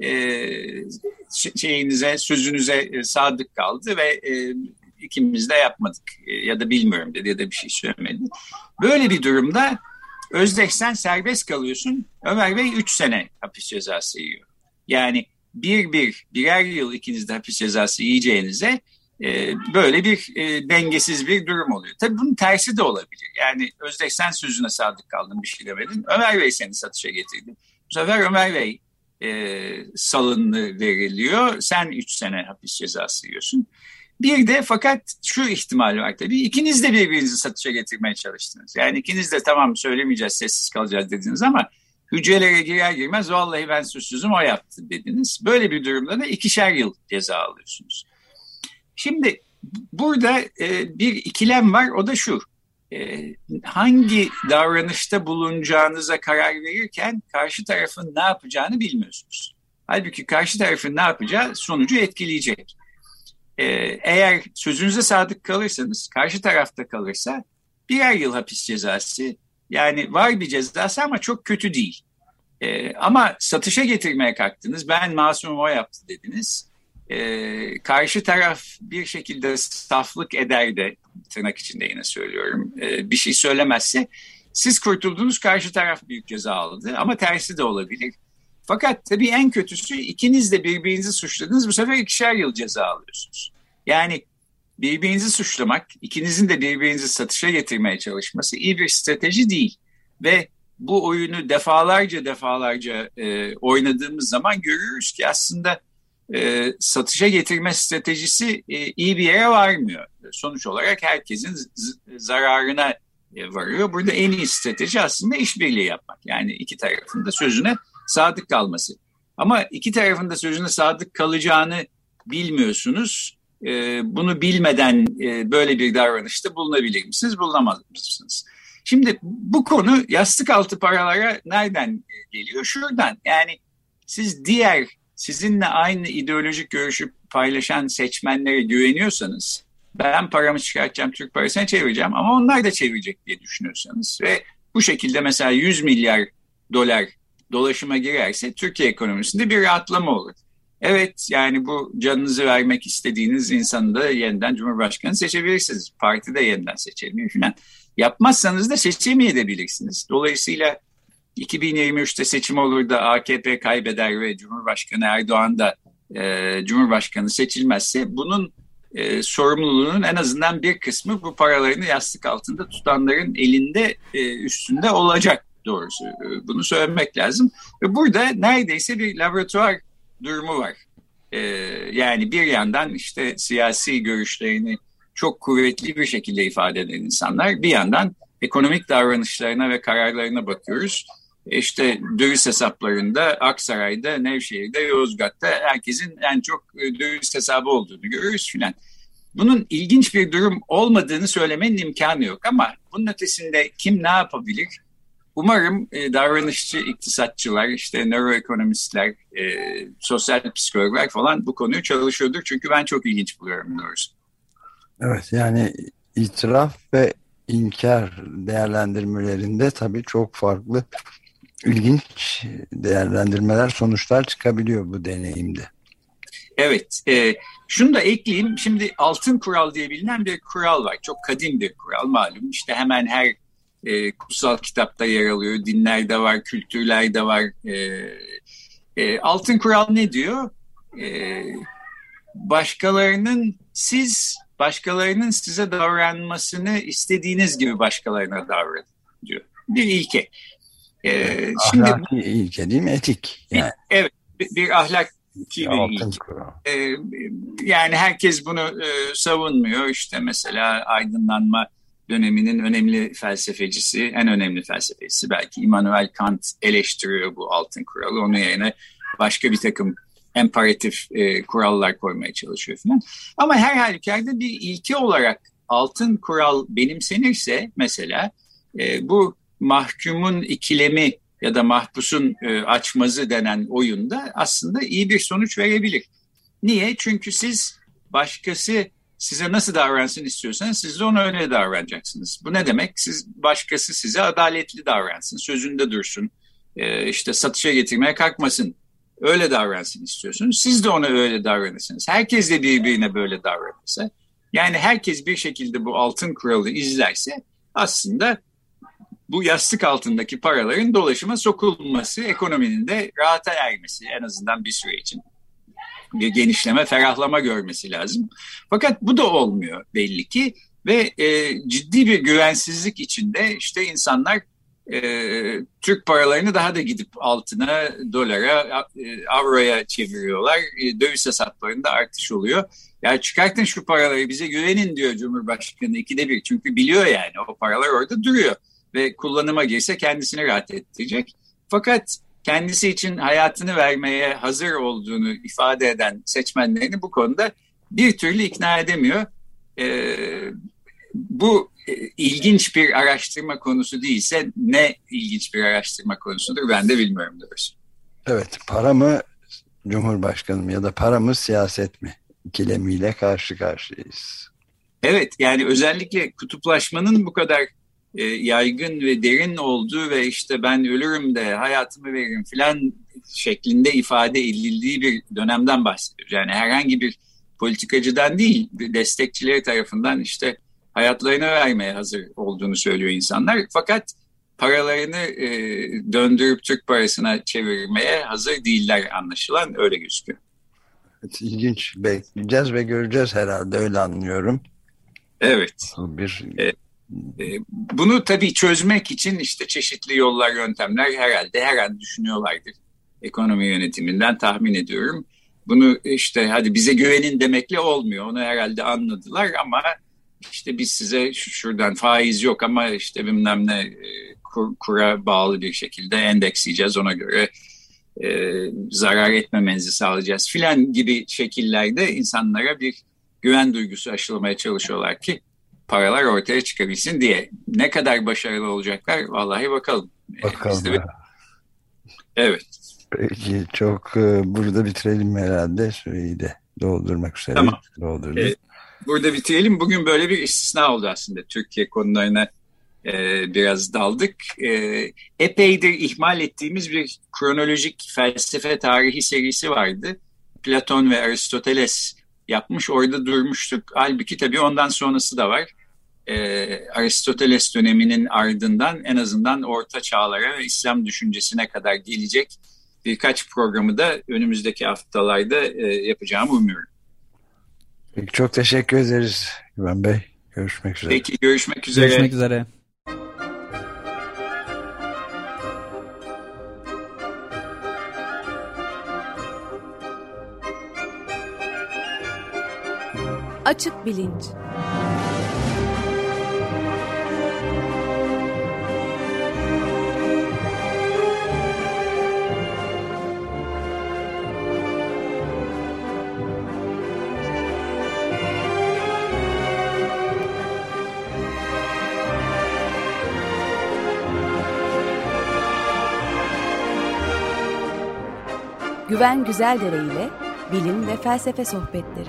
sözünüze sadık kaldı ve ikimiz de yapmadık ya da bilmiyorum dedi ya da bir şey söylemedi. Böyle bir durumda Özdeş sen serbest kalıyorsun, Ömer Bey 3 sene hapis cezası yiyor. Yani birer yıl ikiniz de hapis cezası yiyeceğinize böyle bir dengesiz bir durum oluyor. Tabii bunun tersi de olabilir. Yani Özdeş sen sözüne sadık kaldın, bir şey demedin. Ömer Bey seni satışa getirdi. Bu sefer Ömer Bey salındı veriliyor. Sen 3 sene hapis cezası yiyorsun. Bir de fakat şu ihtimal var tabii. İkiniz de birbirinizi satışa getirmeye çalıştınız. Yani ikiniz de tamam söylemeyeceğiz, sessiz kalacağız dediniz ama hücrelere girer girmez vallahi ben suçsuzum, o yaptı dediniz. Böyle bir durumda da 2'şer yıl ceza alıyorsunuz. Şimdi burada bir ikilem var, o da şu. Hangi davranışta bulunacağınıza karar verirken karşı tarafın ne yapacağını bilmiyorsunuz. Halbuki karşı tarafın ne yapacağı sonucu etkileyecek. Eğer sözünüze sadık kalırsanız, karşı tarafta kalırsa 1'er yıl hapis cezası, yani var bir cezası ama çok kötü değil. Ama satışa getirmeye kalktınız, ben masumum o yaptı dediniz. Karşı taraf bir şekilde saflık eder de, tırnak içinde yine söylüyorum, bir şey söylemezse siz kurtuldunuz, karşı taraf büyük ceza aldı ama tersi de olabilir. Fakat tabii en kötüsü ikiniz de birbirinizi suçladınız, bu sefer 2'şer yıl ceza alıyorsunuz. Yani birbirinizi suçlamak, ikinizin de birbirinizi satışa getirmeye çalışması iyi bir strateji değil. Ve bu oyunu defalarca oynadığımız zaman görüyoruz ki aslında satışa getirme stratejisi iyi bir yere varmıyor. Sonuç olarak herkesin zararına varıyor. Burada en iyi strateji aslında işbirliği yapmak. Yani iki tarafın da sözüne sadık kalması. Ama iki tarafın da sözüne sadık kalacağını bilmiyorsunuz. Bunu bilmeden böyle bir davranışta bulunabilir misiniz, bulunamaz mısınız? Şimdi bu konu yastık altı paralara nereden geliyor? Şuradan, yani siz sizinle aynı ideolojik görüşü paylaşan seçmenlere güveniyorsanız, ben paramı çıkartacağım, Türk parasına çevireceğim ama onlar da çevirecek diye düşünüyorsanız ve bu şekilde mesela 100 milyar dolar dolaşıma girerse Türkiye ekonomisinde bir rahatlama olur. Evet, yani bu canınızı vermek istediğiniz insanı da yeniden Cumhurbaşkanı seçebilirsiniz. Parti de yeniden seçebilir falan. Yapmazsanız da seçemeyebilirsiniz. Dolayısıyla 2023'te seçim olur da AKP kaybeder ve Cumhurbaşkanı Erdoğan da Cumhurbaşkanı seçilmezse bunun sorumluluğunun en azından bir kısmı bu paralarını yastık altında tutanların elinde, üstünde olacak doğrusu. Bunu söylemek lazım. Ve burada neredeyse bir laboratuvar durumu var. Yani bir yandan işte siyasi görüşlerini çok kuvvetli bir şekilde ifade eden insanlar, bir yandan ekonomik davranışlarına ve kararlarına bakıyoruz. İşte döviz hesaplarında Aksaray'da, Nevşehir'de, Yozgat'ta herkesin en çok döviz hesabı olduğunu görüyoruz filan. Bunun ilginç bir durum olmadığını söylemenin imkanı yok ama bunun ötesinde kim ne yapabilir? Umarım davranışçı iktisatçılar, işte nöroekonomistler, sosyal psikologlar falan bu konuyu çalışıyordur. Çünkü ben çok ilginç buluyorum doğrusu. Evet, yani itiraf ve inkar değerlendirmelerinde tabii çok farklı ilginç değerlendirmeler, sonuçlar çıkabiliyor bu deneyimde. Evet, şunu da ekleyeyim. Şimdi altın kural diye bilinen bir kural var. Çok kadim bir kural malum. İşte hemen her kutsal kitapta yer alıyor. Dinlerde var, kültürlerde var. Altın kural ne diyor? Başkalarının size davranmasını istediğiniz gibi başkalarına davranın diyor. Bir ilke. Şimdi ahlaki ilke değil mi? Etik. Yani. Evet, bir ahlaki bir ilke. Yani herkes bunu savunmuyor. İşte mesela aydınlanma döneminin önemli felsefecisi, en önemli felsefecisi belki Immanuel Kant eleştiriyor bu altın kuralı. Onun yerine başka bir takım emperatif kurallar koymaya çalışıyor falan. Ama her halükarda bir ilke olarak altın kural benimsenirse mesela bu mahkumun ikilemi ya da mahpusun açmazı denen oyunda aslında iyi bir sonuç verebilir. Niye? Çünkü siz başkası size nasıl davransın istiyorsanız siz de ona öyle davranacaksınız. Bu ne demek? Başkası size adaletli davransın, sözünde dursun, işte satışa getirmeye kalkmasın, öyle davransın istiyorsunuz. Siz de ona öyle davranırsınız. Herkes de birbirine böyle davranırsa, yani herkes bir şekilde bu altın kuralı izlerse aslında bu yastık altındaki paraların dolaşıma sokulması, ekonominin de rahata ermesi en azından bir süre için. Bir genişleme, ferahlama görmesi lazım. Fakat bu da olmuyor belli ki ve ciddi bir güvensizlik içinde işte insanlar Türk paralarını daha da gidip altına, dolara, avroya çeviriyorlar. Döviz hesaplarında artış oluyor. Ya çıkartın şu paraları, bize güvenin diyor Cumhurbaşkanı 1/2. Çünkü biliyor yani o paralar orada duruyor. Ve kullanıma girse kendisini rahat edecek. Fakat kendisi için hayatını vermeye hazır olduğunu ifade eden seçmenlerini bu konuda bir türlü ikna edemiyor. Bu ilginç bir araştırma konusu değilse ne ilginç bir araştırma konusudur ben de bilmiyorum doğrusu. Evet, para mı Cumhurbaşkanı mı ya da para mı siyaset mi ikilemiyle karşı karşıyayız. Evet, yani özellikle kutuplaşmanın bu kadar yaygın ve derin olduğu ve işte ben ölürüm de hayatımı veririm filan şeklinde ifade edildiği bir dönemden bahsediyoruz. Yani herhangi bir politikacıdan değil, destekçileri tarafından işte hayatlarını vermeye hazır olduğunu söylüyor insanlar. Fakat paralarını döndürüp Türk parasına çevirmeye hazır değiller anlaşılan, öyle gözüküyor. Evet, ilginç. Bekleyeceğiz ve göreceğiz herhalde, öyle anlıyorum. Evet. Bunu tabii çözmek için işte çeşitli yollar, yöntemler herhalde her an düşünüyorlardır. Ekonomi yönetiminden tahmin ediyorum. Bunu işte hadi bize güvenin demekle olmuyor. Onu herhalde anladılar ama işte biz size şuradan faiz yok ama işte bilmem ne kura bağlı bir şekilde endeksleyeceğiz, ona göre zarar etmemenizi sağlayacağız filan gibi şekillerde insanlara bir güven duygusu aşılamaya çalışıyorlar ki paralar ortaya çıkabilsin diye. Ne kadar başarılı olacaklar vallahi bakalım. Bakalım. Evet. Peki, çok burada bitirelim herhalde, süreyi de doldurmak üzere. Tamam. Doldurduk. Burada bitirelim. Bugün böyle bir istisna oldu aslında. Türkiye konularına biraz daldık. Epeydir ihmal ettiğimiz bir kronolojik felsefe tarihi serisi vardı. Platon ve Aristoteles yapmış, orada durmuştuk. Halbuki tabii ondan sonrası da var. Aristoteles döneminin ardından en azından Orta Çağlara ve İslam düşüncesine kadar gelecek birkaç programı da önümüzdeki haftalarda yapacağımı umuyorum. Peki, çok teşekkür ederiz Güven Bey. Görüşmek üzere. Peki, görüşmek üzere. Görüşmek üzere. Açık Bilinç. Güven Güzeldere ile bilim ve felsefe sohbetleri.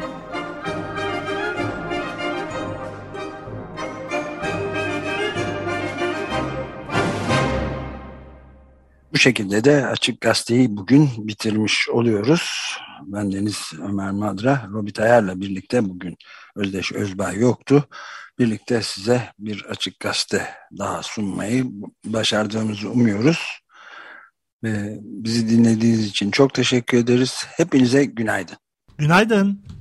Bu şekilde de Açık Gazete'yi bugün bitirmiş oluyoruz. Ben Deniz Ömer Madra, Robit Ayar'la birlikte, bugün Özdeş Özbay yoktu. Birlikte size bir Açık Gazete daha sunmayı başardığımızı umuyoruz. Bizi dinlediğiniz için çok teşekkür ederiz. Hepinize günaydın. Günaydın.